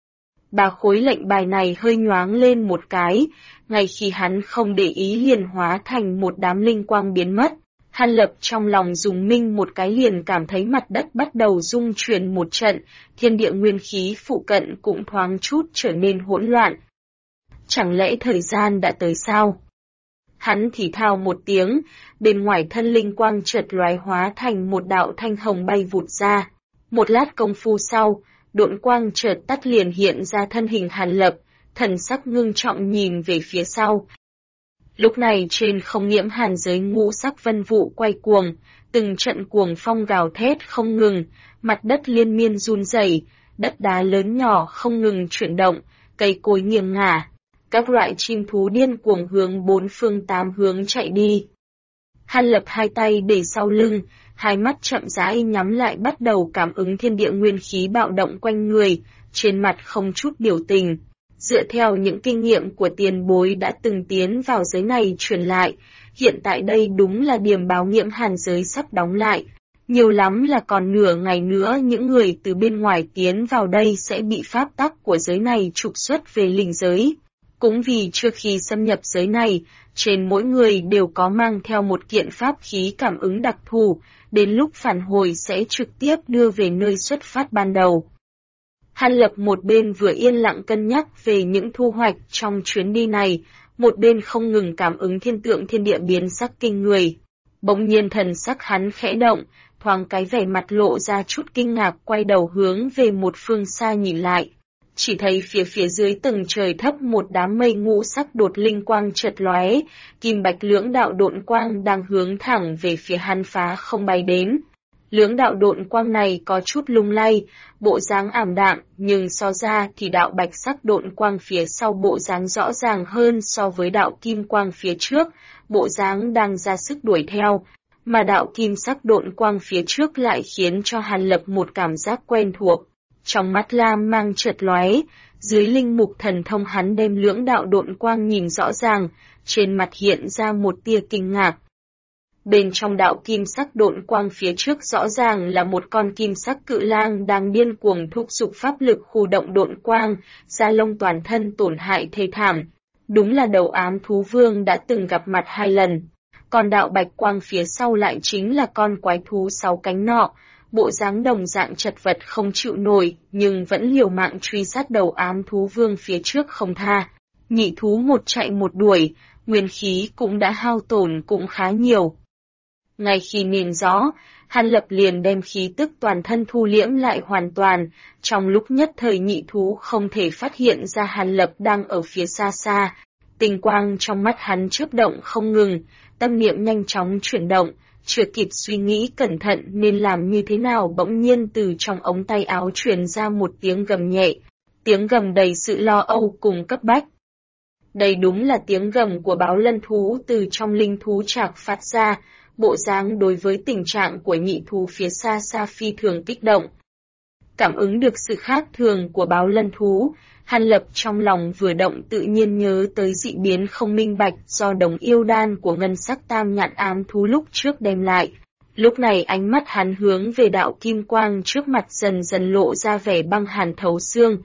3 khối lệnh bài này hơi nhoáng lên một cái, ngay khi hắn không để ý liền hóa thành một đám linh quang biến mất. Hàn Lập trong lòng dùng minh một cái liền cảm thấy mặt đất bắt đầu rung chuyển một trận, thiên địa nguyên khí phụ cận cũng thoáng chút trở nên hỗn loạn. Chẳng lẽ thời gian đã tới sao? Hắn thì thào một tiếng, bên ngoài thân linh quang chợt lóe hóa thành một đạo thanh hồng bay vụt ra. Một lát công phu sau, độn quang chợt tắt liền hiện ra thân hình Hàn Lập, thần sắc ngưng trọng nhìn về phía sau. Lúc này trên không nghiễm hàn giới ngũ sắc vân vụ quay cuồng, từng trận cuồng phong gào thét không ngừng, mặt đất liên miên run rẩy, đất đá lớn nhỏ không ngừng chuyển động, cây cối nghiêng ngả, các loại chim thú điên cuồng hướng 4 phương 8 hướng chạy đi. Hàn Lập hai tay để sau lưng, hai mắt chậm rãi nhắm lại bắt đầu cảm ứng thiên địa nguyên khí bạo động quanh người, trên mặt không chút biểu tình. Dựa theo những kinh nghiệm của tiền bối đã từng tiến vào giới này truyền lại, hiện tại đây đúng là điểm báo nghiễm hàn giới sắp đóng lại. Nhiều lắm là còn nửa ngày nữa những người từ bên ngoài tiến vào đây sẽ bị pháp tắc của giới này trục xuất về linh giới. Cũng vì trước khi xâm nhập giới này, trên mỗi người đều có mang theo một kiện pháp khí cảm ứng đặc thù, đến lúc phản hồi sẽ trực tiếp đưa về nơi xuất phát ban đầu. Hàn Lập một bên vừa yên lặng cân nhắc về những thu hoạch trong chuyến đi này, một bên không ngừng cảm ứng thiên tượng thiên địa biến sắc kinh người. Bỗng nhiên thần sắc hắn khẽ động, thoáng cái vẻ mặt lộ ra chút kinh ngạc quay đầu hướng về một phương xa nhìn lại. Chỉ thấy phía dưới tầng trời thấp một đám mây ngũ sắc đột linh quang chợt lóe, kim bạch lưỡng đạo độn quang đang hướng thẳng về phía hắn phá không bay đến. Lưỡng đạo độn quang này có chút lung lay, bộ dáng ảm đạm, nhưng so ra thì đạo bạch sắc độn quang phía sau bộ dáng rõ ràng hơn so với đạo kim quang phía trước, bộ dáng đang ra sức đuổi theo, mà đạo kim sắc độn quang phía trước lại khiến cho Hàn Lập một cảm giác quen thuộc. Trong mắt lam mang chợt lóe, dưới linh mục thần thông hắn đem lưỡng đạo độn quang nhìn rõ ràng, trên mặt hiện ra một tia kinh ngạc. Bên trong đạo kim sắc độn quang phía trước rõ ràng là một con kim sắc cự lang đang điên cuồng thúc giục pháp lực khu động độn quang, da lông toàn thân tổn hại thê thảm. Đúng là đầu ám thú vương đã từng gặp mặt 2 lần. Còn đạo bạch quang phía sau lại chính là con quái thú 6 cánh nọ, bộ dáng đồng dạng chật vật không chịu nổi, nhưng vẫn liều mạng truy sát đầu ám thú vương phía trước không tha. Nhị thú một chạy một đuổi, nguyên khí cũng đã hao tổn cũng khá nhiều. Ngay khi nhìn rõ, Hàn Lập liền đem khí tức toàn thân thu liễm lại hoàn toàn, trong lúc nhất thời nhị thú không thể phát hiện ra Hàn Lập đang ở phía xa xa. Tinh quang trong mắt hắn chớp động không ngừng, tâm niệm nhanh chóng chuyển động, chưa kịp suy nghĩ cẩn thận nên làm như thế nào bỗng nhiên từ trong ống tay áo truyền ra một tiếng gầm nhẹ, tiếng gầm đầy sự lo âu cùng cấp bách. Đây đúng là tiếng gầm của báo lân thú từ trong linh thú trạc phát ra, bộ dáng đối với tình trạng của nhị thú phía xa xa phi thường kích động. Cảm ứng được sự khác thường của báo lân thú, Hàn Lập trong lòng vừa động tự nhiên nhớ tới dị biến không minh bạch do đống yêu đan của ngân sắc tam nhạn ám thú lúc trước đem lại. Lúc này ánh mắt hắn hướng về đạo kim quang trước mặt dần dần lộ ra vẻ băng hàn thấu xương.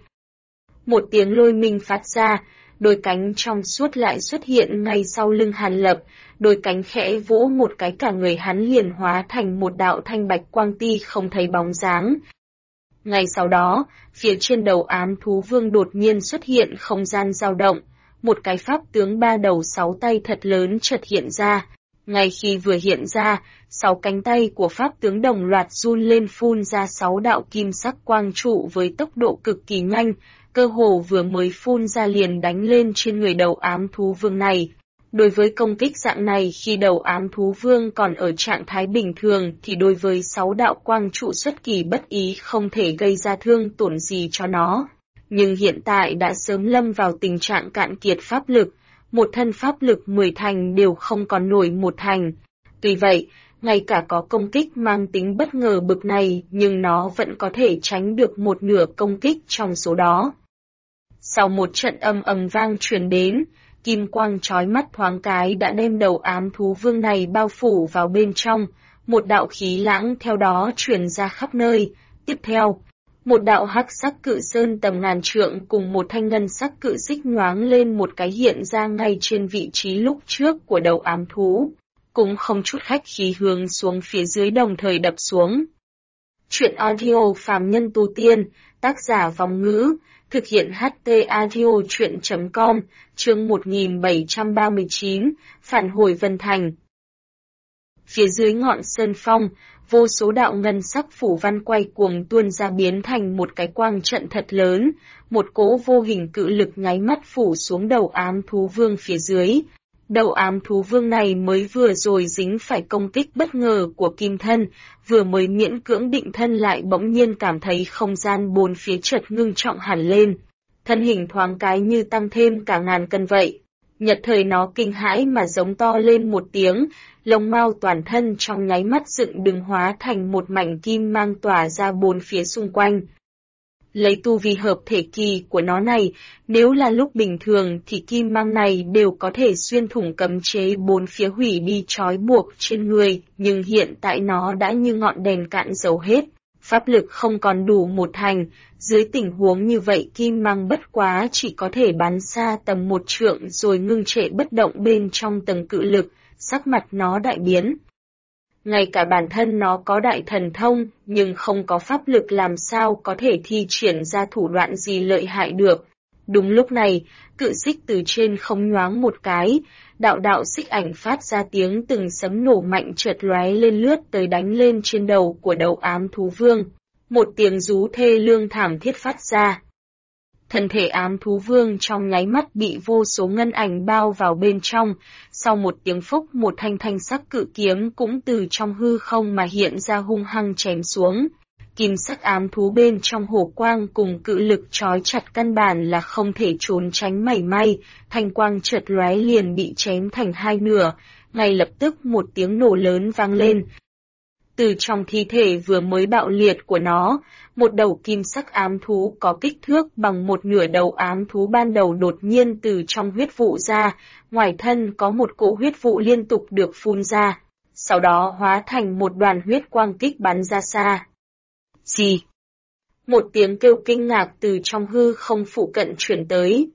Một tiếng lôi minh phát ra, đôi cánh trong suốt lại xuất hiện ngay sau lưng Hàn Lập, đôi cánh khẽ vỗ một cái cả người hắn liền hóa thành một đạo thanh bạch quang ti không thấy bóng dáng. Ngay sau đó, phía trên đầu ám thú vương đột nhiên xuất hiện không gian dao động, một cái pháp tướng 3 đầu 6 tay thật lớn chợt hiện ra. Ngay khi vừa hiện ra, 6 cánh tay của pháp tướng đồng loạt run lên phun ra 6 đạo kim sắc quang trụ với tốc độ cực kỳ nhanh, cơ hồ vừa mới phun ra liền đánh lên trên người đầu ám thú vương này. Đối với công kích dạng này khi đầu ám thú vương còn ở trạng thái bình thường thì đối với 6 đạo quang trụ xuất kỳ bất ý không thể gây ra thương tổn gì cho nó. Nhưng hiện tại đã sớm lâm vào tình trạng cạn kiệt pháp lực, một thân pháp lực 10 thành đều không còn nổi một thành. Tuy vậy, ngay cả có công kích mang tính bất ngờ bực này nhưng nó vẫn có thể tránh được một nửa công kích trong số đó. Sau một trận âm ầm vang truyền đến, kim quang chói mắt thoáng cái đã đem đầu ám thú vương này bao phủ vào bên trong, một đạo khí lãng theo đó truyền ra khắp nơi. Tiếp theo, một đạo hắc sắc cự sơn tầm ngàn trượng cùng một thanh ngân sắc cự xích nhoáng lên một cái hiện ra ngay trên vị trí lúc trước của đầu ám thú, cũng không chút khách khí hướng xuống phía dưới đồng thời đập xuống. Truyện audio phàm nhân tu tiên, tác giả Vong Ngữ, thực hiện HT audio truyện.com, chương 1739, phản hồi Vân Thành. Phía dưới ngọn sơn phong, vô số đạo ngân sắc phủ văn quay cuồng tuôn ra biến thành một cái quang trận thật lớn, một cỗ vô hình cự lực nháy mắt phủ xuống đầu ám thú vương phía dưới. Đầu ám thú vương này mới vừa rồi dính phải công kích bất ngờ của kim thân, vừa mới miễn cưỡng định thân lại bỗng nhiên cảm thấy không gian bốn phía chợt ngưng trọng hẳn lên. Thân hình thoáng cái như tăng thêm cả ngàn cân vậy. Nhật thời nó kinh hãi mà giống to lên một tiếng, lông mao toàn thân trong nháy mắt dựng đứng hóa thành một mảnh kim mang tỏa ra bốn phía xung quanh. Lấy tu vi hợp thể kỳ của nó này, nếu là lúc bình thường thì kim mang này đều có thể xuyên thủng cấm chế bốn phía hủy đi trói buộc trên người, nhưng hiện tại nó đã như ngọn đèn cạn dầu hết, pháp lực không còn đủ một thành, dưới tình huống như vậy kim mang bất quá chỉ có thể bắn xa tầm 1 trượng rồi ngưng trệ bất động bên trong tầng cự lực, sắc mặt nó đại biến. Ngay cả bản thân nó có đại thần thông, nhưng không có pháp lực làm sao có thể thi triển ra thủ đoạn gì lợi hại được. Đúng lúc này, cự xích từ trên không nhoáng một cái, đạo xích ảnh phát ra tiếng từng sấm nổ mạnh chợt lóe lên lướt tới đánh lên trên đầu của đầu ám thú vương. Một tiếng rú thê lương thảm thiết phát ra. Thân thể ám thú vương trong nháy mắt bị vô số ngân ảnh bao vào bên trong, sau một tiếng phúc một thanh sắc cự kiếm cũng từ trong hư không mà hiện ra hung hăng chém xuống. Kim sắc ám thú bên trong hổ quang cùng cự lực trói chặt căn bản là không thể trốn tránh mảy may, thanh quang chợt lóe liền bị chém thành hai nửa, ngay lập tức một tiếng nổ lớn vang lên. Từ trong thi thể vừa mới bạo liệt của nó, một đầu kim sắc ám thú có kích thước bằng một nửa đầu ám thú ban đầu đột nhiên từ trong huyết vụ ra, ngoài thân có một cỗ huyết vụ liên tục được phun ra, sau đó hóa thành một đoàn huyết quang kích bắn ra xa. Gì? Một tiếng kêu kinh ngạc từ trong hư không phụ cận chuyển tới.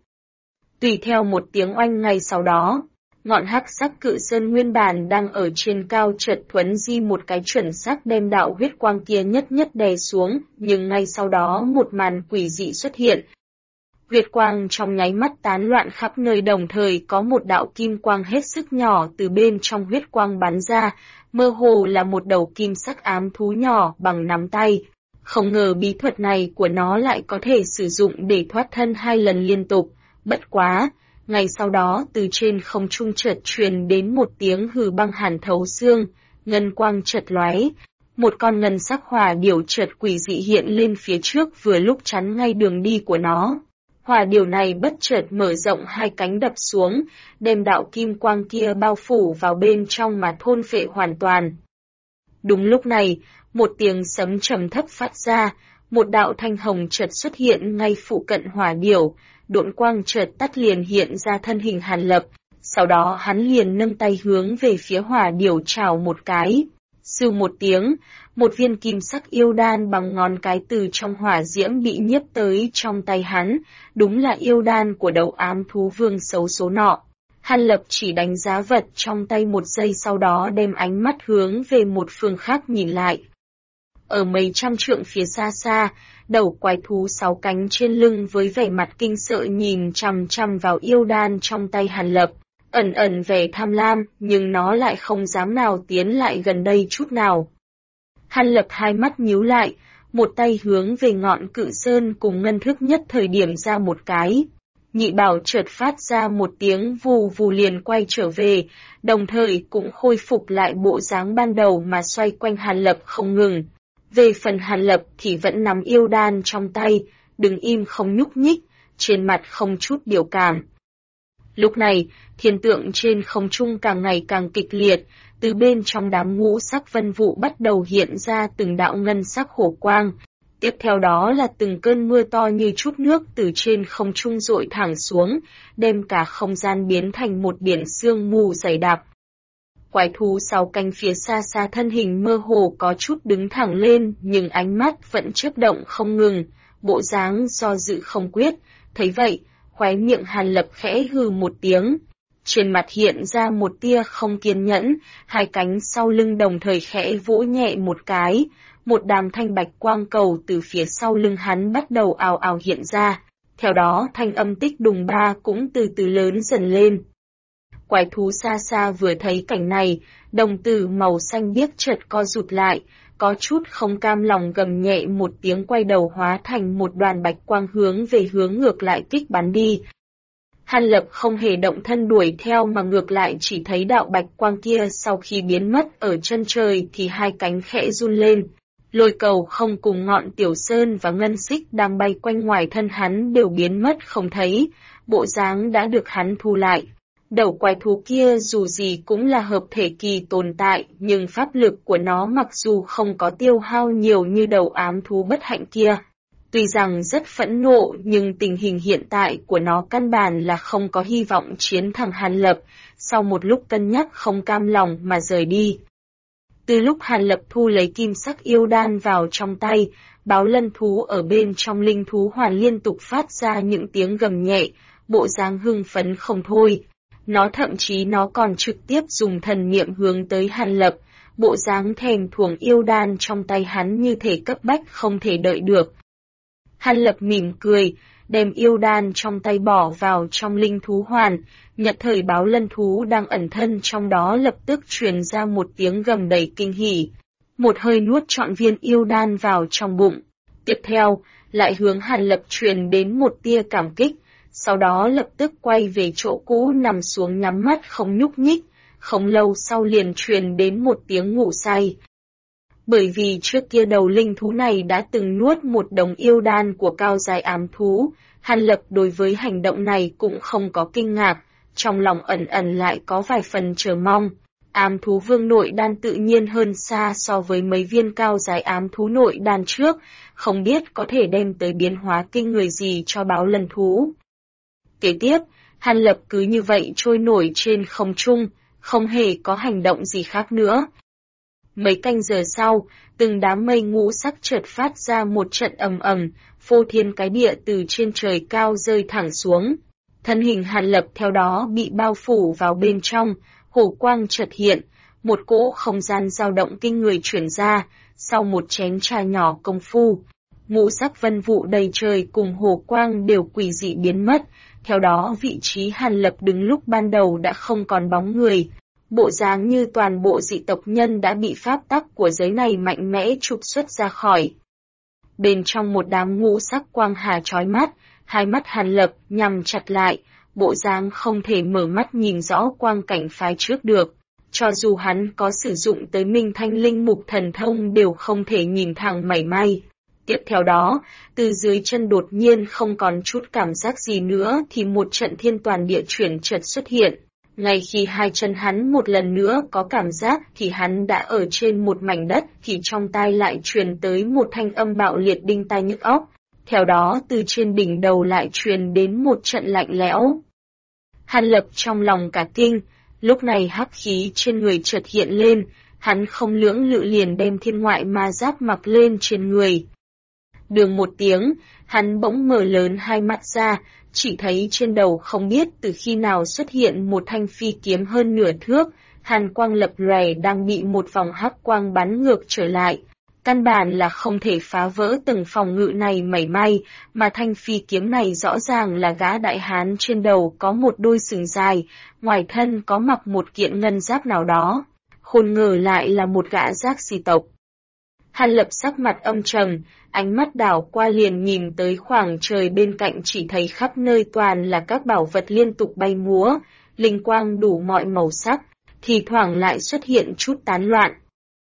Tùy theo một tiếng oanh ngay sau đó, ngọn hắc sắc cự sơn nguyên bản đang ở trên cao chợt thuấn di một cái chuẩn xác đem đạo huyết quang kia nhất đè xuống, nhưng ngay sau đó một màn quỷ dị xuất hiện. Huyết quang trong nháy mắt tán loạn khắp nơi, đồng thời có một đạo kim quang hết sức nhỏ từ bên trong huyết quang bắn ra, mơ hồ là một đầu kim sắc ám thú nhỏ bằng nắm tay. Không ngờ bí thuật này của nó lại có thể sử dụng để thoát thân 2 lần liên tục, bất quá. Ngay sau đó từ trên không trung chợt truyền đến một tiếng hừ băng hàn thấu xương, ngân quang chợt lóe, một con ngân sắc hỏa điểu chợt quỷ dị hiện lên phía trước vừa lúc chắn ngay đường đi của nó. Hỏa điểu này bất chợt mở rộng 2 cánh đập xuống, đem đạo kim quang kia bao phủ vào bên trong mà thôn phệ hoàn toàn. Đúng lúc này, một tiếng sấm trầm thấp phát ra, một đạo thanh hồng chợt xuất hiện ngay phụ cận hỏa điểu. Độn quang chợt tắt liền hiện ra thân hình Hàn Lập, sau đó hắn liền nâng tay hướng về phía hỏa điểu chào một cái. Sưu một tiếng, một viên kim sắc yêu đan bằng ngón cái từ trong hỏa diễm bị nhiếp tới trong tay hắn, đúng là yêu đan của đầu ám thú vương xấu số nọ. Hàn Lập chỉ đánh giá vật trong tay một giây sau đó đem ánh mắt hướng về một phương khác nhìn lại. Ở mấy trăm trượng phía xa xa, đầu quái thú 6 cánh trên lưng với vẻ mặt kinh sợ nhìn chằm chằm vào yêu đan trong tay Hàn Lập, ẩn vẻ tham lam, nhưng nó lại không dám nào tiến lại gần đây chút nào. Hàn Lập hai mắt nhíu lại, một tay hướng về ngọn cự sơn cùng ngân thức nhất thời điểm ra một cái. Nhị bảo chợt phát ra một tiếng vù vù liền quay trở về, đồng thời cũng khôi phục lại bộ dáng ban đầu mà xoay quanh Hàn Lập không ngừng. Về phần Hàn Lập thì vẫn nắm yêu đan trong tay, đứng im không nhúc nhích, trên mặt không chút biểu cảm. Lúc này, thiên tượng trên không trung càng ngày càng kịch liệt, Từ bên trong đám ngũ sắc vân vụ bắt đầu hiện ra từng đạo ngân sắc hổ quang. Tiếp theo đó là từng cơn mưa to như chút nước từ trên không trung dội thẳng xuống, đem cả không gian biến thành một biển sương mù dày đặc. Quái thú sáu cánh phía xa xa thân hình mơ hồ có chút đứng thẳng lên, nhưng ánh mắt vẫn chớp động không ngừng, bộ dáng do dự không quyết. Thấy vậy, khóe miệng Hàn Lập khẽ hừ một tiếng. Trên mặt hiện ra một tia không kiên nhẫn, hai cánh sau lưng đồng thời khẽ vỗ nhẹ một cái. Một đám thanh bạch quang cầu từ phía sau lưng hắn bắt đầu ào ào hiện ra. Theo đó thanh âm tích đùng ba cũng từ từ lớn dần lên. Quái thú xa xa vừa thấy cảnh này, đồng tử màu xanh biếc chợt co rụt lại, có chút không cam lòng gầm nhẹ một tiếng quay đầu hóa thành một đoàn bạch quang hướng về hướng ngược lại kích bắn đi. Hàn Lập không hề động thân đuổi theo mà ngược lại chỉ thấy đạo bạch quang kia sau khi biến mất ở chân trời thì hai cánh khẽ run lên. Lôi cầu không cùng ngọn tiểu sơn và ngân xích đang bay quanh ngoài thân hắn đều biến mất không thấy, bộ dáng đã được hắn thu lại. Đầu quái thú kia dù gì cũng là hợp thể kỳ tồn tại, nhưng pháp lực của nó mặc dù không có tiêu hao nhiều như đầu ám thú bất hạnh kia. Tuy rằng rất phẫn nộ nhưng tình hình hiện tại của nó căn bản là không có hy vọng chiến thắng Hàn Lập, sau một lúc cân nhắc không cam lòng mà rời đi. Từ lúc Hàn Lập thu lấy kim sắc yêu đan vào trong tay, báo lân thú ở bên trong linh thú hoàn liên tục phát ra những tiếng gầm nhẹ, bộ dáng hưng phấn không thôi. Thậm chí nó còn trực tiếp dùng thần niệm hướng tới Hàn Lập, bộ dáng thèm thuồng yêu đan trong tay hắn như thể cấp bách không thể đợi được. Hàn Lập mỉm cười, đem yêu đan trong tay bỏ vào trong linh thú hoàn, nhận thời báo lân thú đang ẩn thân trong đó lập tức truyền ra một tiếng gầm đầy kinh hỉ. Một hơi nuốt trọn viên yêu đan vào trong bụng. Tiếp theo, lại hướng Hàn Lập truyền đến một tia cảm kích, sau đó lập tức quay về chỗ cũ nằm xuống nhắm mắt không nhúc nhích, không lâu sau liền truyền đến một tiếng ngủ say. Bởi vì trước kia đầu linh thú này đã từng nuốt một đống yêu đan của cao giai ám thú, Hàn Lập đối với hành động này cũng không có kinh ngạc, trong lòng ẩn ẩn lại có vài phần chờ mong. Ám thú vương nội đan tự nhiên hơn xa so với mấy viên cao giai ám thú nội đan trước, không biết có thể đem tới biến hóa kinh người gì cho báo lân thú. Kế tiếp, Hàn Lập cứ như vậy trôi nổi trên không trung, không hề có hành động gì khác nữa. Mấy canh giờ sau, từng đám mây ngũ sắc chợt phát ra một trận ầm ầm, phô thiên cái địa từ trên trời cao rơi thẳng xuống. Thân hình Hàn Lập theo đó bị bao phủ vào bên trong, hổ quang chợt hiện, một cỗ không gian dao động kinh người chuyển ra, sau một chén trà nhỏ công phu. Ngũ sắc vân vụ đầy trời cùng hổ quang đều quỷ dị biến mất, theo đó vị trí Hàn Lập đứng lúc ban đầu đã không còn bóng người. Bộ dáng như toàn bộ dị tộc nhân đã bị pháp tắc của giới này mạnh mẽ trục xuất ra khỏi. Bên trong một đám ngũ sắc quang hà chói mắt, hai mắt Hàn Lập nhắm chặt lại, bộ dáng không thể mở mắt nhìn rõ quang cảnh phái trước được. Cho dù hắn có sử dụng tới Minh Thanh Linh Mục thần thông đều không thể nhìn thẳng mảy may. Tiếp theo đó, từ dưới chân đột nhiên không còn chút cảm giác gì nữa thì một trận thiên toàn địa chuyển chợt xuất hiện. Ngay khi hai chân hắn một lần nữa có cảm giác thì hắn đã ở trên một mảnh đất thì trong tai lại truyền tới một thanh âm bạo liệt đinh tai nhức óc. Theo đó từ trên đỉnh đầu lại truyền đến một trận lạnh lẽo. Hàn Lập trong lòng cả kinh, lúc này hắc khí trên người chợt hiện lên, hắn không lưỡng lự liền đem thiên ngoại ma giáp mặc lên trên người. Đường một tiếng, hắn bỗng mở lớn hai mắt ra, chỉ thấy trên đầu không biết từ khi nào xuất hiện một thanh phi kiếm hơn nửa thước, hàn quang lập lòe đang bị một vòng hắc quang bắn ngược trở lại. Căn bản là không thể phá vỡ từng phòng ngự này mảy may, mà thanh phi kiếm này rõ ràng là gã đại hán trên đầu có một đôi sừng dài, ngoài thân có mặc một kiện ngân giáp nào đó. Khôn ngờ lại là một gã giác sĩ tộc. Hàn Lập sắc mặt âm trầm, ánh mắt đảo qua liền nhìn tới khoảng trời bên cạnh chỉ thấy khắp nơi toàn là các bảo vật liên tục bay múa, linh quang đủ mọi màu sắc, thì thoảng lại xuất hiện chút tán loạn.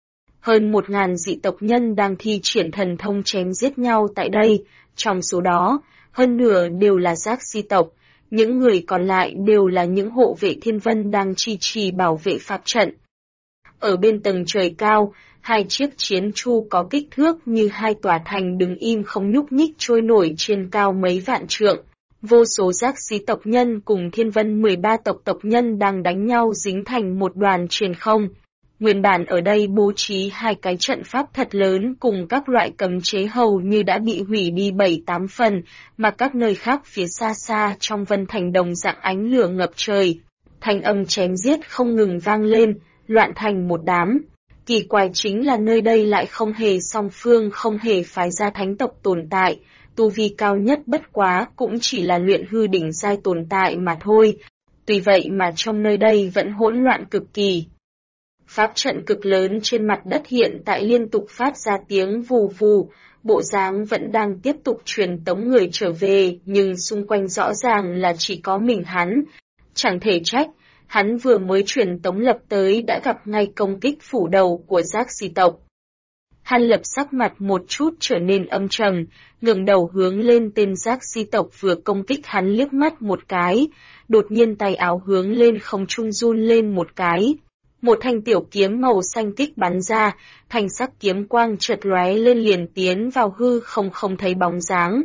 Hơn 1000 dị tộc nhân đang thi triển thần thông chém giết nhau tại đây, trong số đó, hơn nửa đều là giác sĩ tộc, những người còn lại đều là những hộ vệ thiên vân đang trì trì bảo vệ pháp trận. Ở bên tầng trời cao, hai chiếc chiến chu có kích thước như hai tòa thành đứng im không nhúc nhích trôi nổi trên cao mấy vạn trượng. Vô số giác xí tộc nhân cùng thiên vân 13 tộc nhân đang đánh nhau dính thành một đoàn trên không. Nguyên bản ở đây bố trí hai cái trận pháp thật lớn cùng các loại cấm chế hầu như đã bị hủy đi 7-8 phần, mà các nơi khác phía xa xa trong vân thành đồng dạng ánh lửa ngập trời. Thanh âm chém giết không ngừng vang lên, loạn thành một đám. Kỳ quái chính là nơi đây lại không hề song phương, không hề phái ra thánh tộc tồn tại, tu vi cao nhất bất quá cũng chỉ là luyện hư đỉnh giai tồn tại mà thôi. Tuy vậy mà trong nơi đây vẫn hỗn loạn cực kỳ. Pháp trận cực lớn trên mặt đất hiện tại liên tục phát ra tiếng vù vù, bộ dáng vẫn đang tiếp tục truyền tống người trở về, nhưng xung quanh rõ ràng là chỉ có mình hắn. Chẳng thể trách, hắn vừa mới truyền tống lập tới đã gặp ngay công kích phủ đầu của giác xì tộc. Hàn Lập sắc mặt một chút trở nên âm trầm, ngẩng đầu hướng lên tên giác xì tộc vừa công kích hắn liếc mắt một cái, đột nhiên tay áo hướng lên không trung run lên một cái. Một thanh tiểu kiếm màu xanh kích bắn ra, thanh sắc kiếm quang chợt lóe lên liền tiến vào hư không thấy bóng dáng.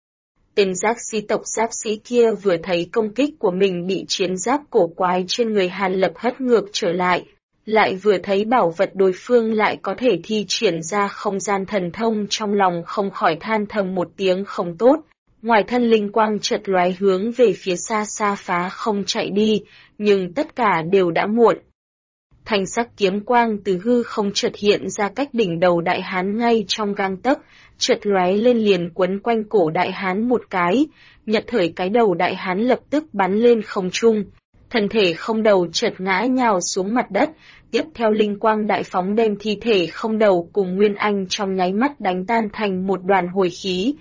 Tên giác xí tộc giáp sĩ kia vừa thấy công kích của mình bị chiến giáp cổ quái trên người Hàn Lập hất ngược trở lại vừa thấy bảo vật đối phương lại có thể thi triển ra không gian thần thông, trong lòng không khỏi than thầm một tiếng không tốt. Ngoài thân linh quang chợt lóe hướng về phía xa xa phá không chạy đi, nhưng tất cả đều đã muộn. Thanh sắc kiếm quang từ hư không chợt hiện ra cách đỉnh đầu đại hán ngay trong gang tấc, chợt lóe lên liền quấn quanh cổ đại hán một cái, nhật thời cái đầu đại hán lập tức bắn lên không trung, thân thể không đầu chợt ngã nhào xuống mặt đất, tiếp theo linh quang đại phóng đem thi thể không đầu cùng Nguyên Anh trong nháy mắt đánh tan thành một đoàn hồi khí.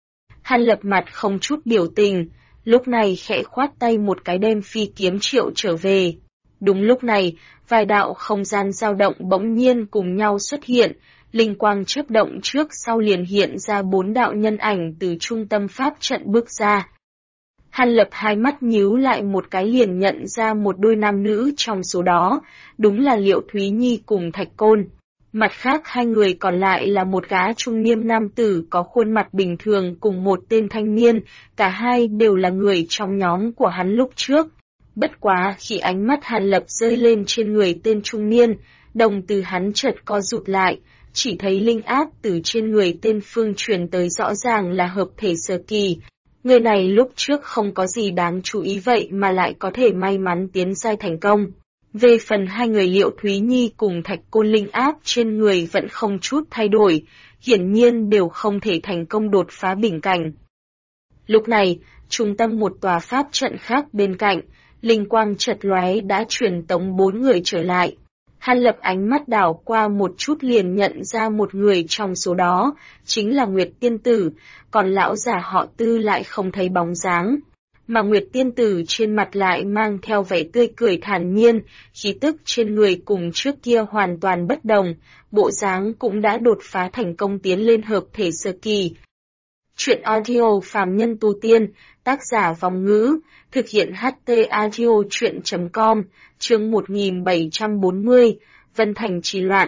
Hàn Lập mặt không chút biểu tình, lúc này khẽ khoát tay một cái đem phi kiếm triệu trở về. Đúng lúc này, vài đạo không gian dao động bỗng nhiên cùng nhau xuất hiện, linh quang chớp động trước sau liền hiện ra 4 đạo nhân ảnh từ trung tâm pháp trận bước ra. Hàn Lập hai mắt nhíu lại một cái liền nhận ra một đôi nam nữ trong số đó, đúng là Liệu Thúy Nhi cùng Thạch Côn. Mặt khác hai người còn lại là một gã trung niên nam tử có khuôn mặt bình thường cùng một tên thanh niên, cả hai đều là người trong nhóm của hắn lúc trước. Bất quá khi ánh mắt Hàn Lập rơi lên trên người tên trung niên, đồng từ hắn chợt co rụt lại, chỉ thấy linh áp từ trên người tên Phương truyền tới rõ ràng là hợp thể sơ kỳ. Người này lúc trước không có gì đáng chú ý vậy mà lại có thể may mắn tiến giai thành công. Về phần hai người Liệu Thúy Nhi cùng Thạch Côn linh áp trên người vẫn không chút thay đổi, hiển nhiên đều không thể thành công đột phá bình cảnh. Lúc này, trung tâm một tòa pháp trận khác bên cạnh, linh quang chợt lóe đã truyền tống 4 người trở lại. Hàn Lập ánh mắt đảo qua một chút liền nhận ra một người trong số đó, chính là Nguyệt Tiên Tử, còn lão già họ Tư lại không thấy bóng dáng. Mà Nguyệt Tiên Tử trên mặt lại mang theo vẻ tươi cười thản nhiên, khí tức trên người cùng trước kia hoàn toàn bất đồng, bộ dáng cũng đã đột phá thành công tiến lên hợp thể sơ kỳ. Chuyện audio phàm nhân tu tiên, tác giả Vòng Ngữ, thực hiện HT audio chuyện.com, chương 1740, Vân Thành trì loạn.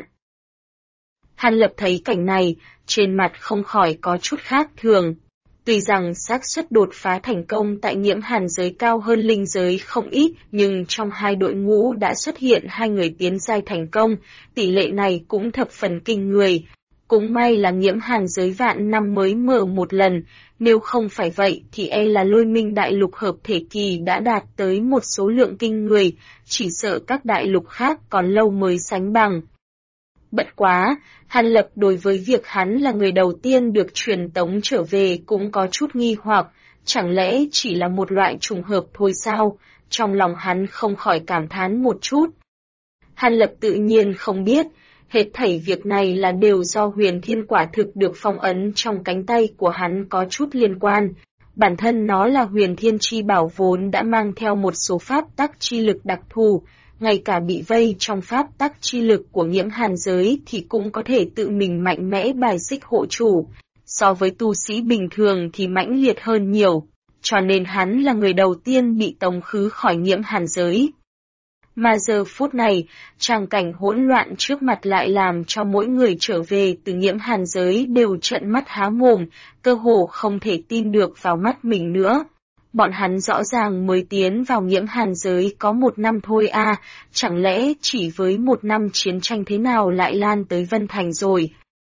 Hàn Lập thấy cảnh này, trên mặt không khỏi có chút khác thường. Tuy rằng xác suất đột phá thành công tại Nhiễm Hàn giới cao hơn linh giới không ít, nhưng trong hai đội ngũ đã xuất hiện hai người tiến giai thành công, tỷ lệ này cũng thập phần kinh người. Cũng may là Nhiễm Hàn giới vạn năm mới mở một lần, nếu không phải vậy thì là Lôi Minh đại lục hợp thể kỳ đã đạt tới một số lượng kinh người, chỉ sợ các đại lục khác còn lâu mới sánh bằng. Bất quá, Hàn Lập đối với việc hắn là người đầu tiên được truyền tống trở về cũng có chút nghi hoặc, chẳng lẽ chỉ là một loại trùng hợp thôi sao, trong lòng hắn không khỏi cảm thán một chút. Hàn Lập tự nhiên không biết, hết thảy việc này là đều do Huyền Thiên quả thực được phong ấn trong cánh tay của hắn có chút liên quan. Bản thân nó là Huyền Thiên chi bảo vốn đã mang theo một số pháp tắc chi lực đặc thù, ngay cả bị vây trong pháp tắc chi lực của Nhiễm Hàn giới thì cũng có thể tự mình mạnh mẽ bài xích hộ chủ. So với tu sĩ bình thường thì mãnh liệt hơn nhiều, cho nên hắn là người đầu tiên bị tống khứ khỏi Nhiễm Hàn giới. Mà giờ phút này, tràng cảnh hỗn loạn trước mặt lại làm cho mỗi người trở về từ Nghiễm Hàn giới đều trợn mắt há mồm, cơ hồ không thể tin được vào mắt mình nữa. Bọn hắn rõ ràng mới tiến vào Nghiễm Hàn giới có 1 năm thôi à, chẳng lẽ chỉ với 1 năm chiến tranh thế nào lại lan tới Vân Thành rồi?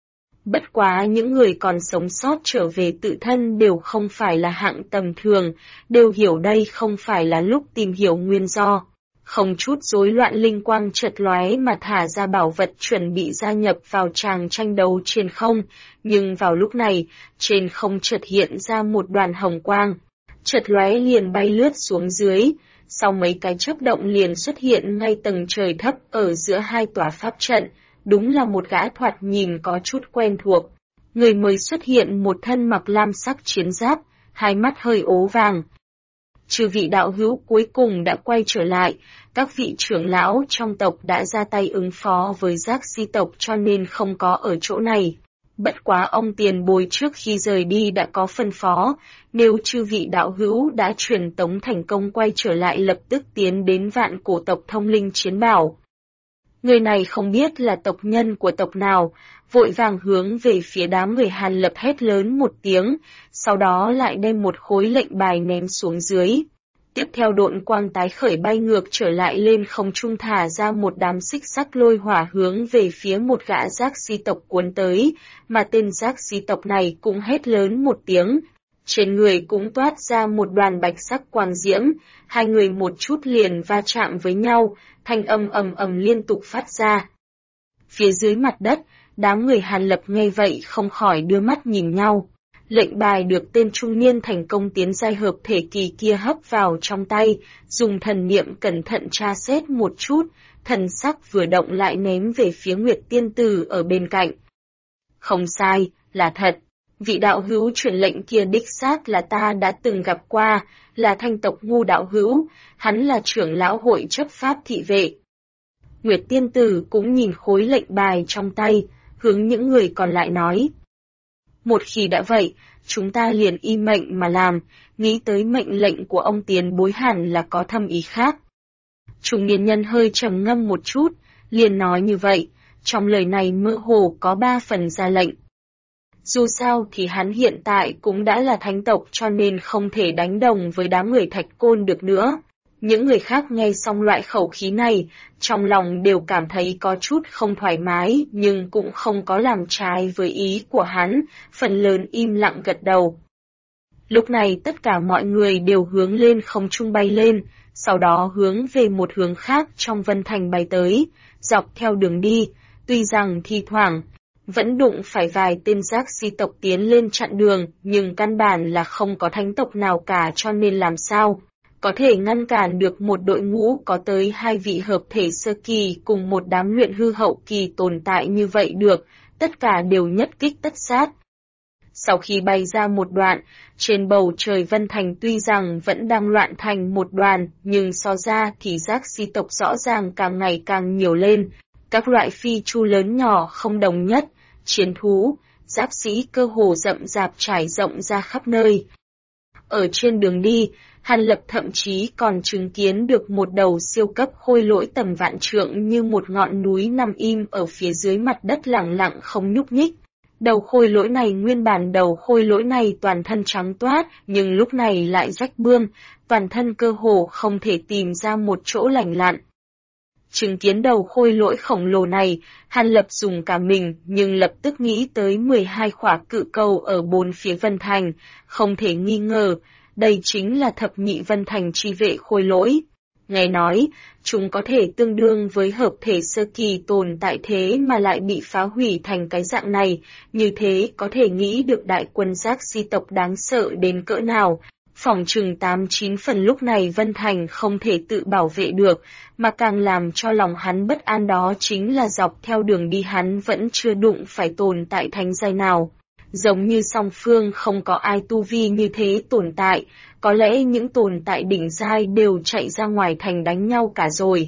Bất quá những người còn sống sót trở về tự thân đều không phải là hạng tầm thường, đều hiểu đây không phải là lúc tìm hiểu nguyên do. Không chút rối loạn linh quang chợt lóe mà thả ra bảo vật chuẩn bị gia nhập vào tràng tranh đấu trên không, nhưng vào lúc này, trên không chợt hiện ra một đoàn hồng quang. Chợt lóe liền bay lướt xuống dưới, sau mấy cái chớp động liền xuất hiện ngay tầng trời thấp ở giữa hai tòa pháp trận, đúng là một gã thoạt nhìn có chút quen thuộc. Người mới xuất hiện một thân mặc lam sắc chiến giáp, hai mắt hơi ố vàng. Chư vị đạo hữu cuối cùng đã quay trở lại, các vị trưởng lão trong tộc đã ra tay ứng phó với Giác Si tộc cho nên không có ở chỗ này. Bất quá ông tiền bối trước khi rời đi đã có phân phó, nếu chư vị đạo hữu đã truyền tống thành công quay trở lại lập tức tiến đến Vạn Cổ tộc Thông Linh Chiến Bảo. Người này không biết là tộc nhân của tộc nào, vội vàng hướng về phía đám người Hàn Lập hét lớn một tiếng, sau đó lại đem một khối lệnh bài ném xuống dưới. Tiếp theo độn quang tái khởi bay ngược trở lại lên không trung thả ra một đám xích sắc lôi hỏa hướng về phía một gã Giác Si tộc cuốn tới, mà tên Giác Si tộc này cũng hét lớn một tiếng. Trên người cũng toát ra một đoàn bạch sắc quang diễm, hai người một chút liền va chạm với nhau, thanh âm ầm ầm liên tục phát ra. Phía dưới mặt đất, đám người Hàn Lập nghe vậy không khỏi đưa mắt nhìn nhau. Lệnh bài được tên trung niên thành công tiến giai hợp thể kỳ kia hấp vào trong tay, dùng thần niệm cẩn thận tra xét một chút, thần sắc vừa động lại ném về phía Nguyệt Tiên Tử ở bên cạnh. Không sai, là thật. Vị đạo hữu truyền lệnh kia đích xác là ta đã từng gặp qua, là Thanh tộc Ngu đạo hữu, hắn là trưởng lão hội chấp pháp thị vệ. Nguyệt Tiên Tử cũng nhìn khối lệnh bài trong tay, hướng những người còn lại nói. Một khi đã vậy, chúng ta liền y mệnh mà làm, nghĩ tới mệnh lệnh của ông tiền bối hẳn là có thâm ý khác. Trung niên nhân hơi trầm ngâm một chút, liền nói như vậy, trong lời này mơ hồ có 3 phần ra lệnh. Dù sao thì hắn hiện tại cũng đã là thánh tộc cho nên không thể đánh đồng với đám người Thạch Côn được nữa. Những người khác nghe xong loại khẩu khí này, trong lòng đều cảm thấy có chút không thoải mái nhưng cũng không có làm trái với ý của hắn, phần lớn im lặng gật đầu. Lúc này tất cả mọi người đều hướng lên không trung bay lên, sau đó hướng về một hướng khác trong Vân Thành bay tới, dọc theo đường đi, tuy rằng thi thoảng vẫn đụng phải vài tên Giác Si tộc tiến lên chặn đường, nhưng căn bản là không có thánh tộc nào cả cho nên làm sao có thể ngăn cản được một đội ngũ có tới 2 vị hợp thể sơ kỳ cùng một đám luyện hư hậu kỳ tồn tại như vậy được, tất cả đều nhất kích tất sát. Sau khi bay ra một đoạn, trên bầu trời Vân Thành tuy rằng vẫn đang loạn thành một đoàn, nhưng so ra thì Giác Si tộc rõ ràng càng ngày càng nhiều lên. Các loại phi chu lớn nhỏ không đồng nhất, chiến thú, giáp sĩ cơ hồ rậm rạp trải rộng ra khắp nơi. Ở trên đường đi, Hàn Lập thậm chí còn chứng kiến được một đầu siêu cấp khôi lỗi tầm vạn trượng như một ngọn núi nằm im ở phía dưới mặt đất lặng lặng không nhúc nhích. Đầu khôi lỗi này nguyên bản đầu khôi lỗi này toàn thân trắng toát, nhưng lúc này lại rách bươm, toàn thân cơ hồ không thể tìm ra một chỗ lành lặn. Chứng kiến đầu khôi lỗi khổng lồ này, Hàn Lập dùng cả mình nhưng lập tức nghĩ tới 12 khỏa cự cầu ở 4 phía Vân Thành, không thể nghi ngờ, đây chính là thập nhị Vân Thành chi vệ khôi lỗi. Nghe nói, chúng có thể tương đương với hợp thể sơ kỳ tồn tại thế mà lại bị phá hủy thành cái dạng này, như thế có thể nghĩ được đại quân Giác Si tộc đáng sợ đến cỡ nào. Phỏng chừng 8-9 phần lúc này Vân Thành không thể tự bảo vệ được, mà càng làm cho lòng hắn bất an đó chính là dọc theo đường đi hắn vẫn chưa đụng phải tồn tại thánh giai nào. Giống như song phương không có ai tu vi như thế tồn tại, có lẽ những tồn tại đỉnh giai đều chạy ra ngoài thành đánh nhau cả rồi.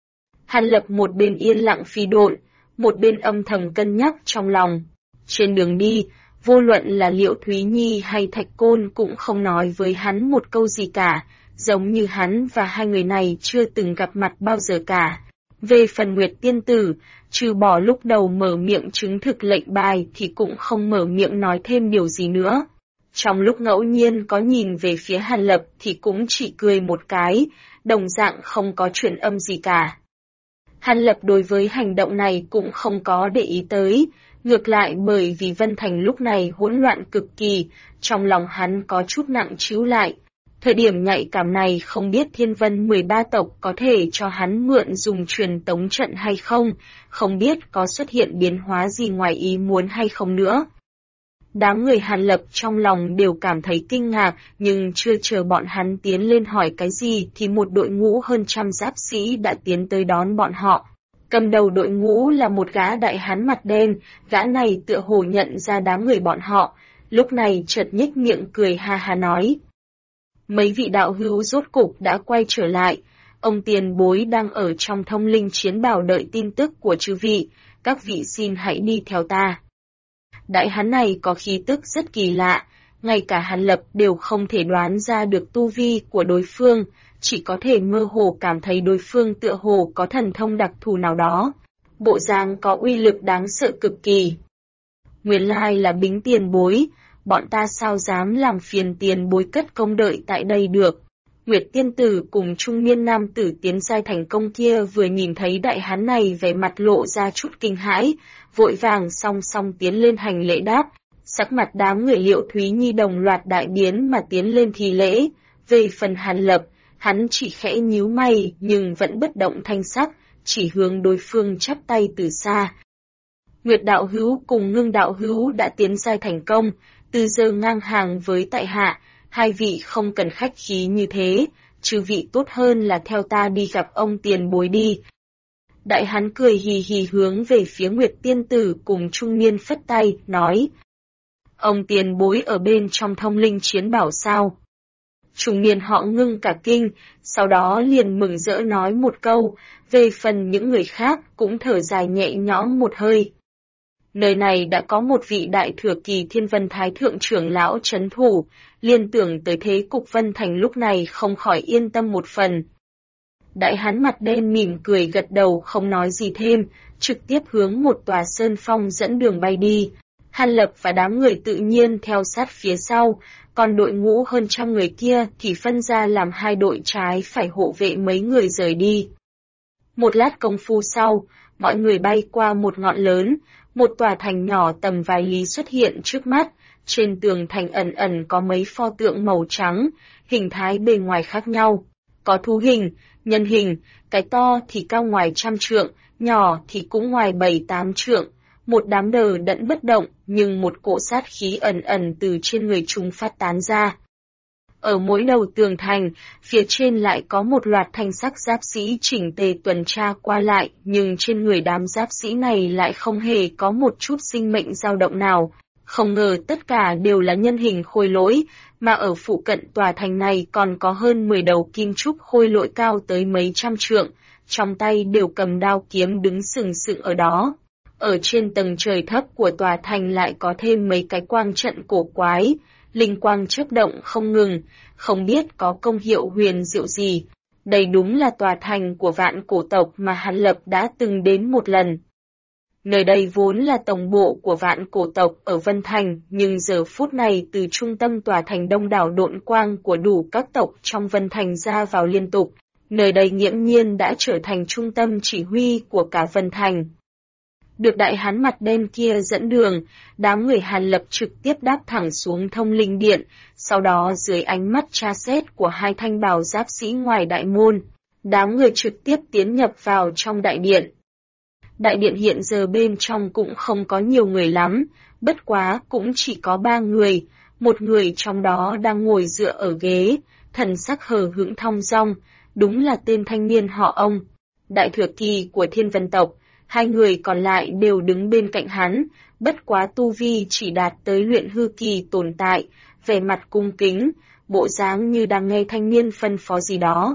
Hàn Lập một bên yên lặng phi độn, một bên âm thầm cân nhắc trong lòng. Trên đường đi, vô luận là Liễu Thúy Nhi hay Thạch Côn cũng không nói với hắn một câu gì cả, giống như hắn và hai người này chưa từng gặp mặt bao giờ cả. Về phần Nguyệt tiên tử, trừ bỏ lúc đầu mở miệng chứng thực lệnh bài thì cũng không mở miệng nói thêm điều gì nữa. Trong lúc ngẫu nhiên có nhìn về phía Hàn Lập thì cũng chỉ cười một cái, đồng dạng không có chuyển âm gì cả. Hàn Lập đối với hành động này cũng không có để ý tới, ngược lại bởi vì Vân Thành lúc này hỗn loạn cực kỳ, trong lòng hắn có chút nặng trĩu lại. Thời điểm nhạy cảm này không biết Thiên Vân 13 tộc có thể cho hắn mượn dùng truyền tống trận hay không, không biết có xuất hiện biến hóa gì ngoài ý muốn hay không nữa. Đám người Hàn Lập trong lòng đều cảm thấy kinh ngạc, nhưng chưa chờ bọn hắn tiến lên hỏi cái gì thì một đội ngũ hơn trăm giáp sĩ đã tiến tới đón bọn họ. Cầm đầu đội ngũ là một gã đại hán mặt đen, gã này tựa hồ nhận ra đám người bọn họ, lúc này chợt nhếch miệng cười ha ha nói. Mấy vị đạo hữu rốt cục đã quay trở lại, ông tiền bối đang ở trong thông linh chiến bào đợi tin tức của chư vị, các vị xin hãy đi theo ta. Đại hán này có khí tức rất kỳ lạ, ngay cả Hàn Lập đều không thể đoán ra được tu vi của đối phương, chỉ có thể mơ hồ cảm thấy đối phương tựa hồ có thần thông đặc thù nào đó. Bộ dáng có uy lực đáng sợ cực kỳ. Nguyên lai là Bính tiền bối, bọn ta sao dám làm phiền tiền bối cất công đợi tại đây được. Nguyệt tiên tử cùng trung niên nam tử tiến giai thành công kia vừa nhìn thấy đại hán này vẻ mặt lộ ra chút kinh hãi, vội vàng song song tiến lên hành lễ đáp. Sắc mặt đám người Liệu Thúy Nhi đồng loạt đại biến mà tiến lên thi lễ. Về phần Hàn Lập, hắn chỉ khẽ nhíu mày nhưng vẫn bất động thanh sắc, chỉ hướng đối phương chắp tay từ xa. Nguyệt đạo hữu cùng Ngưng đạo hữu đã tiến giai thành công, từ giờ ngang hàng với tại hạ, hai vị không cần khách khí như thế, chư vị tốt hơn là theo ta đi gặp ông tiền bối đi. Đại hán cười hì hì hướng về phía Nguyệt tiên tử cùng trung niên phất tay, nói. Ông tiền bối ở bên trong thông linh chiến bảo sao? Trung niên họ Ngưng cả kinh, sau đó liền mừng rỡ nói một câu, về phần những người khác cũng thở dài nhẹ nhõm một hơi. Nơi này đã có một vị đại thừa kỳ Thiên Vân Thái Thượng trưởng lão trấn thủ, liên tưởng tới thế cục Vân Thành lúc này không khỏi yên tâm một phần. Đại hán mặt đen mỉm cười gật đầu không nói gì thêm, trực tiếp hướng một tòa sơn phong dẫn đường bay đi. Hàn Lập và đám người tự nhiên theo sát phía sau, còn đội ngũ hơn trăm người kia thì phân ra làm hai đội trái phải hộ vệ mấy người rời đi. Một lát công phu sau, mọi người bay qua một ngọn lớn, một tòa thành nhỏ tầm vài lý xuất hiện trước mắt, trên tường thành ẩn ẩn có mấy pho tượng màu trắng, hình thái bề ngoài khác nhau. Có thú hình, nhân hình, cái to thì cao ngoài 100 trượng, nhỏ thì cũng ngoài 7-8 trượng. Một đám đờ đẫn bất động, nhưng một cỗ sát khí ẩn ẩn từ trên người chúng phát tán ra. Ở mỗi đầu tường thành, phía trên lại có một loạt thanh sắc giáp sĩ chỉnh tề tuần tra qua lại, nhưng trên người đám giáp sĩ này lại không hề có một chút sinh mệnh dao động nào. Không ngờ tất cả đều là nhân hình khôi lỗi, mà ở phụ cận tòa thành này còn có hơn 10 đầu kim trúc khôi lỗi cao tới mấy trăm trượng, trong tay đều cầm đao kiếm đứng sừng sững ở đó. Ở trên tầng trời thấp của tòa thành lại có thêm mấy cái quang trận cổ quái, linh quang chớp động không ngừng, không biết có công hiệu huyền diệu gì. Đây đúng là tòa thành của Vạn Cổ tộc mà Hàn Lập đã từng đến một lần. Nơi đây vốn là tổng bộ của Vạn Cổ tộc ở Vân Thành, nhưng giờ phút này từ trung tâm tòa thành đông đảo độn quang của đủ các tộc trong Vân Thành ra vào liên tục. Nơi đây nghiễm nhiên đã trở thành trung tâm chỉ huy của cả Vân Thành. Được đại hán mặt đen kia dẫn đường, đám người Hàn Lập trực tiếp đáp thẳng xuống thông linh điện, sau đó dưới ánh mắt tra xét của hai thanh bào giáp sĩ ngoài đại môn, đám người trực tiếp tiến nhập vào trong đại điện. Đại điện hiện giờ bên trong cũng không có nhiều người lắm, bất quá cũng chỉ có 3 người, một người trong đó đang ngồi dựa ở ghế, thần sắc hờ hững thong dong, đúng là tên thanh niên họ ông, đại thừa kỳ của Thiên Vân tộc. Hai người còn lại đều đứng bên cạnh hắn, bất quá tu vi chỉ đạt tới luyện hư kỳ tồn tại, vẻ mặt cung kính, bộ dáng như đang nghe thanh niên phân phó gì đó.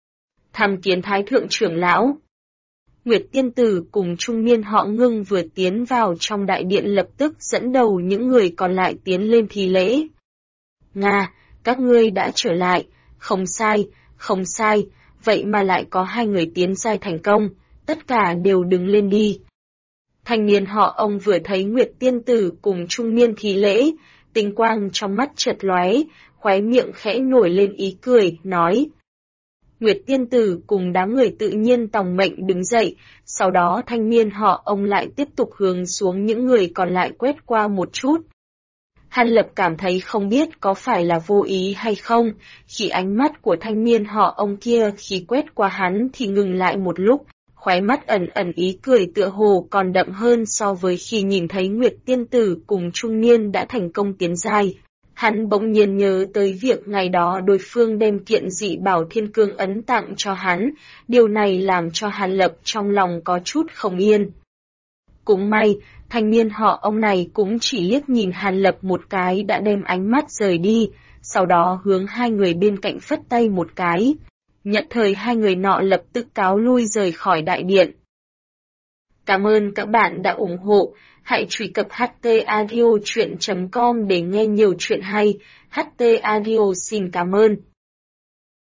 Tham kiến Thái Thượng trưởng lão. Nguyệt tiên tử cùng trung niên họ Ngưng vừa tiến vào trong đại điện lập tức dẫn đầu những người còn lại tiến lên thi lễ. Nga, các ngươi đã trở lại, Không sai, vậy mà lại có hai người tiến giai thành công, tất cả đều đứng lên đi. Thanh niên họ ông vừa thấy Nguyệt Tiên Tử cùng trung niên thi lễ, tinh quang trong mắt chợt lóe, khóe miệng khẽ nổi lên ý cười, nói. Nguyệt Tiên Tử cùng đám người tự nhiên tòng mệnh đứng dậy, sau đó thanh niên họ ông lại tiếp tục hướng xuống những người còn lại quét qua một chút. Hàn Lập cảm thấy không biết có phải là vô ý hay không, khi ánh mắt của thanh niên họ ông kia khi quét qua hắn thì ngừng lại một lúc, khóe mắt ẩn ẩn ý cười tựa hồ còn đậm hơn so với khi nhìn thấy Nguyệt Tiên Tử cùng trung niên đã thành công tiến giai. Hắn bỗng nhiên nhớ tới việc ngày đó đối phương đem kiện dị bảo thiên cương ấn tặng cho hắn, điều này làm cho Hàn Lập trong lòng có chút không yên. Cũng may, thanh niên họ ông này cũng chỉ liếc nhìn Hàn Lập một cái đã đem ánh mắt rời đi, sau đó hướng hai người bên cạnh phất tay một cái. Nhận thời hai người nọ lập tức cáo lui rời khỏi đại điện. Cảm ơn các bạn đã ủng hộ, hãy truy cập htaudio.com để nghe nhiều chuyện hay. HT Audio xin cảm ơn.